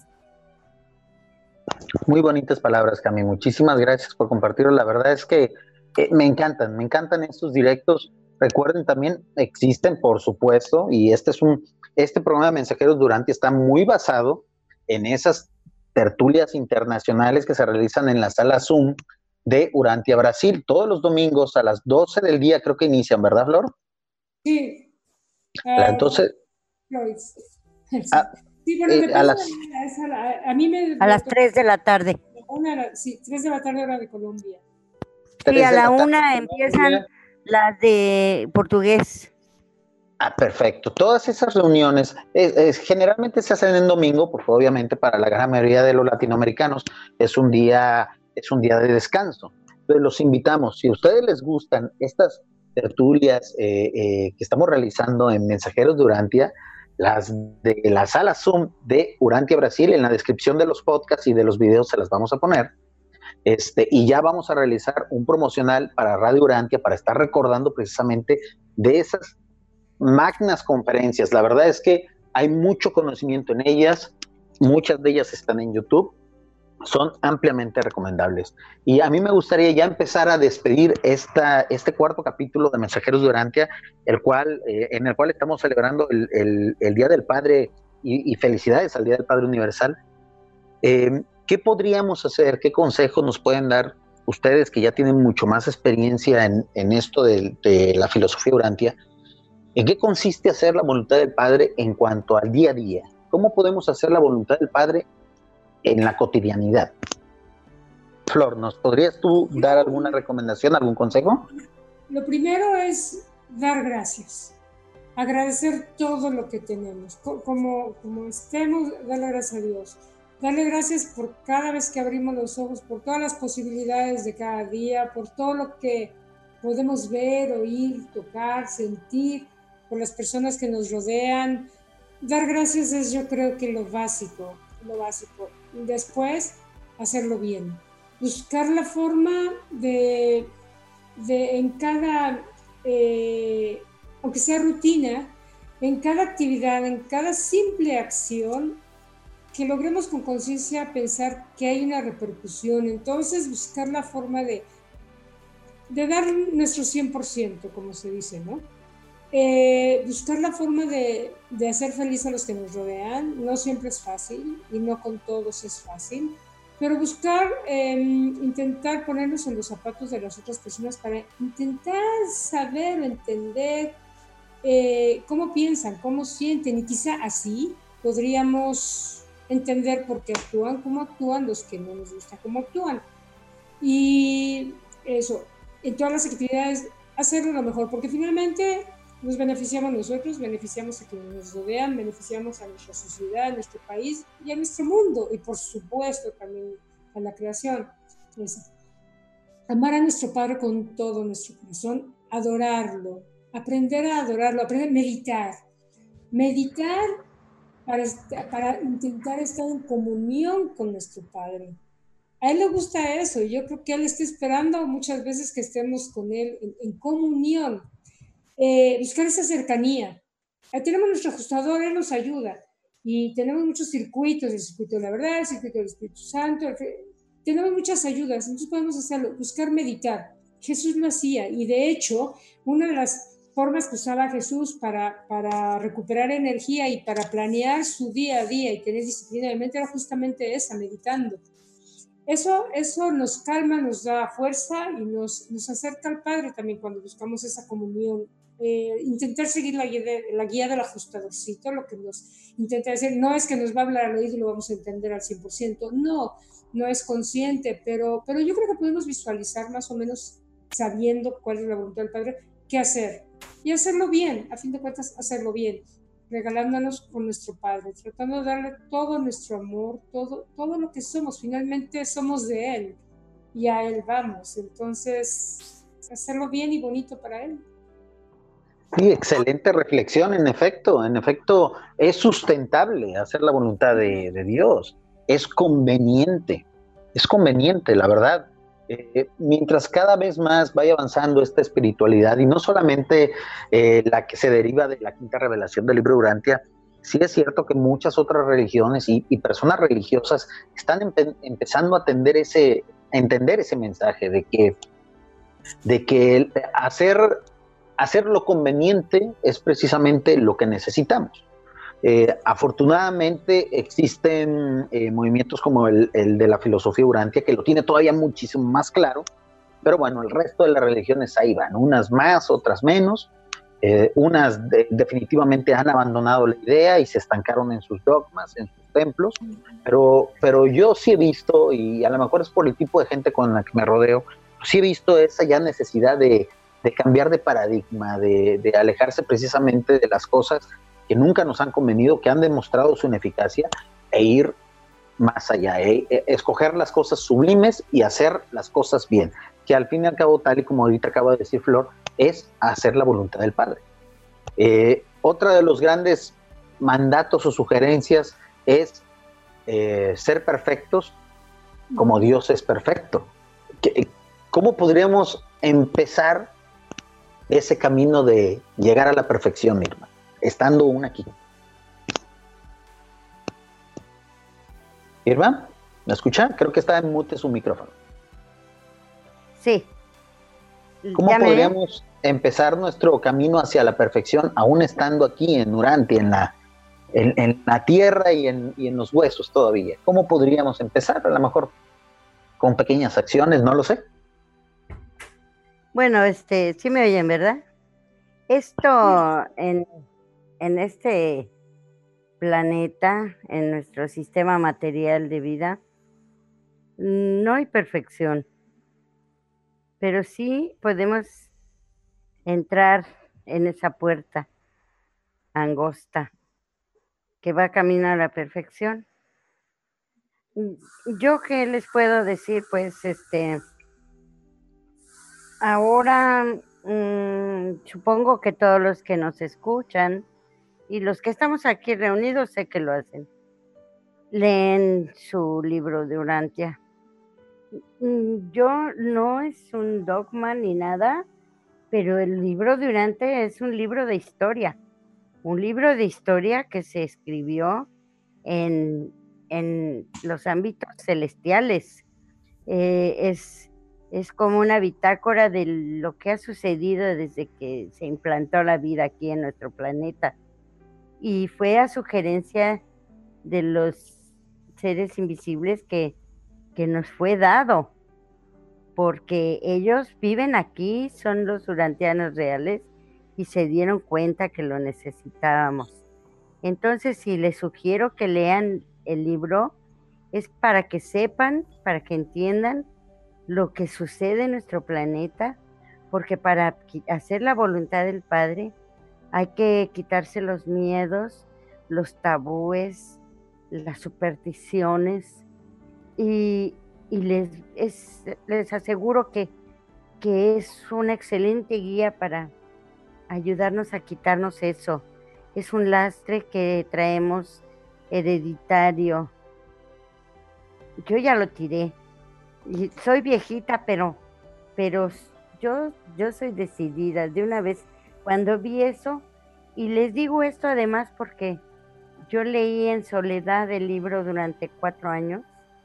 [SPEAKER 2] Muy bonitas palabras, Cami. Muchísimas gracias por compartirlo. La verdad es que eh, me encantan, me encantan estos directos. Recuerden también, existen, por supuesto, y este es un, este programa de Mensajeros Durantia está muy basado en esas tertulias internacionales que se realizan en la sala Zoom de Urantia Brasil. Todos los domingos a las doce del día creo que inician, ¿verdad, Flor?
[SPEAKER 3] Sí.
[SPEAKER 2] Entonces...
[SPEAKER 3] Uh, ah, sí, bueno,
[SPEAKER 2] eh, a, las,
[SPEAKER 3] a, la, a mí me...
[SPEAKER 4] A las tres de la tarde.
[SPEAKER 3] Una, sí, tres de la tarde hora de Colombia.
[SPEAKER 4] Sí, a la una empiezan las de portugués.
[SPEAKER 2] Ah, perfecto. Todas esas reuniones eh, eh, generalmente se hacen en domingo, porque obviamente para la gran mayoría de los latinoamericanos es un día, es un día de descanso. Entonces los invitamos, si a ustedes les gustan estas tertulias eh, eh, que estamos realizando en Mensajeros de Urantia, las de la sala Zoom de Urantia Brasil, en la descripción de los podcasts y de los videos se las vamos a poner. Este, y ya vamos a realizar un promocional para Radio Urantia para estar recordando precisamente de esas magnas conferencias. La verdad es que hay mucho conocimiento en ellas, muchas de ellas están en YouTube, son ampliamente recomendables. Y a mí me gustaría ya empezar a despedir esta, este cuarto capítulo de Mensajeros de Urantia, el cual, eh, en el cual estamos celebrando el, el, el Día del Padre y, y felicidades al Día del Padre Universal. Eh, ¿Qué podríamos hacer? ¿Qué consejos nos pueden dar ustedes que ya tienen mucho más experiencia en, en esto de, de la filosofía Urantia? ¿En qué consiste hacer la voluntad del Padre en cuanto al día a día? ¿Cómo podemos hacer la voluntad del Padre en la cotidianidad? Flor, ¿nos podrías tú dar alguna recomendación, algún consejo?
[SPEAKER 3] Lo primero es dar gracias, agradecer todo lo que tenemos, como, como estemos, darle gracias a Dios. Darle gracias por cada vez que abrimos los ojos, por todas las posibilidades de cada día, por todo lo que podemos ver, oír, tocar, sentir, por las personas que nos rodean. Dar gracias es, yo creo que lo básico, lo básico. Después, hacerlo bien. Buscar la forma de, de en cada, eh, aunque sea rutina, en cada actividad, en cada simple acción, que logremos con conciencia pensar que hay una repercusión. Entonces, buscar la forma de, de dar nuestro cien por ciento, como se dice, ¿no? Eh, buscar la forma de, de hacer feliz a los que nos rodean. No siempre es fácil y no con todos es fácil, pero buscar, eh, intentar ponernos en los zapatos de las otras personas para intentar saber, entender eh, cómo piensan, cómo sienten, y quizá así podríamos entender por qué actúan, cómo actúan los que no nos gusta cómo actúan. Y eso, en todas las actividades, hacerlo lo mejor, porque finalmente nos beneficiamos nosotros, beneficiamos a quienes nos rodean, beneficiamos a nuestra sociedad, a nuestro país y a nuestro mundo, y por supuesto también a la creación. Eso. Amar a nuestro Padre con todo nuestro corazón, adorarlo, aprender a adorarlo, aprender a meditar. Meditar para, para intentar estar en comunión con nuestro Padre. A Él le gusta eso, y yo creo que Él está esperando muchas veces que estemos con Él en, en comunión. Eh, buscar esa cercanía. Ahí tenemos nuestro ajustador, Él nos ayuda, y tenemos muchos circuitos, el circuito de la verdad, el circuito del Espíritu Santo, el, tenemos muchas ayudas, entonces podemos hacerlo, buscar meditar. Jesús lo hacía, y de hecho, una de las formas que usaba Jesús para, para recuperar energía y para planear su día a día y tener disciplina de mente era justamente esa, meditando. Eso, eso nos calma, nos da fuerza y nos, nos acerca al Padre también cuando buscamos esa comunión. Eh, intentar seguir la guía, de, la guía del ajustadorcito, lo que nos intenta decir, no es que nos va a hablar al oído y lo vamos a entender al cien por ciento, no, no es consciente, pero, pero yo creo que podemos visualizar más o menos, sabiendo cuál es la voluntad del Padre, qué hacer. Y hacerlo bien, a fin de cuentas, hacerlo bien, regalándonos con nuestro Padre, tratando de darle todo nuestro amor, todo, todo lo que somos. Finalmente somos de Él y a Él vamos. Entonces, hacerlo bien y bonito para Él.
[SPEAKER 2] Sí, excelente reflexión, en efecto, en efecto, es sustentable hacer la voluntad de, de Dios, es conveniente, es conveniente, la verdad. Eh, mientras cada vez más vaya avanzando esta espiritualidad, y no solamente eh, la que se deriva de la quinta revelación del libro de Urantia, sí es cierto que muchas otras religiones y, y personas religiosas están empe empezando a atender ese, a entender ese mensaje de que, de que hacer... hacer lo conveniente es precisamente lo que necesitamos. Eh, afortunadamente existen eh, movimientos como el, el de la filosofía urantia, que lo tiene todavía muchísimo más claro, pero bueno, el resto de las religiones ahí van, unas más, otras menos, eh, unas de, definitivamente han abandonado la idea y se estancaron en sus dogmas, en sus templos, pero, pero yo sí he visto, y a lo mejor es por el tipo de gente con la que me rodeo, sí he visto esa ya necesidad de de cambiar de paradigma, de, de alejarse precisamente de las cosas que nunca nos han convenido, que han demostrado su ineficacia, e ir más allá, eh, eh, escoger las cosas sublimes y hacer las cosas bien, que al fin y al cabo, tal y como ahorita acaba de decir Flor, es hacer la voluntad del Padre. Eh, otra de los grandes mandatos o sugerencias es eh, ser perfectos como Dios es perfecto. ¿Cómo podríamos empezar ese camino de llegar a la perfección, Irma, estando aún aquí? Irma, ¿me escucha? Creo que está en mute su micrófono.
[SPEAKER 4] Sí.
[SPEAKER 2] ¿Cómo
[SPEAKER 4] Ya
[SPEAKER 2] podríamos me... empezar nuestro camino hacia la perfección aún estando aquí en Urantia, en la, en, en la tierra y en, y en los huesos todavía? ¿Cómo podríamos empezar? A lo mejor con pequeñas acciones, no lo sé.
[SPEAKER 4] Bueno, este, sí me oyen, ¿verdad? Esto en, en este planeta, en nuestro sistema material de vida, no hay perfección, pero sí podemos entrar en esa puerta angosta que va camino a la perfección. Yo qué les puedo decir, pues, este... Ahora, mmm, supongo que todos los que nos escuchan y los que estamos aquí reunidos, sé que lo hacen, leen su libro de Urantia. Yo no es un dogma ni nada, pero el libro de Urantia es un libro de historia, un libro de historia que se escribió en, en los ámbitos celestiales. Eh, es... Es como una bitácora de lo que ha sucedido desde que se implantó la vida aquí en nuestro planeta. Y fue a sugerencia de los seres invisibles que, que nos fue dado, porque ellos viven aquí, son los urantianos reales, y se dieron cuenta que lo necesitábamos. Entonces, si les sugiero que lean el libro, es para que sepan, para que entiendan lo que sucede en nuestro planeta, porque para hacer la voluntad del Padre hay que quitarse los miedos, los tabúes, las supersticiones, y, y les, es, les aseguro que, que es una excelente guía para ayudarnos a quitarnos eso. Es un lastre que traemos hereditario. Yo ya lo tiré. Y soy viejita, pero, pero yo, yo soy decidida. De una vez, cuando vi eso, y les digo esto además porque yo leí en soledad el libro durante cuatro años,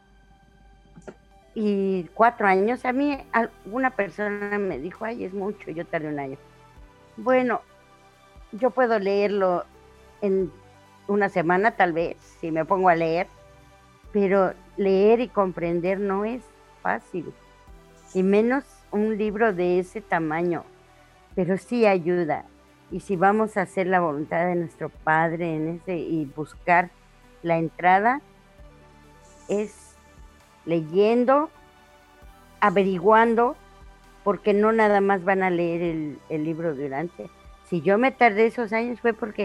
[SPEAKER 4] y cuatro años, a mí una persona me dijo, ay, es mucho, yo tardé un año. Bueno, yo puedo leerlo en una semana tal vez, si me pongo a leer, pero leer y comprender no es fácil, y menos un libro de ese tamaño, pero sí ayuda. Y si vamos a hacer la voluntad de nuestro Padre en ese y buscar la entrada, es leyendo, averiguando, porque no nada más van a leer el, el libro de Urantia. Si yo me tardé esos años fue porque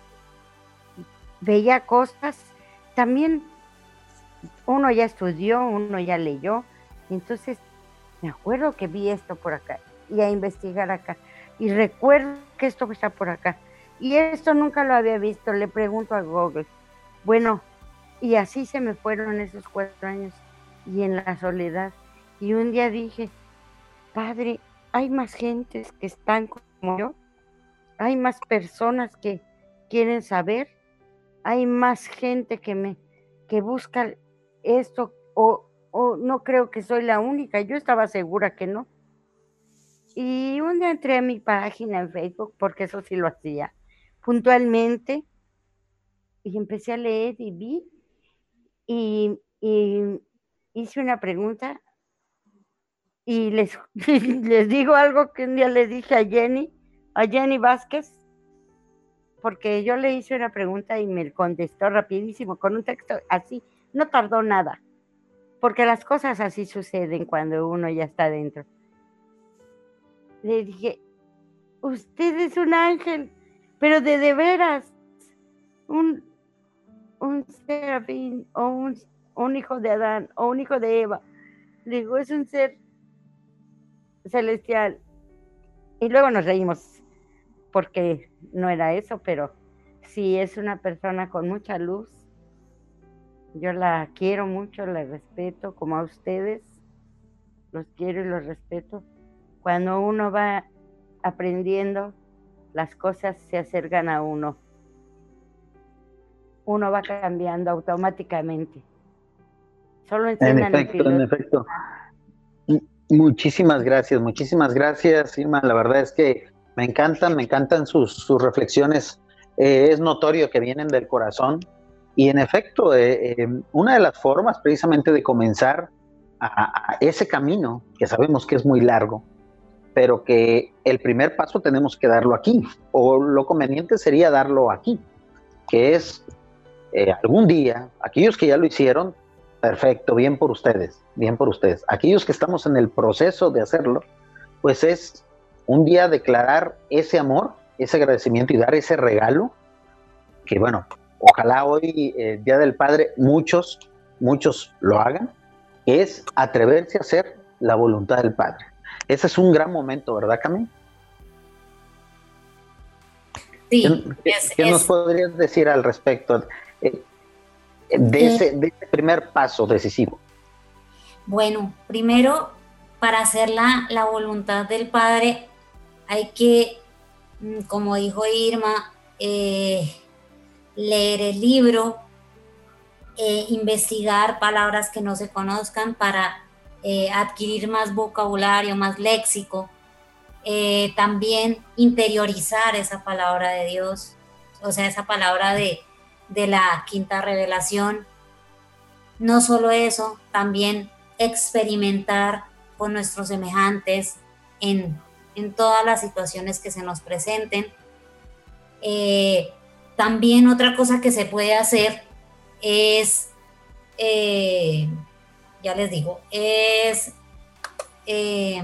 [SPEAKER 4] veía cosas, también uno ya estudió, uno ya leyó, entonces me acuerdo que vi esto por acá, y a investigar acá, y recuerdo que esto está por acá, y esto nunca lo había visto, le pregunto a Google. Bueno, y así se me fueron esos cuatro años, y en la soledad, y un día dije, Padre, hay más gentes que están como yo, hay más personas que quieren saber, hay más gente que me que busca esto, o, o no creo que soy la única, yo estaba segura que no. Y un día entré a mi página en Facebook, porque eso sí lo hacía puntualmente, y empecé a leer y vi, y, y hice una pregunta, y les, les digo algo que un día le dije a Jenny, a Jenny Vázquez, porque yo le hice una pregunta y me contestó rapidísimo, con un texto así, no tardó nada, porque las cosas así suceden cuando uno ya está dentro. Le dije, usted es un ángel, pero de de veras, un, un serafín, o un, un hijo de Adán, o un hijo de Eva. Le digo, es un ser celestial. Y luego nos reímos, porque no era eso, pero sí es una persona con mucha luz. Yo la quiero mucho, la respeto, como a ustedes, los quiero y los respeto. Cuando uno va aprendiendo, las cosas se acercan a uno. Uno va cambiando automáticamente. Solo
[SPEAKER 2] En efecto, en efecto. Muchísimas gracias, muchísimas gracias, Irma. La verdad es que me encantan, me encantan sus, sus reflexiones. Eh, es notorio que vienen del corazón. Y en efecto, eh, eh, una de las formas precisamente de comenzar a, a ese camino, que sabemos que es muy largo, pero que el primer paso tenemos que darlo aquí, o lo conveniente sería darlo aquí, que es eh, algún día, aquellos que ya lo hicieron, perfecto, bien por ustedes, bien por ustedes. Aquellos que estamos en el proceso de hacerlo, pues es un día declarar ese amor, ese agradecimiento y dar ese regalo, que bueno, ojalá hoy, el Día del Padre, muchos, muchos lo hagan, es atreverse a hacer la voluntad del Padre. Ese es un gran momento, ¿verdad, Cami?
[SPEAKER 5] Sí.
[SPEAKER 2] ¿Qué,
[SPEAKER 5] es,
[SPEAKER 2] ¿qué
[SPEAKER 5] es,
[SPEAKER 2] nos podrías decir al respecto eh, de, ese, de ese primer paso decisivo?
[SPEAKER 5] Bueno, primero, para hacer la, la voluntad del Padre, hay que, como dijo Irma, eh, leer el libro, eh, investigar palabras que no se conozcan para eh, adquirir más vocabulario, más léxico, eh, también interiorizar esa palabra de Dios, o sea, esa palabra de, de la quinta revelación. No solo eso, también experimentar con nuestros semejantes en, en todas las situaciones que se nos presenten. Eh, también otra cosa que se puede hacer es, eh, ya les digo, es, eh,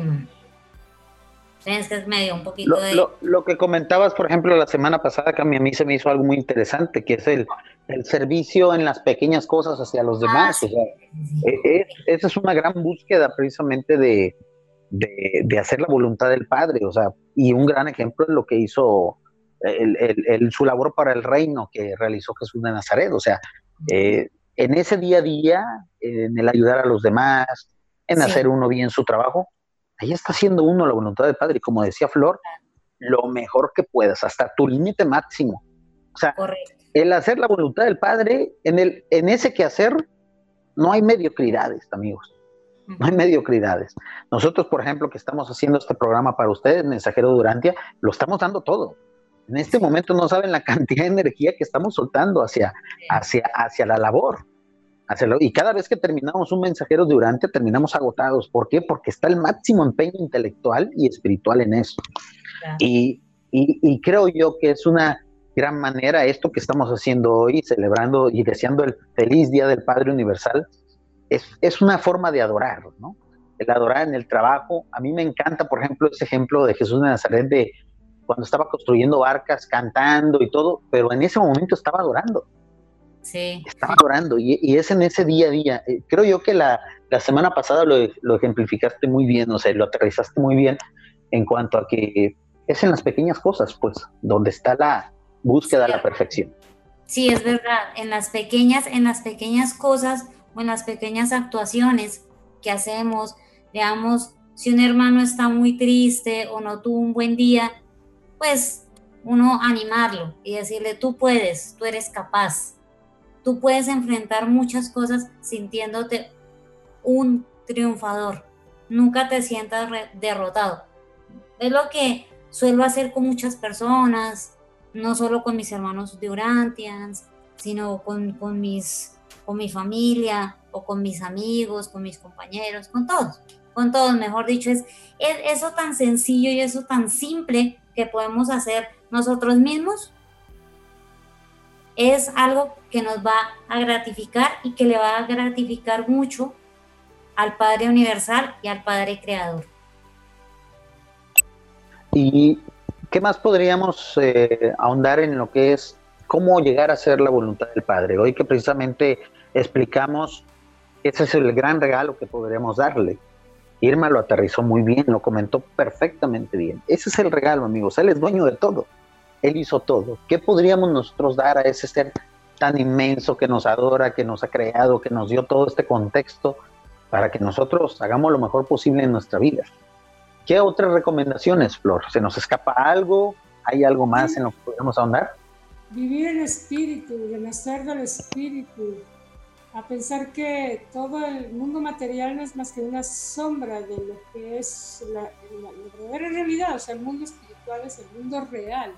[SPEAKER 5] es que me dio un poquito
[SPEAKER 2] lo,
[SPEAKER 5] de...
[SPEAKER 2] Lo, lo que comentabas, por ejemplo, la semana pasada, que a mí, a mí se me hizo algo muy interesante, que es el, el servicio en las pequeñas cosas hacia los demás. Ah, sí. O sea, es, esa es una gran búsqueda precisamente de, de, de hacer la voluntad del Padre, o sea, y un gran ejemplo es lo que hizo el, el, el, su labor para el reino que realizó Jesús de Nazaret, o sea, eh, en ese día a día, en el ayudar a los demás, en sí. hacer uno bien su trabajo, ahí está haciendo uno la voluntad del Padre, y como decía Flor, lo mejor que puedas, hasta tu límite máximo. O sea, correcto. El hacer la voluntad del Padre, en, el, en ese quehacer, no hay mediocridades, amigos. No hay mediocridades. Nosotros, por ejemplo, que estamos haciendo este programa para ustedes, Mensajero de Urantia, lo estamos dando todo. En este sí. momento no saben la cantidad de energía que estamos soltando hacia, hacia, hacia la labor. Hacia lo, y cada vez que terminamos un Mensajero de Urantia, terminamos agotados. ¿Por qué? Porque está el máximo empeño intelectual y espiritual en eso. Claro. Y, y, y creo yo que es una gran manera esto que estamos haciendo hoy, celebrando y deseando el feliz Día del Padre Universal, es, es una forma de adorar, ¿no? El adorar en el trabajo. A mí me encanta, por ejemplo, ese ejemplo de Jesús de Nazaret, de cuando estaba construyendo barcas, cantando y todo, pero en ese momento estaba adorando.
[SPEAKER 5] Sí.
[SPEAKER 2] Estaba adorando, y, y es en ese día a día. Eh, creo yo que la, la semana pasada lo, lo ejemplificaste muy bien, o sea, lo aterrizaste muy bien en cuanto a que es en las pequeñas cosas, pues, donde está la búsqueda
[SPEAKER 5] Sí,
[SPEAKER 2] de la perfección.
[SPEAKER 5] Sí, es verdad, en las pequeñas, en las pequeñas cosas o en las pequeñas actuaciones que hacemos, digamos, si un hermano está muy triste o no tuvo un buen día, pues uno animarlo y decirle, tú puedes, tú eres capaz, tú puedes enfrentar muchas cosas sintiéndote un triunfador, nunca te sientas derrotado. Es lo que suelo hacer con muchas personas, no solo con mis hermanos de Urantians, sino con, con, mis, con mi familia o con mis amigos, con mis compañeros, con todos, con todos, mejor dicho, es, es eso tan sencillo y eso tan simple que podemos hacer nosotros mismos, es algo que nos va a gratificar y que le va a gratificar mucho al Padre Universal y al Padre Creador.
[SPEAKER 2] ¿Y qué más podríamos eh, ahondar en lo que es cómo llegar a ser la voluntad del Padre? Hoy que precisamente explicamos que ese es el gran regalo que podríamos darle. Irma lo aterrizó muy bien, lo comentó perfectamente bien. Ese es el regalo, amigos. Él es dueño de todo. Él hizo todo. ¿Qué podríamos nosotros dar a ese ser tan inmenso que nos adora, que nos ha creado, que nos dio todo este contexto para que nosotros hagamos lo mejor posible en nuestra vida? ¿Qué otras recomendaciones, Flor? ¿Se nos escapa algo? ¿Hay algo más en lo que podemos ahondar?
[SPEAKER 3] Vivir en espíritu, renacer del espíritu, a pensar que todo el mundo material no es más que una sombra de lo que es la, la, la verdadera realidad, o sea, el mundo espiritual es el mundo real.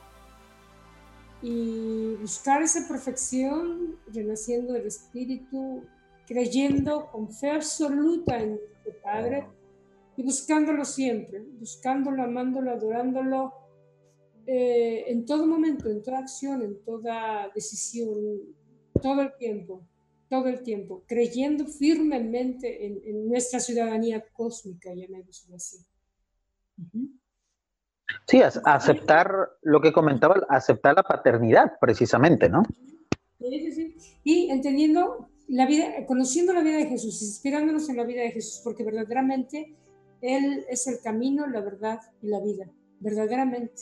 [SPEAKER 3] Y buscar esa perfección, renaciendo del espíritu, creyendo con fe absoluta en tu Padre, y buscándolo siempre, buscándolo, amándolo, adorándolo, eh, en todo momento, en toda acción, en toda decisión, todo el tiempo, todo el tiempo, creyendo firmemente en, en nuestra ciudadanía cósmica, llamémoslo así. Uh-huh.
[SPEAKER 2] Sí, aceptar lo que comentaba, aceptar la paternidad, precisamente, ¿no?
[SPEAKER 3] Sí, sí, sí. Y entendiendo la vida, conociendo la vida de Jesús, inspirándonos en la vida de Jesús, porque verdaderamente Él es el camino, la verdad y la vida, verdaderamente.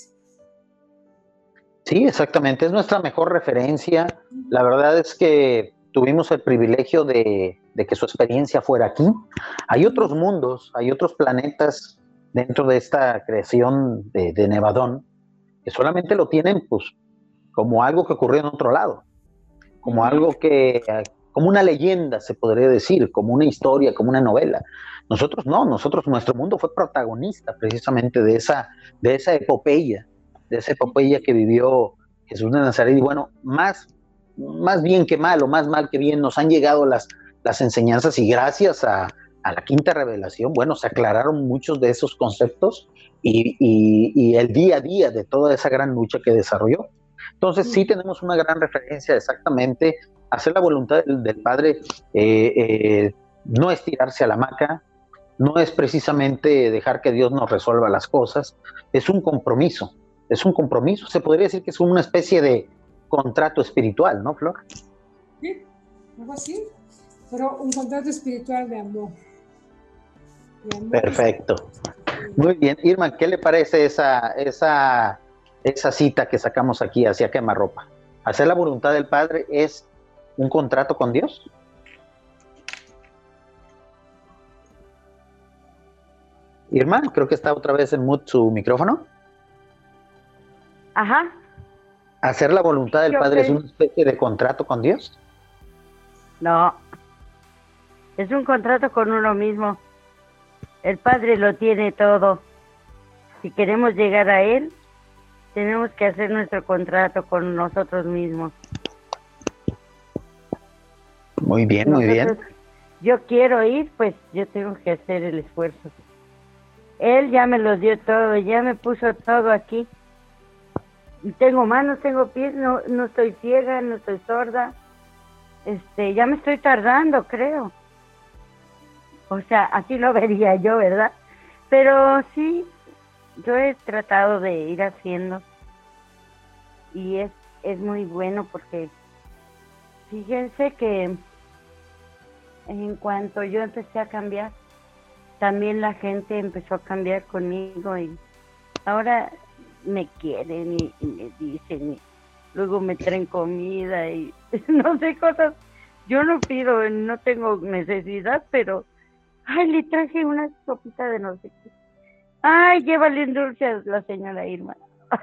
[SPEAKER 2] Sí, exactamente, es nuestra mejor referencia. La verdad es que tuvimos el privilegio de, de que su experiencia fuera aquí. Hay otros mundos, hay otros planetas dentro de esta creación de, de Nevadón que solamente lo tienen pues como algo que ocurrió en otro lado, como algo que, como una leyenda se podría decir, como una historia, como una novela. Nosotros no, nosotros, nuestro mundo fue protagonista precisamente de esa, de esa epopeya, de esa epopeya que vivió Jesús de Nazaret. Y bueno, más, más bien que mal, o más mal que bien, nos han llegado las, las enseñanzas, y gracias a, a la quinta revelación, bueno, se aclararon muchos de esos conceptos y, y, y el día a día de toda esa gran lucha que desarrolló. Entonces sí tenemos una gran referencia, exactamente, hacer la voluntad del, del Padre, eh, eh, no es tirarse a la hamaca, no es precisamente dejar que Dios nos resuelva las cosas, es un compromiso, es un compromiso, se podría decir que es una especie de contrato espiritual, ¿no, Flor?
[SPEAKER 3] Sí, algo así, pero un contrato espiritual de amor. De amor.
[SPEAKER 2] Perfecto. Muy bien, Irma, ¿qué le parece esa, esa, esa cita que sacamos aquí hacia Quemarropa? ¿Hacer la voluntad del Padre es un contrato con Dios? Irma, creo que está otra vez en mute su micrófono.
[SPEAKER 4] Ajá.
[SPEAKER 2] ¿Hacer la voluntad del
[SPEAKER 4] Yo
[SPEAKER 2] Padre
[SPEAKER 4] creo...
[SPEAKER 2] es una especie de contrato con Dios?
[SPEAKER 4] No, es un contrato con uno mismo. El Padre lo tiene todo. Si queremos llegar a Él, tenemos que hacer nuestro contrato con nosotros mismos.
[SPEAKER 2] Muy bien, muy
[SPEAKER 4] nosotros,
[SPEAKER 2] bien.
[SPEAKER 4] Yo quiero ir, pues yo tengo que hacer el esfuerzo. Él ya me lo dio todo, ya me puso todo aquí. Tengo manos, tengo pies, no, no estoy ciega, no estoy sorda. Este, ya me estoy tardando, creo. O sea, así lo vería yo, ¿verdad? Pero sí, yo he tratado de ir haciendo y es, es muy bueno porque fíjense que en cuanto yo empecé a cambiar, también la gente empezó a cambiar conmigo y ahora me quieren y, y me dicen, y luego me traen comida y no sé, cosas. Yo no pido, no tengo necesidad, pero, ay, le traje una sopita de no sé qué. Ay, llévale un dulce a la señora Irma.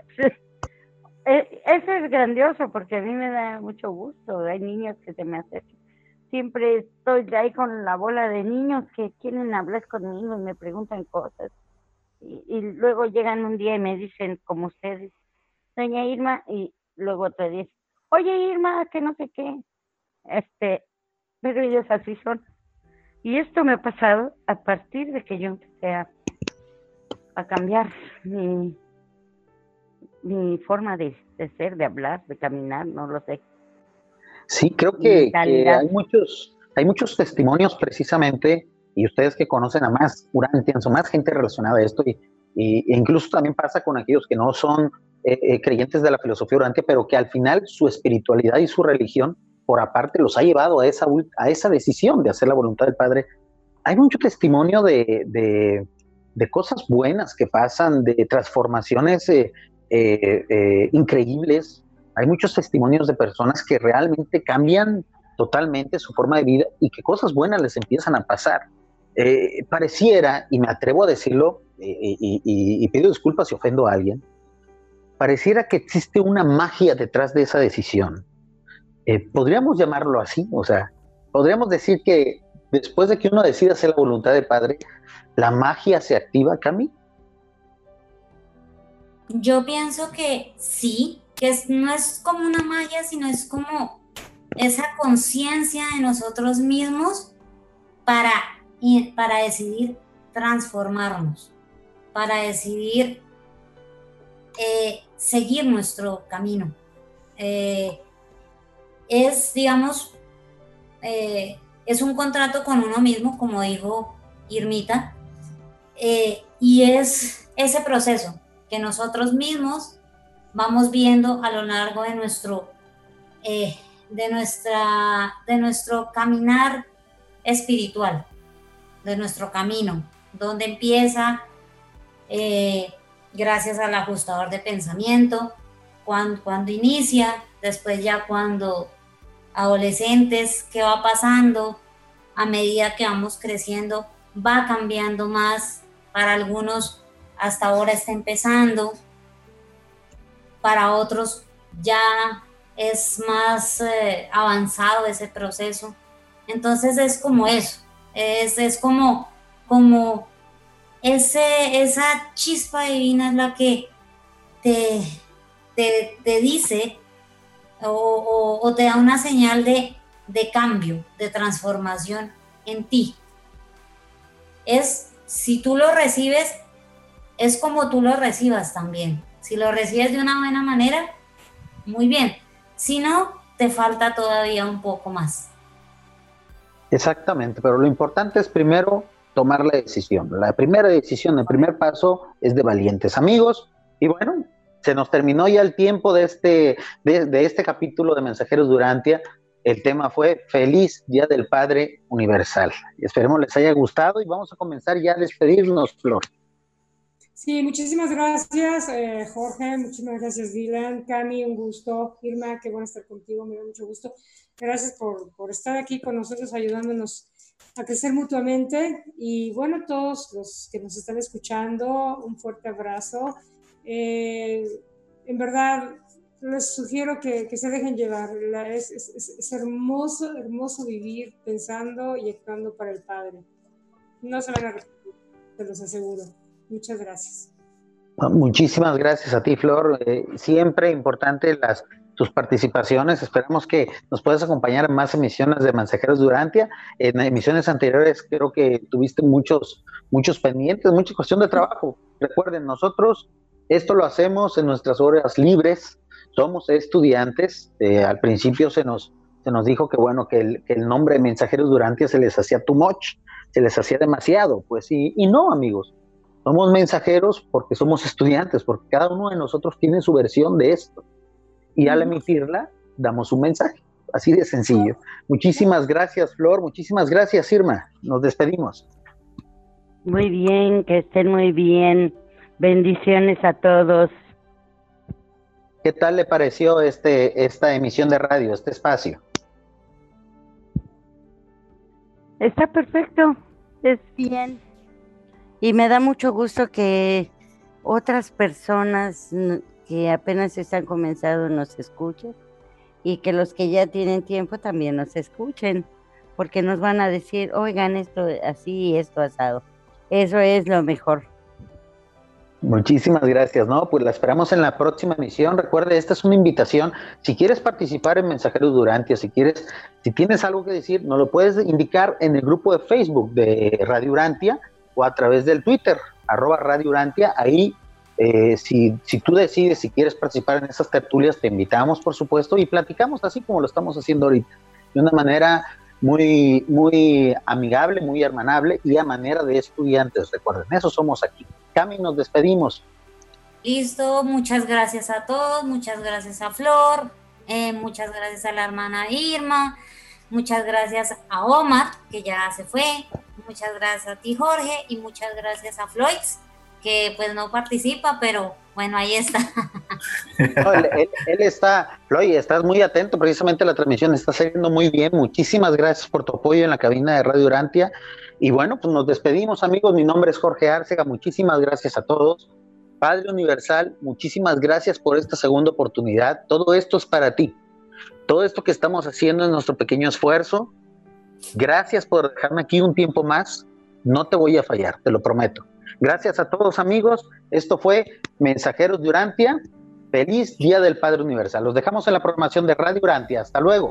[SPEAKER 4] Eso es grandioso porque a mí me da mucho gusto. Hay niños que se me acercan. Siempre estoy ahí con la bola de niños que quieren hablar conmigo y me preguntan cosas. Y, y luego llegan un día y me dicen, como ustedes, doña Irma, y luego otro día, oye Irma, que no sé qué. Este, pero ellos así son. Y esto me ha pasado a partir de que yo empecé a, a cambiar mi, mi forma de, de ser, de hablar, de caminar, no lo sé.
[SPEAKER 2] Sí, creo que, que hay muchos, hay muchos testimonios precisamente, y ustedes que conocen a más Urantians o más gente relacionada a esto, y, y, e incluso también pasa con aquellos que no son eh, eh, creyentes de la filosofía Urantia, pero que al final su espiritualidad y su religión, por aparte, los ha llevado a esa, a esa decisión de hacer la voluntad del Padre. Hay mucho testimonio de, de, de cosas buenas que pasan, de transformaciones eh, eh, eh, increíbles. Hay muchos testimonios de personas que realmente cambian totalmente su forma de vida y que cosas buenas les empiezan a pasar. Eh, pareciera, y me atrevo a decirlo, eh, y, y, y pido disculpas si ofendo a alguien, pareciera que existe una magia detrás de esa decisión. Eh, podríamos llamarlo así, o sea, podríamos decir que después de que uno decide hacer la voluntad del Padre, la magia se activa, Cami.
[SPEAKER 5] Yo pienso que sí, que es, no es como una magia, sino es como esa conciencia de nosotros mismos para, para decidir transformarnos, para decidir eh, seguir nuestro camino. Eh, es, digamos, eh, es un contrato con uno mismo, como dijo Irmita, eh, y es ese proceso que nosotros mismos vamos viendo a lo largo de nuestro, eh, de nuestra, de nuestro caminar espiritual, de nuestro camino, donde empieza eh, gracias al ajustador de pensamiento, cuando, cuando inicia, después ya cuando adolescentes, qué va pasando, a medida que vamos creciendo, va cambiando más, para algunos hasta ahora está empezando, para otros ya es más eh, avanzado ese proceso. Entonces es como eso, es, es como, como ese, esa chispa divina es la que te, te, te dice o, o, o te da una señal de, de cambio, de transformación en ti. Es, si tú lo recibes, es como tú lo recibas también. Si lo recibes de una buena manera, muy bien. Si no, te falta todavía un poco más.
[SPEAKER 2] Exactamente, pero lo importante es primero tomar la decisión. La primera decisión, el primer paso es de valientes, amigos. Y bueno, se nos terminó ya el tiempo de este, de, de este capítulo de Mensajeros de Urantia. El tema fue Feliz Día del Padre Universal. Esperemos les haya gustado y vamos a comenzar ya a despedirnos, Flor.
[SPEAKER 3] Sí, muchísimas gracias, eh, Jorge, muchísimas gracias, Dylan, Cami, un gusto, Irma, qué bueno estar contigo, me da mucho gusto. Gracias por, por estar aquí con nosotros, ayudándonos a crecer mutuamente. Y bueno, todos los que nos están escuchando, un fuerte abrazo. Eh, en verdad, les sugiero que, que se dejen llevar. La, es, es, es hermoso, hermoso vivir pensando y actuando para el Padre. No se van a arrepentir, te los aseguro. Muchas gracias.
[SPEAKER 2] Muchísimas gracias a ti, Flor. Eh, siempre importante las tus participaciones. Esperamos que nos puedas acompañar en más emisiones de Mensajeros de Urantia. En emisiones anteriores creo que tuviste muchos, muchos pendientes, mucha cuestión de trabajo. Recuerden, nosotros esto lo hacemos en nuestras horas libres. Somos estudiantes. Eh, al principio se nos, se nos dijo que bueno, que el, que el nombre de Mensajeros de Urantia se les hacía too much. se les hacía demasiado, pues, y, y no, amigos, somos mensajeros porque somos estudiantes, porque cada uno de nosotros tiene su versión de esto, y al emitirla, damos un mensaje, así de sencillo. Muchísimas gracias, Flor, muchísimas gracias, Irma, nos despedimos.
[SPEAKER 4] Muy bien, que estén muy bien, bendiciones a todos.
[SPEAKER 2] ¿Qué tal le pareció este, esta emisión de radio, este espacio?
[SPEAKER 4] Está perfecto, es bien. Y me da mucho gusto que otras personas que apenas están comenzando nos escuchen y que los que ya tienen tiempo también nos escuchen, porque nos van a decir, oigan, esto así y esto asado. Eso es lo mejor.
[SPEAKER 2] Muchísimas gracias, ¿no? Pues la esperamos en la próxima emisión. Recuerde, esta es una invitación. Si quieres participar en Mensajeros de Urantia, si quieres, si tienes algo que decir, nos lo puedes indicar en el grupo de Facebook de Radio Urantia o a través del Twitter, arroba Radio Urantia. Ahí, eh, si, si tú decides, si quieres participar en esas tertulias, te invitamos, por supuesto, y platicamos así como lo estamos haciendo ahorita, de una manera muy, muy amigable, muy hermanable y a manera de estudiantes. Recuerden, eso somos aquí. Cami, nos despedimos.
[SPEAKER 5] Listo, muchas gracias a todos, muchas gracias a Flor, eh, muchas gracias a la hermana Irma, muchas gracias a Omar, que ya se fue, muchas gracias a ti, Jorge, y muchas gracias a Floyd, que pues no participa, pero bueno, ahí está.
[SPEAKER 2] No, él, él, él está, Floyd, estás muy atento precisamente a la transmisión, está saliendo muy bien. Muchísimas gracias por tu apoyo en la cabina de Radio Urantia. Y bueno, pues nos despedimos, amigos. Mi nombre es Jorge Arcega. Muchísimas gracias a todos. Padre Universal, muchísimas gracias por esta segunda oportunidad. Todo esto es para ti. Todo esto que estamos haciendo es nuestro pequeño esfuerzo. Gracias por dejarme aquí un tiempo más. No te voy a fallar, te lo prometo. Gracias a todos, amigos. Esto fue Mensajeros de Urantia. Feliz Día del Padre Universal. Los dejamos en la programación de Radio Urantia. Hasta luego.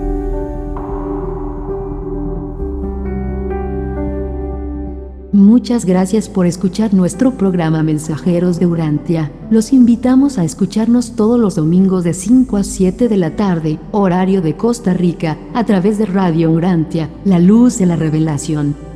[SPEAKER 1] Muchas gracias por escuchar nuestro programa Mensajeros de Urantia. Los invitamos a escucharnos todos los domingos de cinco a siete de la tarde, horario de Costa Rica, a través de Radio Urantia, la luz de la revelación.